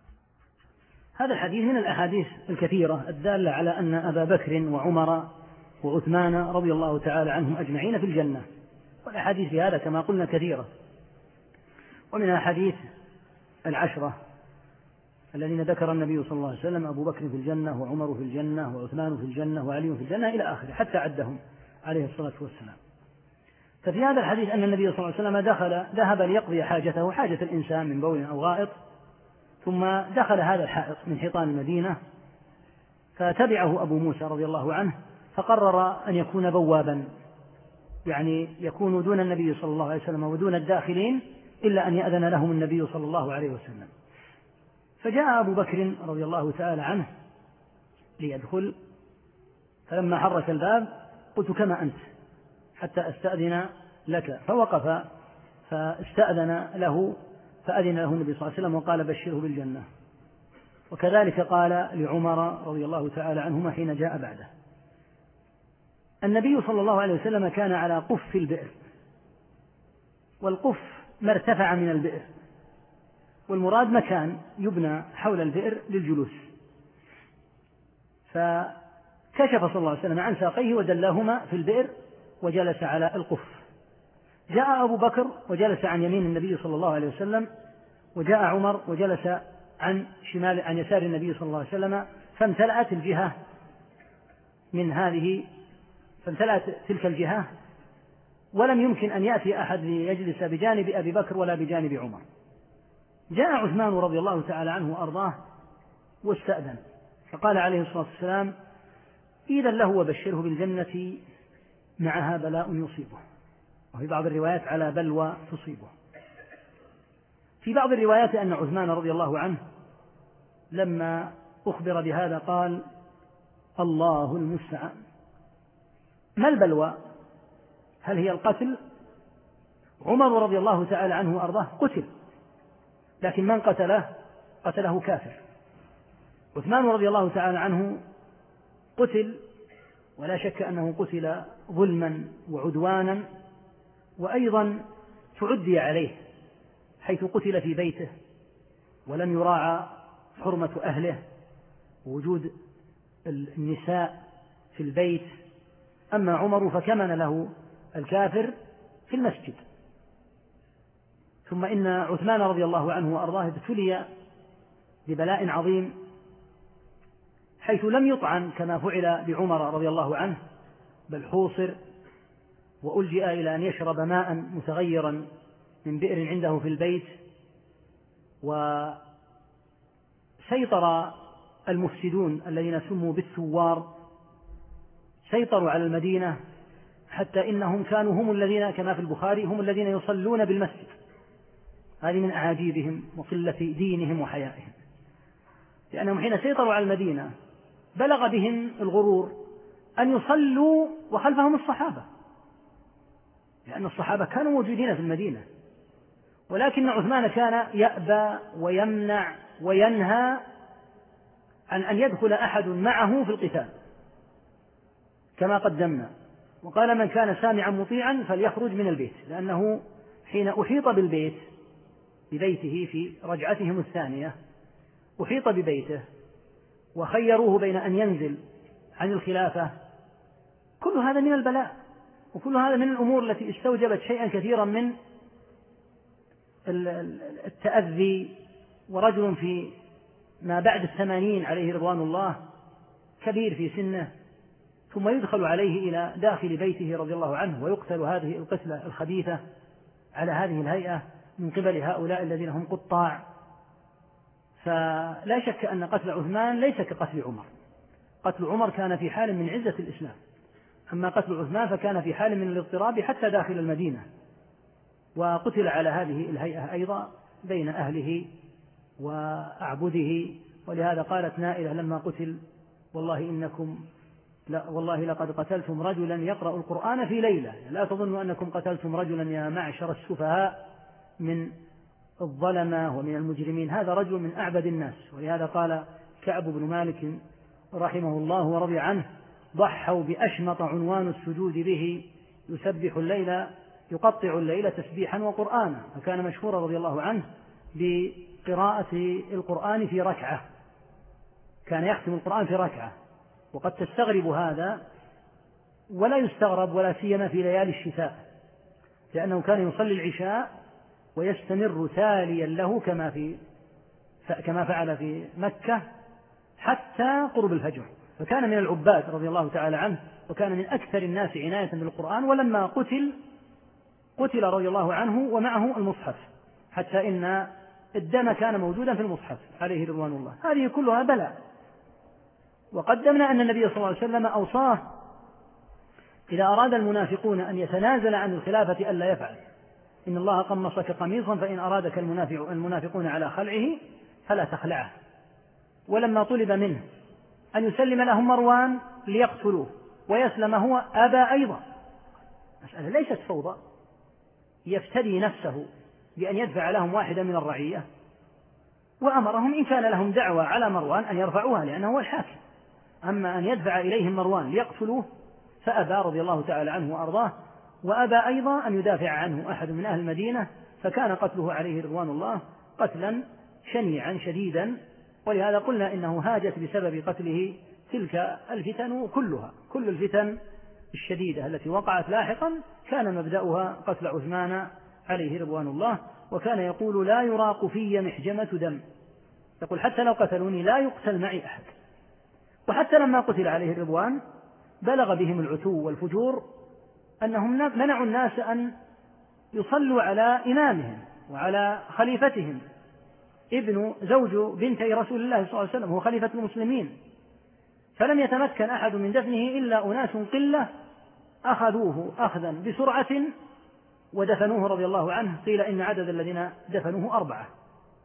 هذا الحديث من الأحاديث الكثيرة الدالة على أن أبا بكر وعمر وعثمان رضي الله تعالى عنهم أجمعين في الجنة، والأحاديث في هذا كما قلنا كثيرة، ومنها حديث العشرة الذين ذكر النبي صلى الله عليه وسلم أبو بكر في الجنة وعمر في الجنة وعثمان في الجنة وعلي في الجنة إلى آخره حتى عدهم عليه الصلاة والسلام. ففي هذا الحديث أن النبي صلى الله عليه وسلم ذهب ليقضي حاجته، حاجة الإنسان من بول أو غائط، ثم دخل هذا الحائط من حيطان المدينة، فتبعه أبو موسى رضي الله عنه، فقرر أن يكون بوابا، يعني يكون دون النبي صلى الله عليه وسلم ودون الداخلين إلا أن يأذن لهم النبي صلى الله عليه وسلم. فجاء أبو بكر رضي الله تعالى عنه ليدخل، فلما حرك الباب قلت كما أنت حتى أستأذن لك، فوقف فاستأذن له فأذن له النبي صلى الله عليه وسلم وقال بشره بالجنة. وكذلك قال لعمر رضي الله تعالى عنهما حين جاء بعده. النبي صلى الله عليه وسلم كان على قف البئر، والقف ما ارتفع من البئر، والمراد مكان يبنى حول البئر للجلوس. فكشف صلى الله عليه وسلم عن ساقيه ودلاهما في البئر وجلس على القف. جاء أبو بكر وجلس عن يمين النبي صلى الله عليه وسلم، وجاء عمر وجلس عن يسار النبي صلى الله عليه وسلم، فامتلأت تلك الجهة، ولم يمكن أن يأتي أحد ليجلس بجانب أبي بكر ولا بجانب عمر. جاء عثمان رضي الله تعالى عنه وأرضاه واستأذن، فقال عليه الصلاة والسلام إذن له وبشره بالجنة معها بلاء يصيبه، وفي بعض الروايات على بلوى تصيبه. في بعض الروايات أن عثمان رضي الله عنه لما أخبر بهذا قال: الله المستعان. ما البلوى؟ هل هي القتل؟ عمر رضي الله تعالى عنه وأرضاه قتل، لكن من قتله كافر. عثمان رضي الله تعالى عنه قتل، ولا شك أنه قتل ظلما وعدوانا، وأيضا تعدي عليه حيث قتل في بيته ولم يراعى حرمة أهله ووجود النساء في البيت. أما عمر فكمن له الكافر في المسجد. ثم إن عثمان رضي الله عنه وأرضاه ابتلي ببلاء عظيم، حيث لم يطعن كما فعل بعمر رضي الله عنه، بل حوصر وألجئ إلى أن يشرب ماء متغيرا من بئر عنده في البيت. وسيطر المفسدون الذين سموا بالثوار، سيطروا على المدينة، حتى إنهم كانوا هم الذين كما في البخاري هم الذين يصلون بالمسجد. هذه من أعاجيبهم وقلة دينهم وحيائهم، لأنهم حين سيطروا على المدينة بلغ بهم الغرور أن يصلوا وخلفهم الصحابة، لأن الصحابة كانوا موجودين في المدينة، ولكن عثمان كان يأبى ويمنع وينهى عن أن يدخل أحد معه في القتال كما قدمنا. وقال: من كان سامعا مطيعا فليخرج من البيت، لأنه حين أحيط بالبيت ببيته في رجعتهم الثانية أحيط ببيته وخيروه بين أن ينزل عن الخلافة. كل هذا من البلاء، وكل هذا من الأمور التي استوجبت شيئا كثيرا من التأذي. ورجل في ما بعد 80 عليه رضوان الله، كبير في سنه، ثم يدخل عليه إلى داخل بيته رضي الله عنه ويقتل هذه القتلة الخبيثة على هذه الهيئة من قبل هؤلاء الذين هم قطاع. فلا شك أن قتل عثمان ليس كقتل عمر. قتل عمر كان في حال من عزة الإسلام، أما قتل عثمان فكان في حال من الاضطراب حتى داخل المدينة، وقتل على هذه الهيئة أيضا بين أهله وأعبده. ولهذا قالت نائلة لما قتل: والله لقد قتلتم رجلا يقرأ القرآن في ليلة، لا تظنوا أنكم قتلتم رجلا يا معشر السفهاء من الظلمة ومن المجرمين، هذا رجل من أعبد الناس. ولهذا قال كعب بن مالك رحمه الله ورضي عنه: ضحوا بأشمط عنوان السجود به، يسبح الليل يقطع الليل تسبيحا وقرآنا. فكان مشهورا رضي الله عنه بقراءة القرآن في ركعة، كان يختم القرآن في ركعة. وقد تستغرب هذا، ولا يستغرب ولا سيما في ليالي الشتاء، لأنه كان يصلي العشاء ويستمر تاليا له كما فعل في مكة حتى قرب الفجر. فكان من العباد رضي الله تعالى عنه، وكان من أكثر الناس عناية بالقرآن. ولما قتل رضي الله عنه ومعه المصحف، حتى إن الدم كان موجودا في المصحف عليه رضوان الله. هذه كلها بلاء. وقدمنا أن النبي صلى الله عليه وسلم أوصاه إذا أراد المنافقون أن يتنازل عن الخلافة ألا يفعل: إن الله قمصك قميصا فإن أرادك المنافقون على خلعه فلا تخلعه. ولما طلب منه أن يسلم لهم مروان ليقتلوه ويسلم هو أبى أيضا. مسألة ليست فوضى، يفتدي نفسه بأن يدفع لهم واحدا من الرعية، وأمرهم إن كان لهم دعوة على مروان أن يرفعوها لأنه هو الحاكم. أما أن يدفع إليهم مروان ليقتلوه فأبى رضي الله تعالى عنه وأرضاه. وأبى أيضا أن يدافع عنه أحد من أهل المدينة، فكان قتله عليه رضوان الله قتلا شنيعا شديدا. ولهذا قلنا إنه هاجت بسبب قتله تلك الفتن كلها، كل الفتن الشديدة التي وقعت لاحقا كان مبدأها قتل عثمان عليه رضوان الله. وكان يقول: لا يراق في محجمة دم، يقول حتى لو قتلوني لا يقتل معي أحد. وحتى لما قتل عليه الرضوان بلغ بهم العتو والفجور أنهم منعوا الناس أن يصلوا على إمامهم وعلى خليفتهم، ابن زوج بنتي رسول الله صلى الله عليه وسلم، هو خليفة المسلمين. فلم يتمكن أحد من دفنه إلا أناس قلة أخذوه أخذا بسرعة ودفنوه رضي الله عنه. قيل إن عدد الذين دفنوه 4.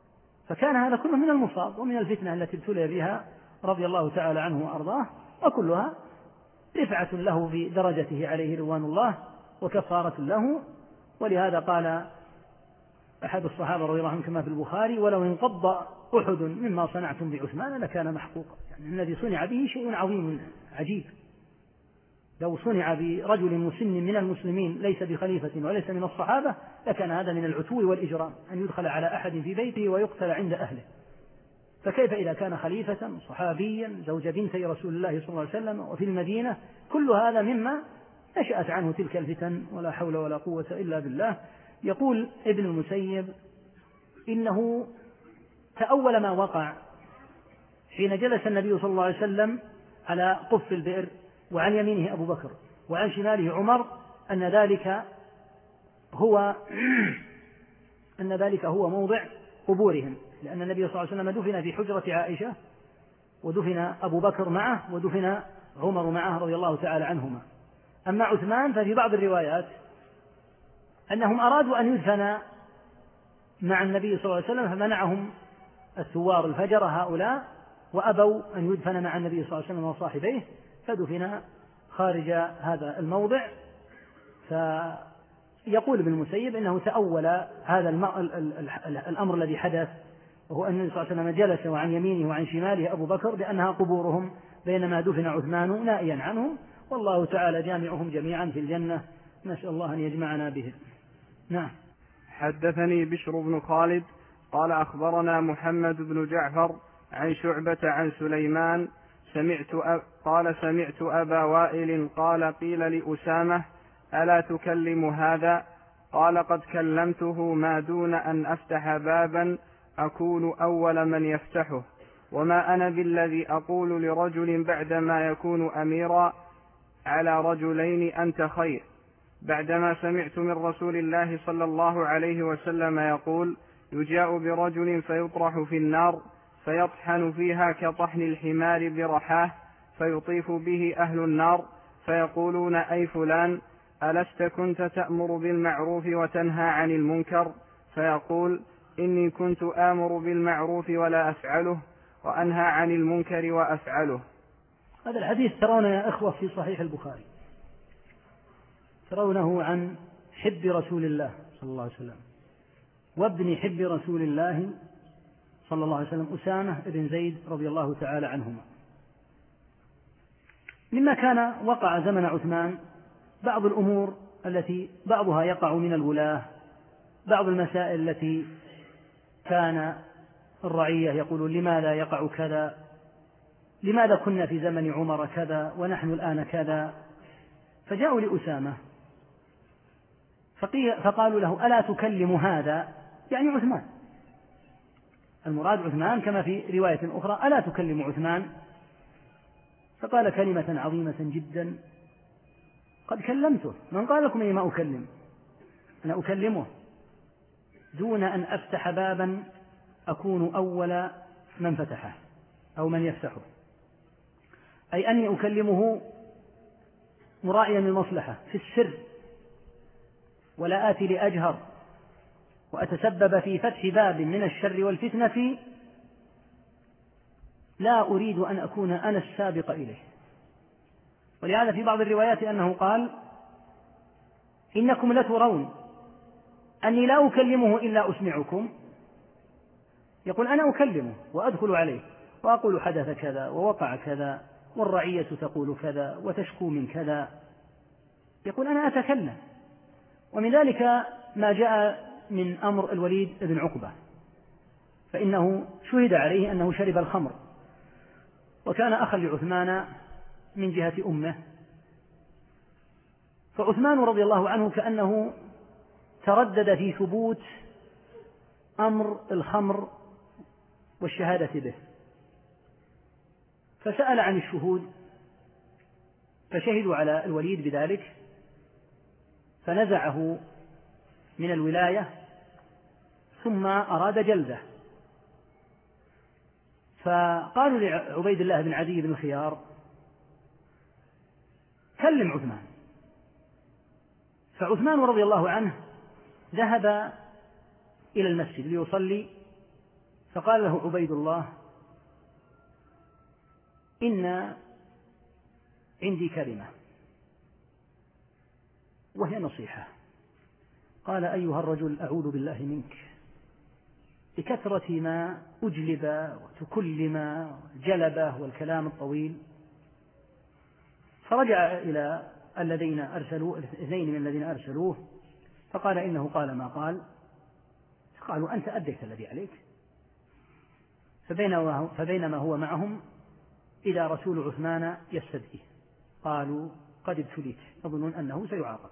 فكان هذا كله من المصاب ومن الفتنة التي ابتلي بها رضي الله تعالى عنه وأرضاه، وكلها رفعة له في درجته عليه رضوان الله وكفارة له. ولهذا قال أحد الصحابة رضي الله عنهم كما في البخاري: ولو انقض أحد مما صنعتم بعثمان لكان محقوقا. يعني الذي صنع به شيء عظيم عجيب، لو صنع برجل مسن من المسلمين ليس بخليفة وليس من الصحابة لكان هذا من العتو والإجرام، أن يدخل على أحد في بيته ويقتل عند أهله، فكيف إذا كان خليفة صحابيا زوج بنتي رسول الله صلى الله عليه وسلم وفي المدينة؟ كل هذا مما نشأت عنه تلك الفتن، ولا حول ولا قوة إلا بالله. يقول ابن المسيب إنه تأول ما وقع حين جلس النبي صلى الله عليه وسلم على قف البئر وعن يمينه أبو بكر وعن شماله عمر أن ذلك هو موضع قبورهم، لأن النبي صلى الله عليه وسلم دفن في حجرة عائشة، ودفن أبو بكر معه، ودفن عمر معه رضي الله تعالى عنهما. أما عثمان ففي بعض الروايات أنهم أرادوا أن يدفن مع النبي صلى الله عليه وسلم، فمنعهم الثوار الفجر هؤلاء وأبوا أن يدفن مع النبي صلى الله عليه وسلم وصاحبيه، فدفن خارج هذا الموضع. فيقول ابن المسيب إنه تأول هذا الأمر الذي حدث، وهو أن النبي صلى الله عليه وسلم جلس وعن يمينه وعن شماله أبو بكر بأنها قبورهم، بينما دفن عثمان نائيا عنهم، والله تعالى جامعهم جميعا في الجنة، نسأل الله أن يجمعنا بهم. نعم. حدثني بشر بن خالد قال أخبرنا محمد بن جعفر عن شعبة عن سليمان سمعت أبا وائل قال قيل لأسامة: ألا تكلم هذا؟ قال: قد كلمته ما دون أن أفتح بابا أكون أول من يفتحه، وما أنا بالذي أقول لرجل بعدما يكون أميرا على رجلين أنت خير، بعدما سمعت من رسول الله صلى الله عليه وسلم يقول: يجاء برجل فيطرح في النار فيطحن فيها كطحن الحمار برحاه، فيطيف به أهل النار فيقولون: أي فلان، ألست كنت تأمر بالمعروف وتنهى عن المنكر؟ فيقول: إني كنت آمر بالمعروف ولا أفعله، وأنهى عن المنكر وأفعله. هذا الحديث ترون يا إخوة في صحيح البخاري، ترونه عن حب رسول الله صلى الله عليه وسلم وابن حب رسول الله صلى الله عليه وسلم أسامة بن زيد رضي الله تعالى عنهما. مما كان وقع زمن عثمان بعض الأمور التي بعضها يقع من الولاة، بعض المسائل التي كان الرعية يقولون: لماذا يقع كذا؟ لماذا كنا في زمن عمر كذا ونحن الآن كذا؟ فجاءوا لأسامة فقالوا له: ألا تكلم هذا؟ يعني عثمان، المراد عثمان كما في رواية أخرى: ألا تكلم عثمان؟ فقال كلمة عظيمة جدا: قد كلمته. من قال لكم إني ما أكلم؟ أنا أكلمه دون أن أفتح بابا أكون أول من فتحه أو من يفتحه، أي أني أكلمه مراعيا للمصلحة في السر، ولا آتي لأجهر وأتسبب في فتح باب من الشر والفتنة لا أريد أن أكون أنا السابق إليه. ولهذا في بعض الروايات أنه قال: إنكم لترون أني لا أكلمه إلا أسمعكم. يقول: أنا أكلمه وأدخل عليه وأقول حدث كذا ووقع كذا والرعية تقول كذا وتشكو من كذا. يقول: أنا أتكلم. ومن ذلك ما جاء من أمر الوليد بن عقبة، فإنه شهد عليه أنه شرب الخمر، وكان أخا لعثمان من جهة أمه، فعثمان رضي الله عنه كأنه تردد في ثبوت أمر الخمر والشهادة به، فسأل عن الشهود فشهدوا على الوليد بذلك، فنزعه من الولاية ثم أراد جلده. فقالوا لعبيد الله بن عدي بن الخيار: كلم عثمان. فعثمان رضي الله عنه ذهب إلى المسجد ليصلي فقال له عبيد الله: إن عندي كلمة وهي نصيحة. قال: أيها الرجل، أعوذ بالله منك، بكثرة ما أجلب وتكلم جلبه والكلام الطويل. فرجع إلى الاثنين من الذين أرسلوه فقال: إنه قال ما قال. فقالوا: أنت أديت الذي عليك. فبينما هو معهم إلى رسول عثمان يستدعيه. قالوا: قد ابتليت، يظنون أنه سيعاقب.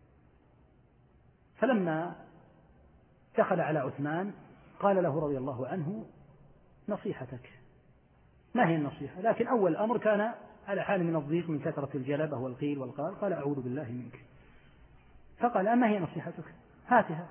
فلما دخل على عثمان قال له رضي الله عنه: نصيحتك. ما هي النصيحة؟ لكن أول الأمر كان على حال من الضيق من كثرة الجلبة والقيل والقال. قال: أعوذ بالله منك. فقال: ما هي نصيحتك؟ هاتها.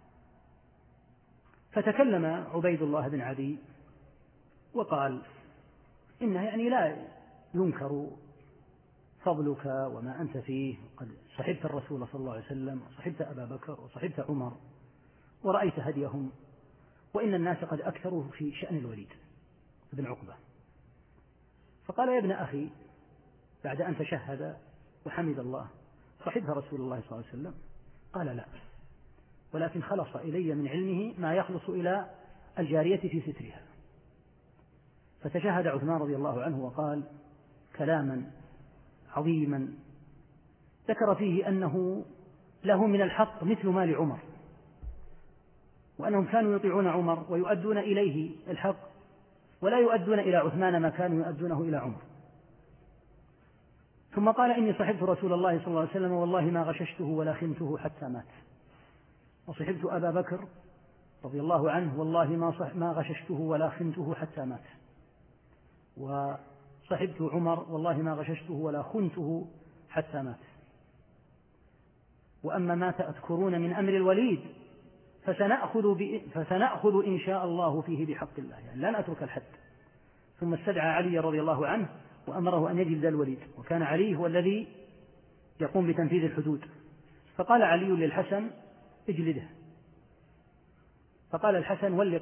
فتكلم عبيد الله بن عدي وقال: إنه يعني لا ينكر فضلك وما أنت فيه، قد صحبت الرسول صلى الله عليه وسلم وصحبت أبا بكر وصحبت عمر ورأيت هديهم، وإن الناس قد أكثروا في شأن الوليد بن عقبة. فقال: يا ابن أخي، بعد أن تشهد وحمد الله، صحبت رسول الله صلى الله عليه وسلم؟ قال: لا، ولكن خلص إلي من علمه ما يخلص إلى الجارية في سترها. فتشهد عثمان رضي الله عنه وقال كلاما عظيما ذكر فيه أنه له من الحق مثل ما لعمر، وأنهم كانوا يطيعون عمر ويؤدون إليه الحق، ولا يؤدون إلى عثمان ما كانوا يؤدونه إلى عمر. ثم قال: إني صحبت رسول الله صلى الله عليه وسلم والله ما غششته ولا خنته حتى مات، وصحبت أبا بكر رضي الله عنه والله ما غششته ولا خنته حتى مات، وصحبت عمر والله ما غششته ولا خنته حتى مات. وأما ما تذكرون من أمر الوليد فسنأخذ إن شاء الله فيه بحق الله، يعني لا نترك الحد. ثم استدعى علي رضي الله عنه وأمره أن يجلد الوليد، وكان علي هو الذي يقوم بتنفيذ الحدود. فقال علي للحسن: اجلده. فقال الحسن: ولي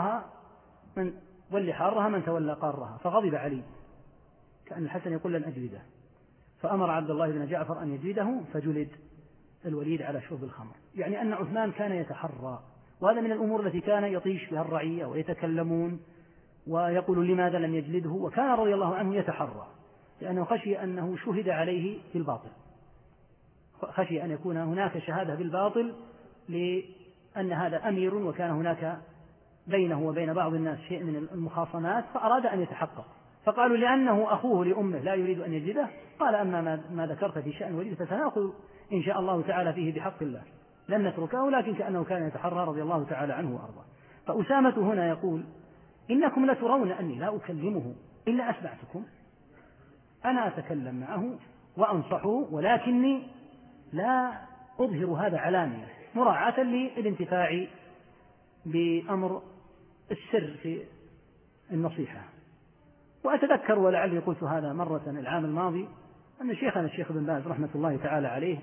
حارها من تولى قارها. فغضب علي، كأن الحسن يقول: لن أجلده. فأمر عبد الله بن جعفر أن يجلده، فجلد الوليد على شرب الخمر. يعني أن عثمان كان يتحرى، وهذا من الأمور التي كان يطيش بها الرعية ويتكلمون ويقول لماذا لم يجلده، وكان رضي الله عنه يتحرى لأنه خشي أنه شهد عليه بالباطل، خشي أن يكون هناك شهادة بالباطل لأن هذا أمير وكان هناك بينه وبين بعض الناس شيء من المخاصمات، فأراد أن يتحقق. فقالوا: لأنه أخوه لأمه لا يريد أن يجلده. قال: أما ما ذكرت في شأن وليد فسنأخذ إن شاء الله تعالى فيه بحق الله، لن نتركه. لكن كأنه كان يتحرى رضي الله تعالى عنه وأرضاه. فأسامة هنا يقول: إنكم لترون أني لا أكلمه إلا أسمعتكم، أنا أتكلم معه وأنصحه، ولكني لا أظهر هذا علانية مراعاة للانتفاع بأمر السر في النصيحة. وأتذكر ولعلي قلت هذا مرة العام الماضي أن شيخنا الشيخ بن باز رحمة الله تعالى عليه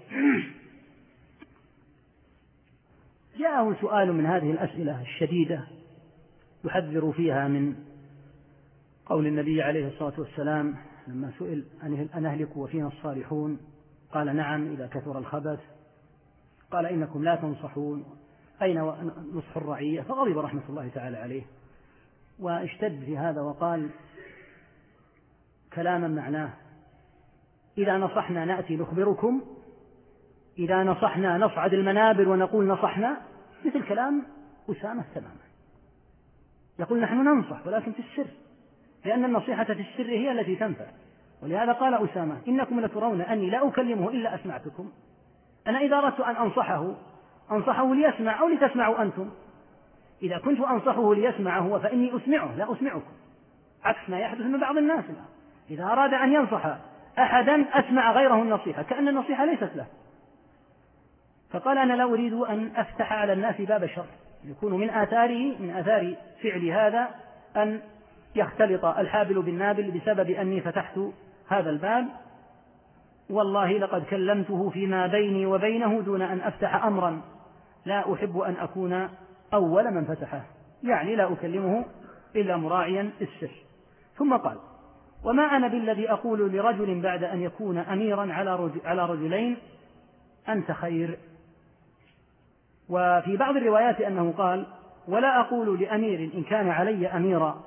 جاءه سؤال من هذه الأسئلة الشديدة يحذر فيها من قول النبي عليه الصلاة والسلام لما سئل: أن أهلك وفينا الصالحون؟ قال: نعم إذا كثر الخبث. قال: إنكم لا تنصحون، أين نصح الرعية؟ فغضب رحمة الله تعالى عليه واشتد في هذا وقال كلاما معناه: إذا نصحنا نأتي نخبركم، إذا نصحنا نصعد المنابر ونقول نصحنا، مثل كلام أسامة تماما. يقول: نحن ننصح ولكن في السر، لأن النصيحة في السر هي التي تنفع. ولهذا قال أسامة: إنكم لترون أني لا أكلمه إلا أسمعتكم. أنا إذا أردت أن أنصحه ليسمع أو لتسمعوا أنتم. إذا كنت أنصحه ليسمع هو فإني أسمعه لا أسمعكم، عكس ما يحدث من بعض الناس. إذا أراد أن ينصح أحدا أسمع غيره النصيحة كأن النصيحة ليست له. فقال: أنا لا أريد أن أفتح على الناس باب شر، يكون من آثار فعل هذا أن يختلط الحابل بالنابل بسبب أني فتحت هذا الباب. والله لقد كلمته فيما بيني وبينه دون أن أفتح أمرا لا أحب أن أكون أول من فتحه. يعني لا أكلمه إلا مراعيا السر. ثم قال: وما أنا بالذي أقول لرجل بعد أن يكون أميرا على رجلين أنت خير. وفي بعض الروايات أنه قال: ولا أقول لأمير إن كان علي أميرا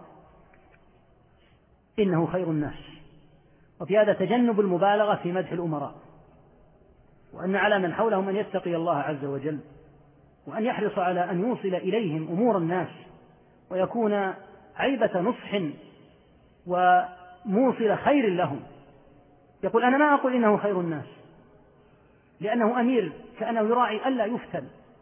إنه خير الناس. وفي هذا تجنب المبالغة في مدح الأمراء، وأن على من حولهم أن يتقي الله عز وجل، وأن يحرص على أن يوصل إليهم أمور الناس، ويكون عيبة نصح وموصل خير لهم. يقول: أنا ما أقول إنه خير الناس، لأنه أمير كأنه يراعي ألا يفتن،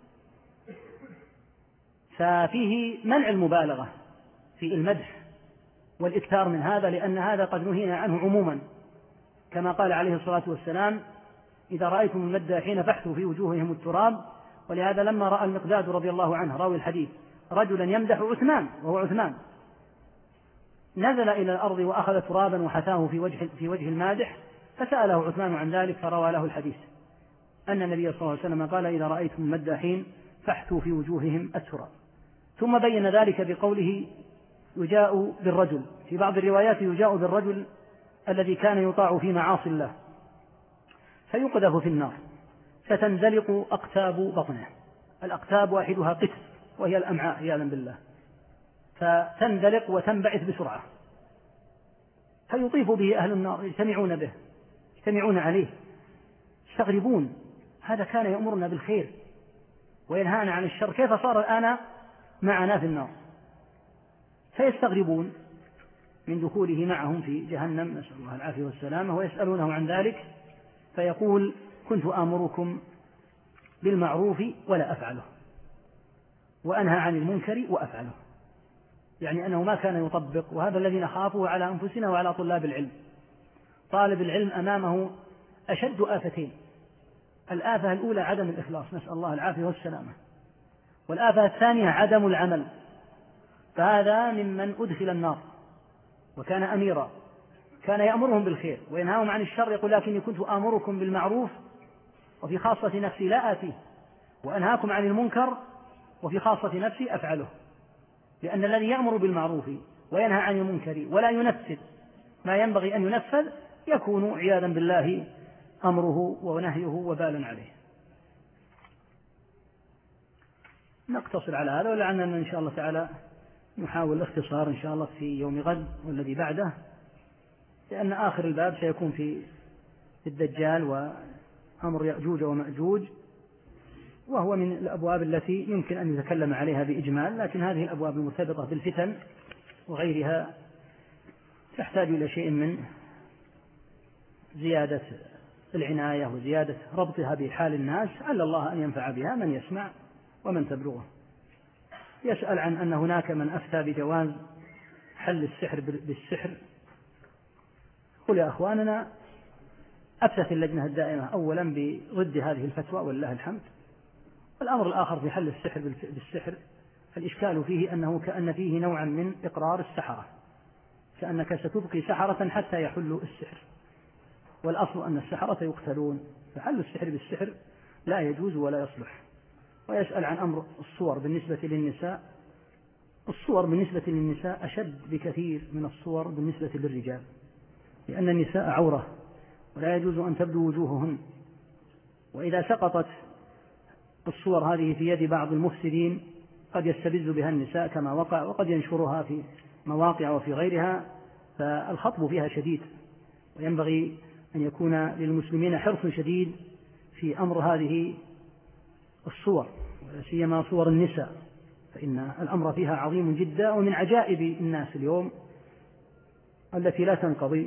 ففيه منع المبالغة في المدح والإكثار من هذا، لأن هذا قد نهينا عنه عموما، كما قال عليه الصلاة والسلام: إذا رأيتم المداحين فاحثوا في وجوههم التراب. ولهذا لما رأى المقداد رضي الله عنه راوي الحديث رجلا يمدح عثمان وهو عثمان، نزل إلى الأرض وأخذ ترابا وحثاه في وجه المادح، فسأله عثمان عن ذلك فروى له الحديث أن النبي صلى الله عليه وسلم قال: إذا رأيتم المداحين فاحثوا في وجوههم التراب. ثم بين ذلك بقوله: يجاء بالرجل، في بعض الروايات يجاء بالرجل الذي كان يطاع في معاصي الله فيقذف في النار فتنزلق أقتاب بطنه. الأقتاب واحدها قتل وهي الأمعاء عياذا بالله، فتندلق وتنبعث بسرعة، فيطيف به أهل النار، يجتمعون به، يجتمعون عليه، يستغربون: هذا كان يأمرنا بالخير وينهانا عن الشر، كيف صار الآن معنا في النار؟ فيستغربون من دخوله معهم في جهنم، نسأل الله العافية والسلامة، ويسألونه عن ذلك فيقول: كنت آمركم بالمعروف ولا أفعله، وأنهى عن المنكر وأفعله. يعني أنه ما كان يطبق، وهذا الذي نخافه على أنفسنا وعلى طلاب العلم. طالب العلم أمامه أشد آفتين: الآفة الأولى عدم الإخلاص، نسأل الله العافية والسلامة، والآفة الثانية عدم العمل. فهذا ممن أدخل النار وكان أميرا، كان يأمرهم بالخير وينهاهم عن الشر، يقول: لكني كنت آمركم بالمعروف وفي خاصة نفسي لا آتيه، وأنهاكم عن المنكر وفي خاصة نفسي أفعله. لأن الذي يأمر بالمعروف وينهى عن المنكر ولا ينفذ ما ينبغي أن ينفذ يكون عياذا بالله أمره ونهيه وبال عليه. نقتصر على هذا، ولعلنا إن شاء الله تعالى نحاول الاختصار إن شاء الله في يوم غد والذي بعده، لأن آخر الباب سيكون في الدجال وأمر يأجوج ومأجوج، وهو من الأبواب التي يمكن أن يتكلم عليها بإجمال، لكن هذه الأبواب المرتبطة بالفتن وغيرها تحتاج إلى شيء من زيادة العناية وزيادة ربطها بحال الناس، على الله أن ينفع بها من يسمع ومن تبلغه. يسأل عن أن هناك من أفتى بجواز حل السحر بالسحر. قل يا أخواننا، أفتت اللجنة الدائمة أولا برد هذه الفتوى ولله الحمد. الأمر الآخر في حل السحر بالسحر، الإشكال فيه أنه كأن فيه نوعا من إقرار السحرة، كأنك ستبقي سحرة حتى يحلوا السحر، والأصل أن السحرة يقتلون، فحل السحر بالسحر لا يجوز ولا يصلح. ويسأل عن أمر الصور بالنسبة للنساء. الصور بالنسبة للنساء أشد بكثير من الصور بالنسبة للرجال، لأن النساء عورة ولا يجوز أن تبدو وجوههن، وإذا سقطت الصور هذه في يد بعض المفسدين قد يستبز بها النساء كما وقع، وقد ينشرها في مواقع وفي غيرها، فالخطب فيها شديد، وينبغي أن يكون للمسلمين حرص شديد في أمر هذه الصور، ولا سيما صور النساء، فإن الأمر فيها عظيم جدا. ومن عجائب الناس اليوم التي لا تنقضي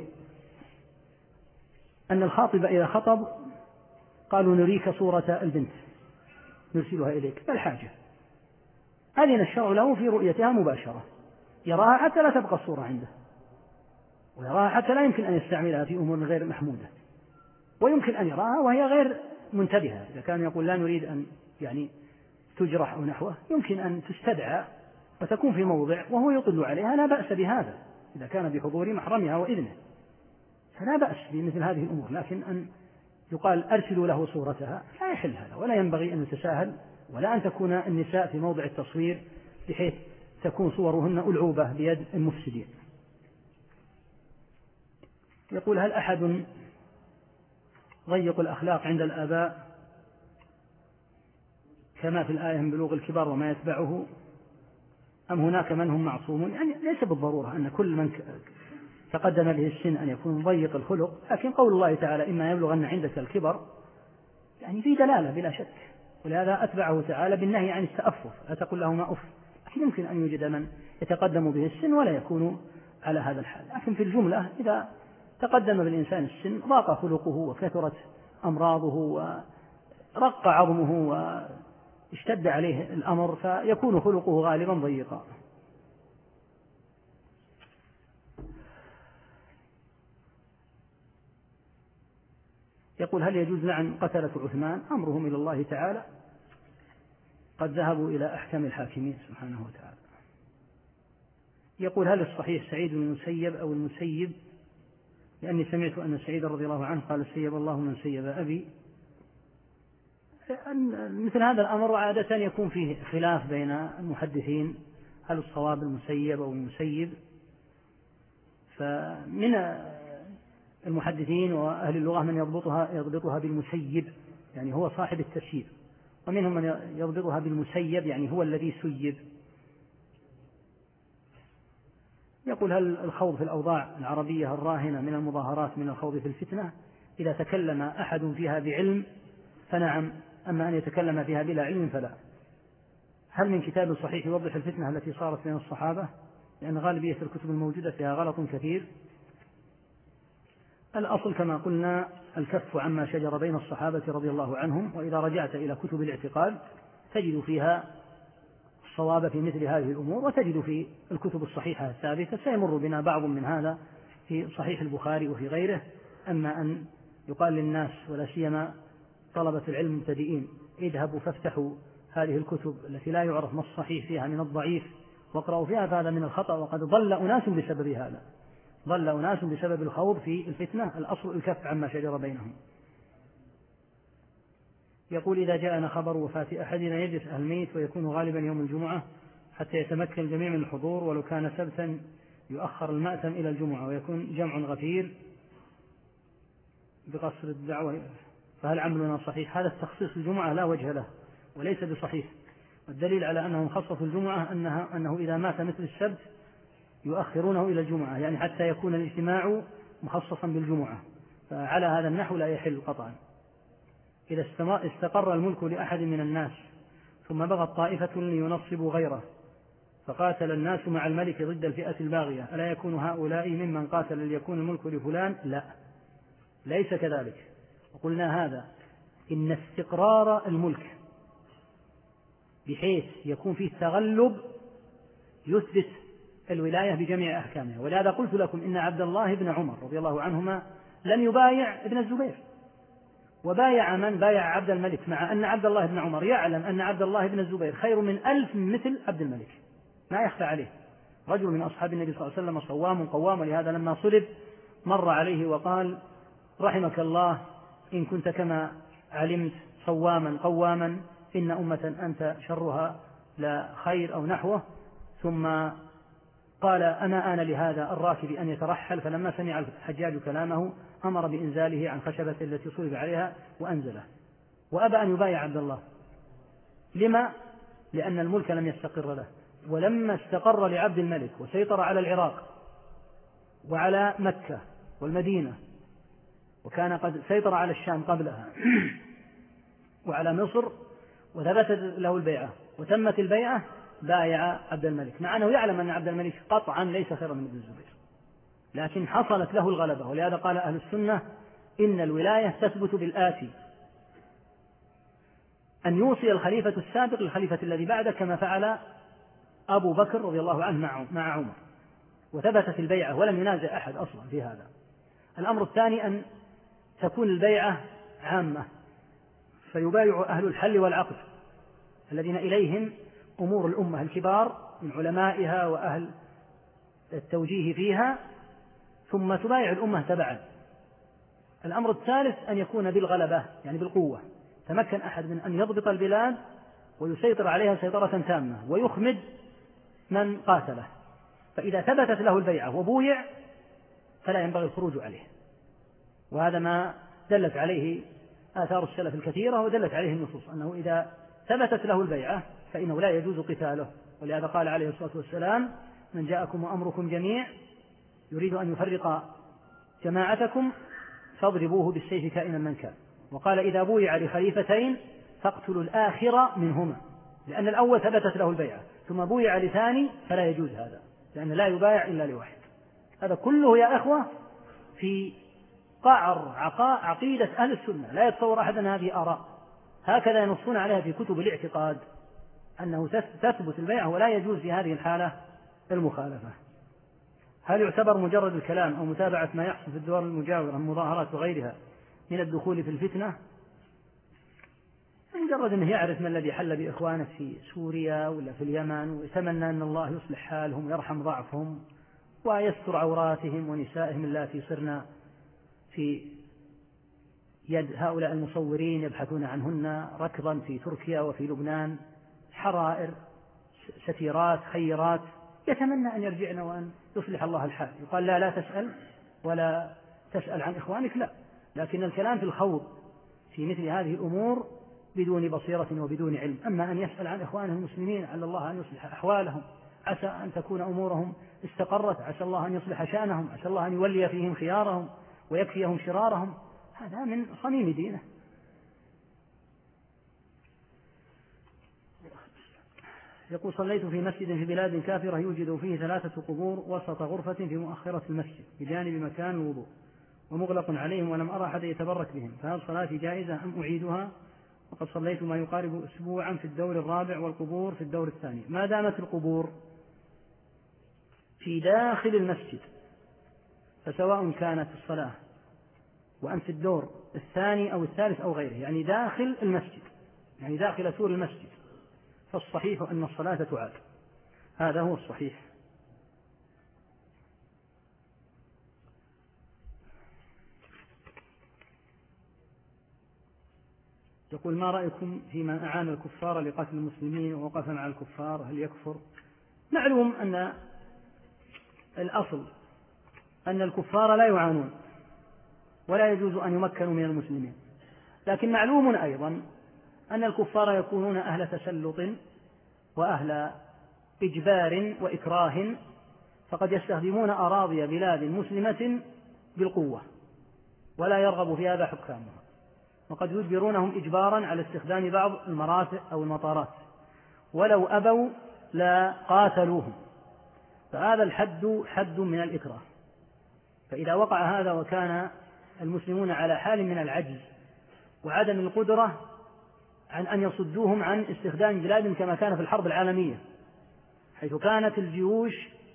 أن الخاطب إذا خطب قالوا: نريك صورة البنت نرسلها إليك، ما الحاجة؟ أذن الشرع له في رؤيتها مباشرة، يراها حتى لا تبقى الصورة عنده، ويراها حتى لا يمكن أن يستعملها في أمور غير محمودة، ويمكن أن يراها وهي غير منتبهة. إذا كان يقول لا نريد أن تجرح أو نحوه، يمكن أن تستدعى وتكون في موضع وهو يطل عليها، لا بأس بهذا إذا كان بحضور محرمها وإذنه، فلا بأس بمثل هذه الأمور. لكن أن يقال أرسلوا له صورتها لا يحل هذا، ولا ينبغي أن يتساهل، ولا أن تكون النساء في موضع التصوير بحيث تكون صورهن ألعوبة بيد المفسدين. يقول: هل أحد ضيق الأخلاق عند الآباء كما في الآية من بلوغ الكبار وما يتبعه، أم هناك من هم معصومون؟ يعني ليس بالضرورة أن كل من تقدم به السن أن يكون ضيق الخلق، لكن قول الله تعالى: إما يبلغن عندك الكبر، يعني في دلالة بلا شك، ولهذا أتبعه تعالى بالنهي عن التأفف، لا تقل لهما أف. لكن يمكن أن يوجد من يتقدم به السن ولا يكون على هذا الحال، لكن في الجملة إذا تقدم بالإنسان السن ضاق خلقه وكثرت أمراضه ورق عظمه واشتد عليه الأمر، فيكون خلقه غالبا ضيقا. يقول: هل يجوز لعن قتلة عثمان؟ أمرهم إلى الله تعالى، قد ذهبوا إلى أحكام الحاكمين سبحانه وتعالى. يقول: هل الصحيح سعيد بن المسيب أو المسيب؟ لأني سمعت أن سعيد رضي الله عنه قال: سيب الله من سيب أبي. مثل هذا الأمر عادة يكون فيه خلاف بين المحدثين، هل الصواب المسيب أو المسيب؟ فمن المحدثين وأهل اللغة من يضبطها بالمسيب، يعني هو صاحب التسييب، ومنهم من يضبطها بالمسيب، يعني هو الذي سيب. يقول: هل الخوض في الأوضاع العربية الراهنة من المظاهرات من الخوض في الفتنة؟ إذا تكلم أحد فيها بعلم فنعم، أما أن يتكلم فيها بلا علم فلا. هل من كتاب صحيح يوضح الفتنة التي صارت بين الصحابة؟ لأن غالبية الكتب الموجودة فيها غلط كثير. الأصل كما قلنا الكف عما شجر بين الصحابة رضي الله عنهم، وإذا رجعت إلى كتب الاعتقاد تجد فيها الصواب في مثل هذه الأمور، وتجد في الكتب الصحيحة الثابتة. سيمر بنا بعض من هذا في صحيح البخاري وفي غيره. أما أن يقال للناس ولا سيما طلبة العلم المبتدئين: اذهبوا فافتحوا هذه الكتب التي لا يعرف ما الصحيح فيها من الضعيف واقرأوا فيها، فهذا من الخطأ، وقد ضل أناس بسبب هذا، ضل أناس بسبب الخوض في الفتنة. الأصل الكف عما شجر بينهم. يقول: إذا جاءنا خبر وفاة أحدنا يجلس الميت ويكون غالبا يوم الجمعة حتى يتمكن الجميع من الحضور، ولو كان سبتا يؤخر المأتم إلى الجمعة ويكون جمع غفير بقصر الدعوة، فهل عملنا صحيح؟ هذا التخصيص الجمعة لا وجه له وليس بصحيح، والدليل على أنهم خصصوا الجمعة أنه إذا مات مثل السبت يؤخرونه إلى الجمعة، يعني حتى يكون الاجتماع مخصصا بالجمعة، فعلى هذا النحو لا يحل قطعا. إذا استقر الملك لأحد من الناس ثم بغت طائفة لينصبوا غيره فقاتل الناس مع الملك ضد الفئة الباغية، ألا يكون هؤلاء ممن قاتل ليكون الملك لفلان؟ لا، ليس كذلك. وقلنا هذا إن استقرار الملك بحيث يكون فيه تغلب يثبت الولاية بجميع أحكامها. ولهذا قلت لكم إن عبد الله بن عمر رضي الله عنهما لم يبايع ابن الزبير، وبايع من؟ بايع عبد الملك، مع أن عبد الله بن عمر يعلم أن عبد الله بن الزبير خير من 1000 مثل عبد الملك، ما يخفى عليه. رجل من أصحاب النبي صلى الله عليه وسلم صوام قوام، ولهذا لما صلب مر عليه وقال: رحمك الله إن كنت كما علمت صواما قواما، إن أمة أنت شرها لا خير أو نحوه. ثم قال: أنا آن لهذا الراكب أن يترحل. فلما سمع الحجاج كلامه أمر بإنزاله عن خشبة التي صلب عليها وأنزله، وأبى أن يبايع عبد الله. لما؟ لأن الملك لم يستقر له. ولما استقر لعبد الملك وسيطر على العراق وعلى مكة والمدينة، وكان قد سيطر على الشام قبلها وعلى مصر، وثبتت له البيعة وتمت البيعة، بايع عبد الملك، مع أنه يعلم أن عبد الملك قطعا ليس خيرا من ابن الزبير، لكن حصلت له الغلبة. ولهذا قال أهل السنة: إن الولاية تثبت بالآتي، أن يوصي الخليفة السابق للخليفة الذي بعده، كما فعل أبو بكر رضي الله عنه مع عمر، وثبتت البيعة ولم ينازع أحد أصلا في هذا. الأمر الثاني أن تكون البيعة عامة، فيبايع أهل الحل والعقد الذين إليهم أمور الأمة الكبار من علمائها وأهل التوجيه فيها، ثم تبايع الأمة تبعا. الأمر الثالث أن يكون بالغلبة، يعني بالقوة، تمكن أحد من أن يضبط البلاد ويسيطر عليها سيطرة تامة ويخمد من قاتله، فإذا ثبتت له البيعة وبويع فلا ينبغي الخروج عليه. وهذا ما دلت عليه آثار السلف الكثيرة ودلت عليه النصوص، أنه إذا ثبتت له البيعة فإنه لا يجوز قتاله. ولهذا قال عليه الصلاة والسلام: من جاءكم وأمركم جميع يريد أن يفرق جماعتكم فاضربوه بالسيف كائنا من كان. وقال: إذا بويع لخليفتين فاقتلوا الآخر منهما، لأن الأول ثبتت له البيعة، ثم بويع لثاني فلا يجوز هذا، لأن لا يبايع إلا لواحد. هذا كله يا إخوة في قعر عقيدة أهل السنة، لا يتصور أحد أن هذه آراء، هكذا ينصون عليها في كتب الاعتقاد، أنه تثبت البيعة ولا يجوز في هذه الحالة المخالفة. هل يعتبر مجرد الكلام أو متابعة ما يحصل في الدول المجاورة من مظاهرات وغيرها من الدخول في الفتنة؟ مجرد أنه يعرف ما الذي حل بإخوانه في سوريا ولا في اليمن، ويتمنى أن الله يصلح حالهم ويرحم ضعفهم ويستر عوراتهم ونسائهم اللاتي صرنا في يد هؤلاء المصورين يبحثون عنهن ركضا في تركيا وفي لبنان، حرائر، ستيرات، خيرات، يتمنى أن يرجعن وأن يصلح الله الحال. يقال: لا تسأل ولا تسأل عن إخوانك، لا، لكن الكلام في الخوض في مثل هذه الأمور بدون بصيرة وبدون علم. أما أن يسأل عن إخوانه المسلمين على الله أن يصلح أحوالهم، عسى أن تكون أمورهم استقرت، عسى الله أن يصلح شأنهم، عسى الله أن يولي فيهم خيارهم ويكفيهم شرارهم، هذا من صميم دينه. يقول: صليت في مسجد في بلاد كافرة يوجد فيه 3 قبور وسط غرفة في مؤخرة المسجد بجانب مكان الوضوء ومغلق عليهم، ولم أرى أحد يتبرك بهم، فهل صلاتي جائزة أم أعيدها؟ وقد صليت ما يقارب أسبوعا في الدور الرابع والقبور في الدور الثاني. ما دامت القبور في داخل المسجد فسواء كانت الصلاة وأنت في الدور الثاني أو الثالث أو غيره، يعني داخل المسجد، يعني داخل سور المسجد، فالصحيح أن الصلاة تعاد، هذا هو الصحيح. يقول: ما رأيكم فيما أعان الكفار لقتل المسلمين ووقف مع الكفار، هل يكفر؟ معلوم أن الأصل أن الكفار لا يعانون ولا يجوز أن يمكنوا من المسلمين، لكن معلوم أيضا أن الكفار يكونون أهل تسلط وأهل إجبار وإكراه، فقد يستخدمون أراضي بلاد مسلمة بالقوة ولا يرغب في هذا حكامها، وقد يجبرونهم إجبارا على استخدام بعض المرافق أو المطارات، ولو أبوا لا قاتلوهم، فهذا الحد حد من الإكراه. فإذا وقع هذا وكان المسلمون على حال من العجز وعدم القدرة عن أن يصدوهم عن استخدام بلاد كما كان في الحرب العالمية، حيث كانت الجيوش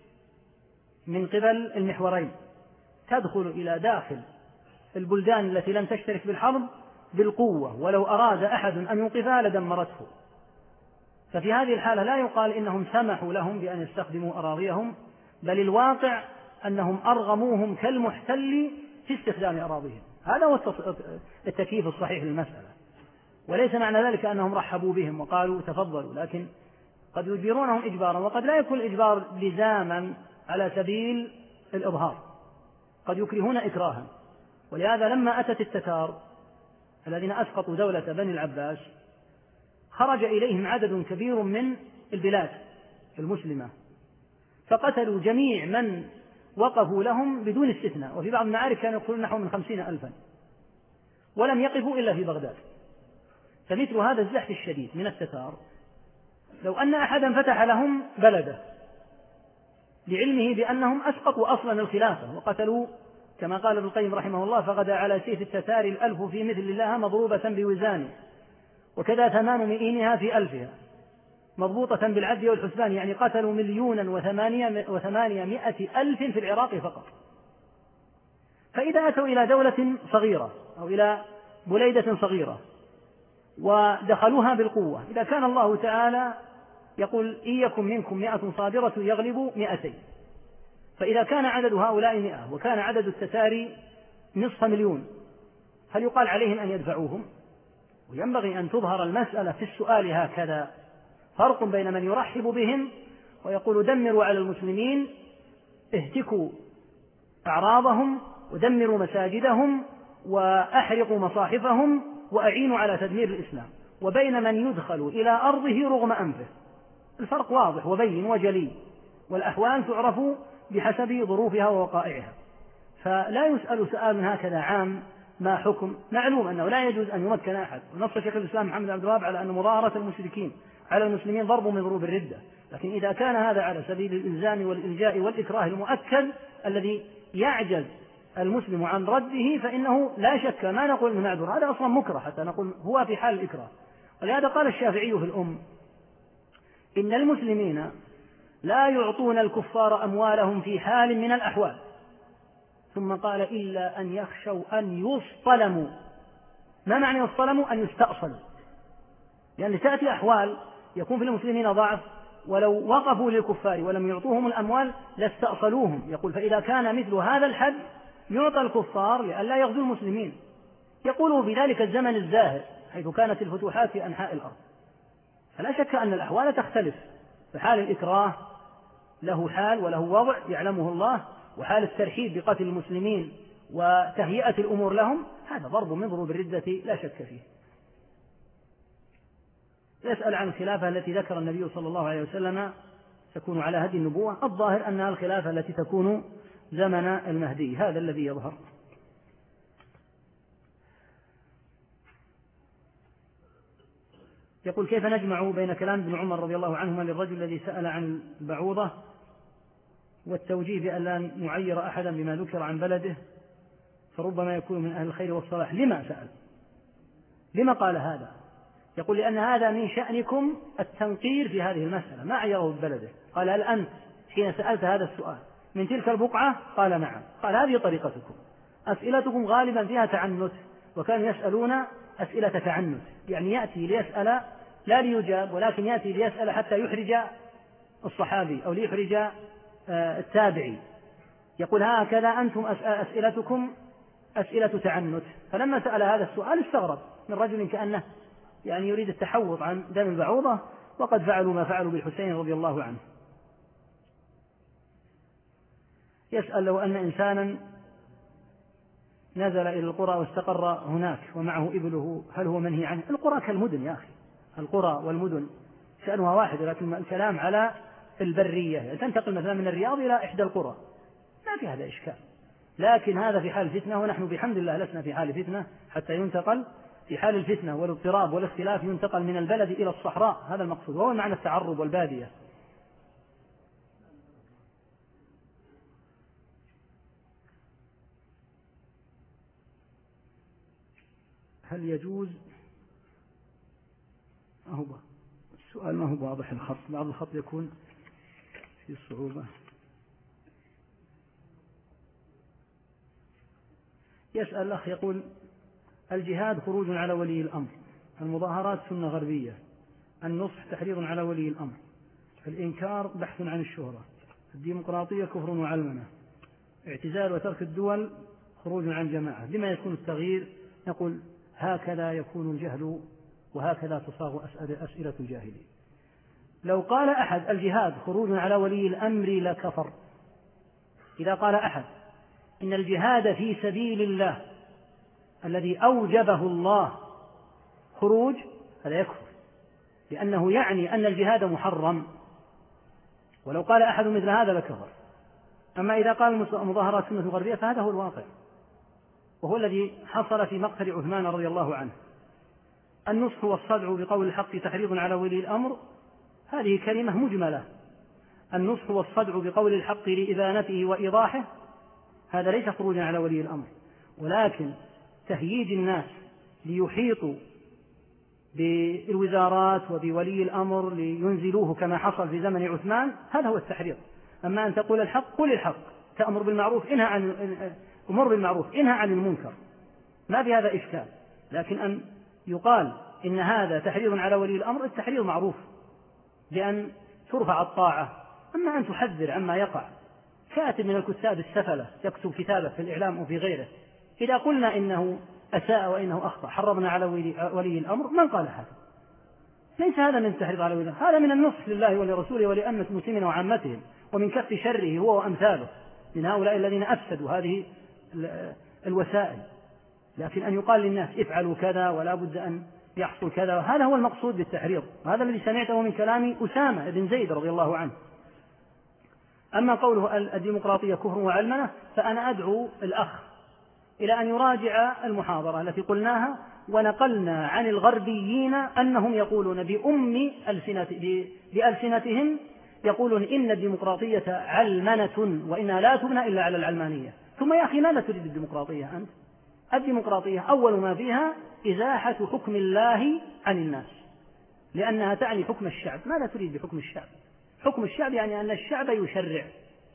من قبل المحورين تدخل إلى داخل البلدان التي لم تشترك بالحرب بالقوة، ولو أراد أحد أن يوقفها لدمرته. ففي هذه الحالة لا يقال إنهم سمحوا لهم بأن يستخدموا أراضيهم، بل الواقع أنهم أرغموهم كالمحتل في استخدام أراضيهم. هذا هو التكييف الصحيح للمسألة، وليس معنى ذلك أنهم رحبوا بهم وقالوا تفضلوا، لكن قد يجبرونهم إجبارا، وقد لا يكون الإجبار لزاما على سبيل الإظهار، قد يكرهون إكراها. ولهذا لما أتت التتار الذين أسقطوا دولة بني العباس خرج إليهم عدد كبير من البلاد المسلمة، فقتلوا جميع من وقفوا لهم بدون استثناء، وفي بعض المعارك كانوا يقتلون نحو من 50,000، ولم يقفوا إلا في بغداد. فمثل هذا الزحف الشديد من التتار لو أن أحدا فتح لهم بلده لعلمه بأنهم أسقطوا أصلا الخلافة وقتلوا، كما قال ابن القيم رحمه الله: فغدا على سيف التتار 1000 في مثل الله مضروبة بوزانه، وكذا 8 مئينها في 1000 مضبوطة بالعد والحسبان، يعني قتلوا 1,800,000 في العراق فقط. فإذا أتوا إلى دولة صغيرة أو إلى بليدة صغيرة ودخلوها بالقوة، إذا كان الله تعالى يقول: إن يكن منكم 100 صابرة يغلبوا 200، فإذا كان عدد هؤلاء 100 وكان عدد التتار 500,000، هل يقال عليهم أن يدفعوهم؟ وينبغي أن تظهر المسألة في السؤال هكذا، فرق بين من يرحب بهم ويقول دمروا على المسلمين، اهتكوا أعراضهم ودمروا مساجدهم وأحرقوا مصاحفهم وأعينوا على تدمير الإسلام، وبين من يدخل إلى أرضه رغم أنفه. الفرق واضح وبين وجلي، والأحوال تعرف بحسب ظروفها ووقائعها. فلا يسأل سؤال هكذا عام ما حكم. معلوم أنه لا يجوز أن يمكن أحد، ونص شيخ الإسلام محمد عبد الوهاب على أن مظاهرة المشركين على المسلمين ضرب من ضروب الردة، لكن إذا كان هذا على سبيل الإلزام والإلجاء والإكراه المؤكد الذي يعجز المسلم عن رده فإنه لا شك ما نقول إنه معذور، هذا أصلا مكره حتى نقول هو في حال الإكراه. ولهذا قال الشافعي في الأم: إن المسلمين لا يعطون الكفار أموالهم في حال من الأحوال، ثم قال: إلا أن يخشوا أن يصطلموا. ما معنى يصطلموا؟ أن يستأصلوا، لأن تأتي أحوال يكون في المسلمين ضعف، ولو وقفوا للكفار ولم يعطوهم الأموال لاستأصلوهم. يقول: فإذا كان مثل هذا الحد يعطى الكفار لئلا يغزو المسلمين. يقوله في ذلك الزمن الزاهر حيث كانت الفتوحات في أنحاء الأرض. فلا شك أن الأحوال تختلف، فحال الإكراه له حال وله وضع يعلمه الله، وحال الترحيب بقتل المسلمين وتهيئة الأمور لهم هذا ضرب من ضروب الردة لا شك فيه. يسأل عن الخلافة التي ذكر النبي صلى الله عليه وسلم تكون على هدي النبوة. الظاهر أنها الخلافة التي تكون زمن المهدي، هذا الذي يظهر. يقول: كيف نجمع بين كلام ابن عمر رضي الله عنهما للرجل الذي سأل عن البعوضة والتوجيه بأن لا نعير أحدا بما ذكر عن بلده فربما يكون من أهل الخير والصلاح؟ لما سأل؟ لما قال هذا؟ يقول: لأن هذا من شأنكم التنقير في هذه المسألة، ما عيره ببلده. قال: هل أنت حين سألت هذا السؤال من تلك البقعة؟ قال: نعم. قال: هذه طريقتكم، أسئلتكم غالبا فيها تعنت، وكانوا يسألون أسئلة تعنت، يعني يأتي ليسأل لا ليجاب، ولكن يأتي ليسأل حتى يحرج الصحابي أو ليحرج التابعي. يقول: هكذا أنتم أسئلتكم أسئلة تعنت. فلما سأل هذا السؤال استغرب من رجل كأنه يعني يريد التحوط عن دم البعوضة، وقد فعلوا ما فعلوا بالحسين رضي الله عنه. يسأل: لو أن إنسانا نزل إلى القرى واستقر هناك ومعه إبله هل هو منهي عنه؟ القرى كالمدن يا أخي، القرى والمدن شأنها واحد، لكن الكلام على البرية، يعني تنتقل مثلا من الرياض إلى إحدى القرى ما في هذا إشكال، لكن هذا في حال فتنة، ونحن بحمد الله لسنا في حال فتنة حتى ينتقل. في حال الفتنة والاضطراب والاختلاف ينتقل من البلد إلى الصحراء، هذا المقصود، وهو معنى التعرب والبادية. هل يجوز؟ السؤال ما هو واضح الخط، بعض الخط يكون في صعوبة. يسأل الأخ يقول: الجهاد خروج على ولي الأمر، المظاهرات سنة غربية، النصح تحريض على ولي الأمر، الإنكار بحث عن الشهرة، الديمقراطية كفر وعلمنة، اعتزال وترك الدول خروج عن جماعة، لما يكون التغيير؟ نقول: هكذا يكون الجهل وهكذا تصاغ أسئلة الجاهلين. لو قال أحد الجهاد خروج على ولي الأمر لكفر. إذا قال أحد إن الجهاد في سبيل الله الذي أوجبه الله خروج، هذا يكفر، لأنه يعني أن الجهاد محرم. ولو قال أحد مثل هذا لكفر. أما إذا قال مظاهرات سنة غربية فهذا هو الواقع، وهو الذي حصل في مقتل عثمان رضي الله عنه. النصح والصدع بقول الحق تحريض على ولي الأمر، هذه كلمة مجملة. النصح والصدع بقول الحق لإذانته وإيضاحه هذا ليس خروجا على ولي الأمر، ولكن تهييج الناس ليحيطوا بالوزارات وبولي الأمر لينزلوه كما حصل في زمن عثمان، هذا هو التحريض. أما أن تقول الحق قل الحق، تأمر بالمعروف أمر بالمعروف انهى عن المنكر، ما في هذا إشكال. لكن أن يقال إن هذا تحريض على ولي الأمر، التحريض معروف بأن ترفع الطاعة. أما أن تحذر عما يقع، كاتب من الكتاب السفلة يكتب كتابه في الإعلام وفي غيره، إذا قلنا إنه أساء وإنه أخطأ حرضنا على ولي الأمر، من قال هذا؟ ليس هذا من التحريض على الولاء، هذا من النصح لله ولرسوله ولأمة المسلمين وعامتهم، ومن كف شره هو وأمثاله من هؤلاء الذين أفسدوا هذه الوسائل. لكن أن يقال للناس افعلوا كذا ولا بد أن يحصل كذا، هذا هو المقصود بالتحريض، وهذا الذي سمعته من كلام أسامة بن زيد رضي الله عنه. أما قوله الديمقراطية كفر وعلمنة، فأنا أدعو الأخ إلى أن يراجع المحاضرة التي قلناها ونقلنا عن الغربيين أنهم يقولون بألسنتهم يقولون إن الديمقراطية علمنة وإنها لا تبنى إلا على العلمانية. ثم يا أخي ماذا تريد الديمقراطية أنت؟ الديمقراطية أول ما فيها إزاحة حكم الله عن الناس، لأنها تعني حكم الشعب. ماذا تريد بحكم الشعب؟ حكم الشعب يعني أن الشعب يشرع.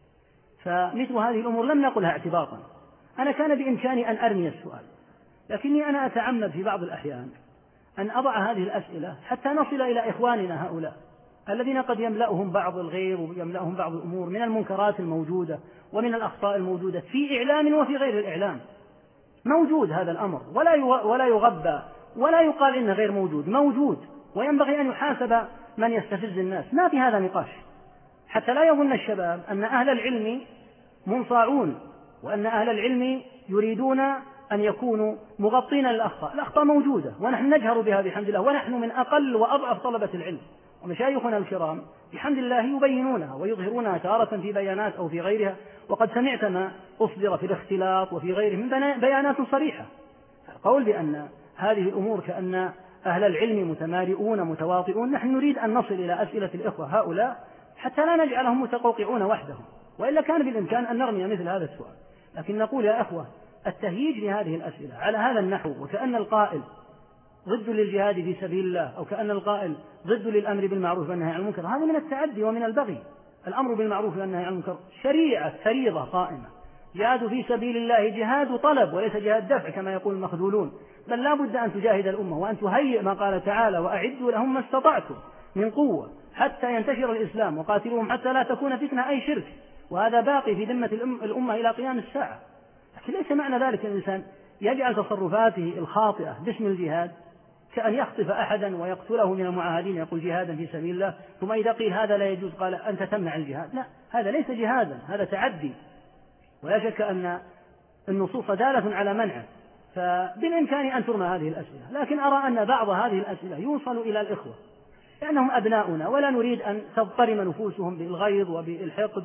فمثل هذه الأمور لم نقلها اعتباطا. أنا كان بإمكاني أن أرمي السؤال، لكني أنا أتعمد في بعض الأحيان أن أضع هذه الأسئلة حتى نصل إلى إخواننا هؤلاء الذين قد يملأهم بعض الغير ويملأهم بعض الأمور من المنكرات الموجودة ومن الأخطاء الموجودة في إعلام وفي غير الإعلام. موجود هذا الأمر ولا يغبى ولا يقال إنه غير موجود، موجود، وينبغي أن يحاسب من يستفز الناس. ما في هذا نقاش، حتى لا يظن الشباب أن أهل العلم منصاعون وأن أهل العلم يريدون أن يكونوا مغطين للأخطاء. الأخطاء موجودة ونحن نجهر بها بحمد الله، ونحن من أقل وأضعف طلبة العلم، ومشايخنا الكرام بحمد الله يبينونها ويظهرونها تارة في بيانات أو في غيرها. وقد سمعت ما أصدر في الاختلاط وفي غيره من بيانات صريحة. القول بأن هذه الأمور كأن أهل العلم متمارئون متواطئون، نحن نريد أن نصل إلى أسئلة الإخوة هؤلاء حتى لا نجعلهم متقوقعون وحدهم، وإلا كان بالإمكان أن نرمي مثل هذا السؤال. لكن نقول يا أخوة التهييج لهذه الأسئلة على هذا النحو وكأن القائل ضد للجهاد في سبيل الله أو كأن القائل ضد للأمر بالمعروف والنهي عن المنكر، هذا من التعدي ومن البغي. الأمر بالمعروف والنهي عن المنكر شريعة فريضة قائمة. جهاد في سبيل الله جهاد طلب وليس جهاد دفع كما يقول المخذولون، بل لا بد أن تجاهد الأمة وأن تهيئ ما قال تعالى وأعدوا لهم ما استطعتم من قوة حتى ينتشر الإسلام وقاتلوهم حتى لا تكون فتنة أي شرك، وهذا باقي في ذمة الأمة إلى قيام الساعة. لكن ليس معنى ذلك أن الإنسان يجعل تصرفاته الخاطئة باسم الجهاد كأن يخطف أحدا ويقتله من المعاهدين يقول جهادا في سبيل الله، ثم إذا قيل هذا لا يجوز قال أنت تمنع الجهاد. لا، هذا ليس جهادا، هذا تعدي، ولا شك أن النصوص دالة على منعه. فبالإمكان أن ترمى هذه الأسئلة، لكن أرى أن بعض هذه الأسئلة يوصل إلى الإخوة لأنهم أبناؤنا ولا نريد أن تضطرم نفوسهم بالغيظ وبالحقد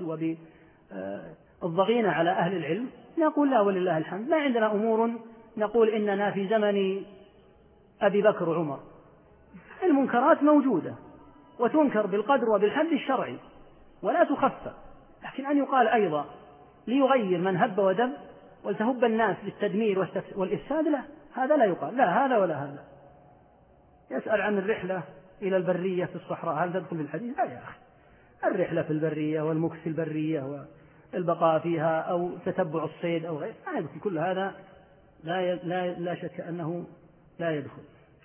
وبالضغينة على أهل العلم. نقول لا ولله الحمد، ما عندنا أمور نقول إننا في زمن أبي بكر وعمر. المنكرات موجودة وتنكر بالقدر وبالحد الشرعي ولا تخفى، لكن أن يقال أيضا ليغير من هب ودب ولتهب الناس بالتدمير والإفساد، لا، هذا لا يقال، لا هذا ولا هذا. يسأل عن الرحلة إلى البرية في الصحراء هل تدخل في الحديث؟ لا يا أخي، الرحلة في البرية والمكث في البرية والبقاء فيها أو تتبع الصيد أو غير ما يدخل، كل هذا لا شك أنه لا يدخل.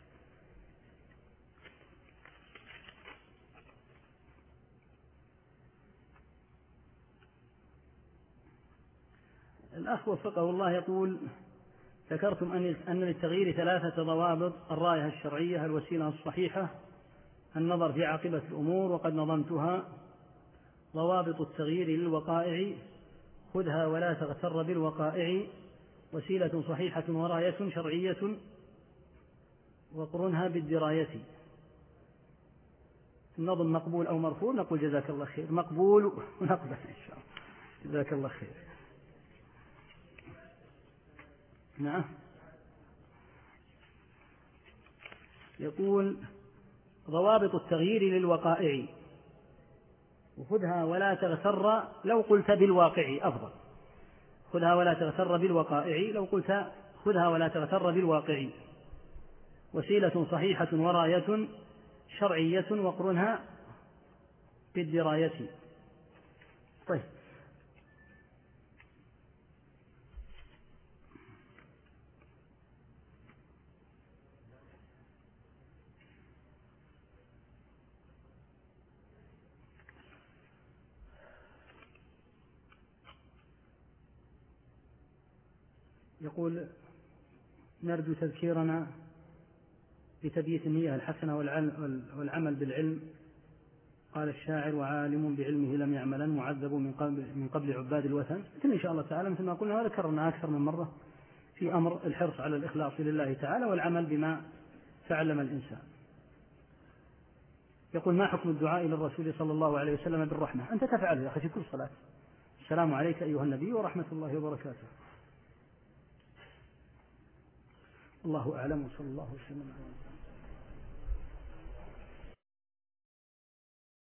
الأخ وفقه الله يقول: ذكرتم أن للتغيير 3 ضوابط: الرائحة الشرعية، الوسيلة الصحيحة، النظر في عاقبة الأمور، وقد نظمتها. ضوابط التغيير للوقائع: خذها ولا تغتر بالوقائع، وسيلة صحيحة وراية شرعية، وقرنها بالدراية. النظم مقبول أو مرفوض؟ نقول جزاك الله خير، مقبول ونقبل إن شاء الله، جزاك الله خير. نعم. يقول: ضوابط التغيير للوقائع: وخذها ولا تغتر، لو قلت بالواقع أفضل، خذها ولا تغتر بالوقائع، لو قلت خذها ولا تغتر بالواقع، وسيلة صحيحة وراية شرعية، وقرنها بالدراية. طيب، يقول: نرجو تذكيرنا لتبييت النية الحسنة والعمل بالعلم. قال الشاعر: وعالم بعلمه لم يعملا معذب من قبل عباد الوثن. مثل إن شاء الله تعالى مثل ما قلنا وذكرنا أكثر من مرة في أمر الحرص على الإخلاص لله تعالى والعمل بما تعلم الإنسان. يقول: ما حكم الدعاء للرسول صلى الله عليه وسلم بالرحمة؟ أنت تفعله يا أخي في كل صلاة: السلام عليك أيها النبي ورحمة الله وبركاته. الله أعلم، وصلى الله وسلم على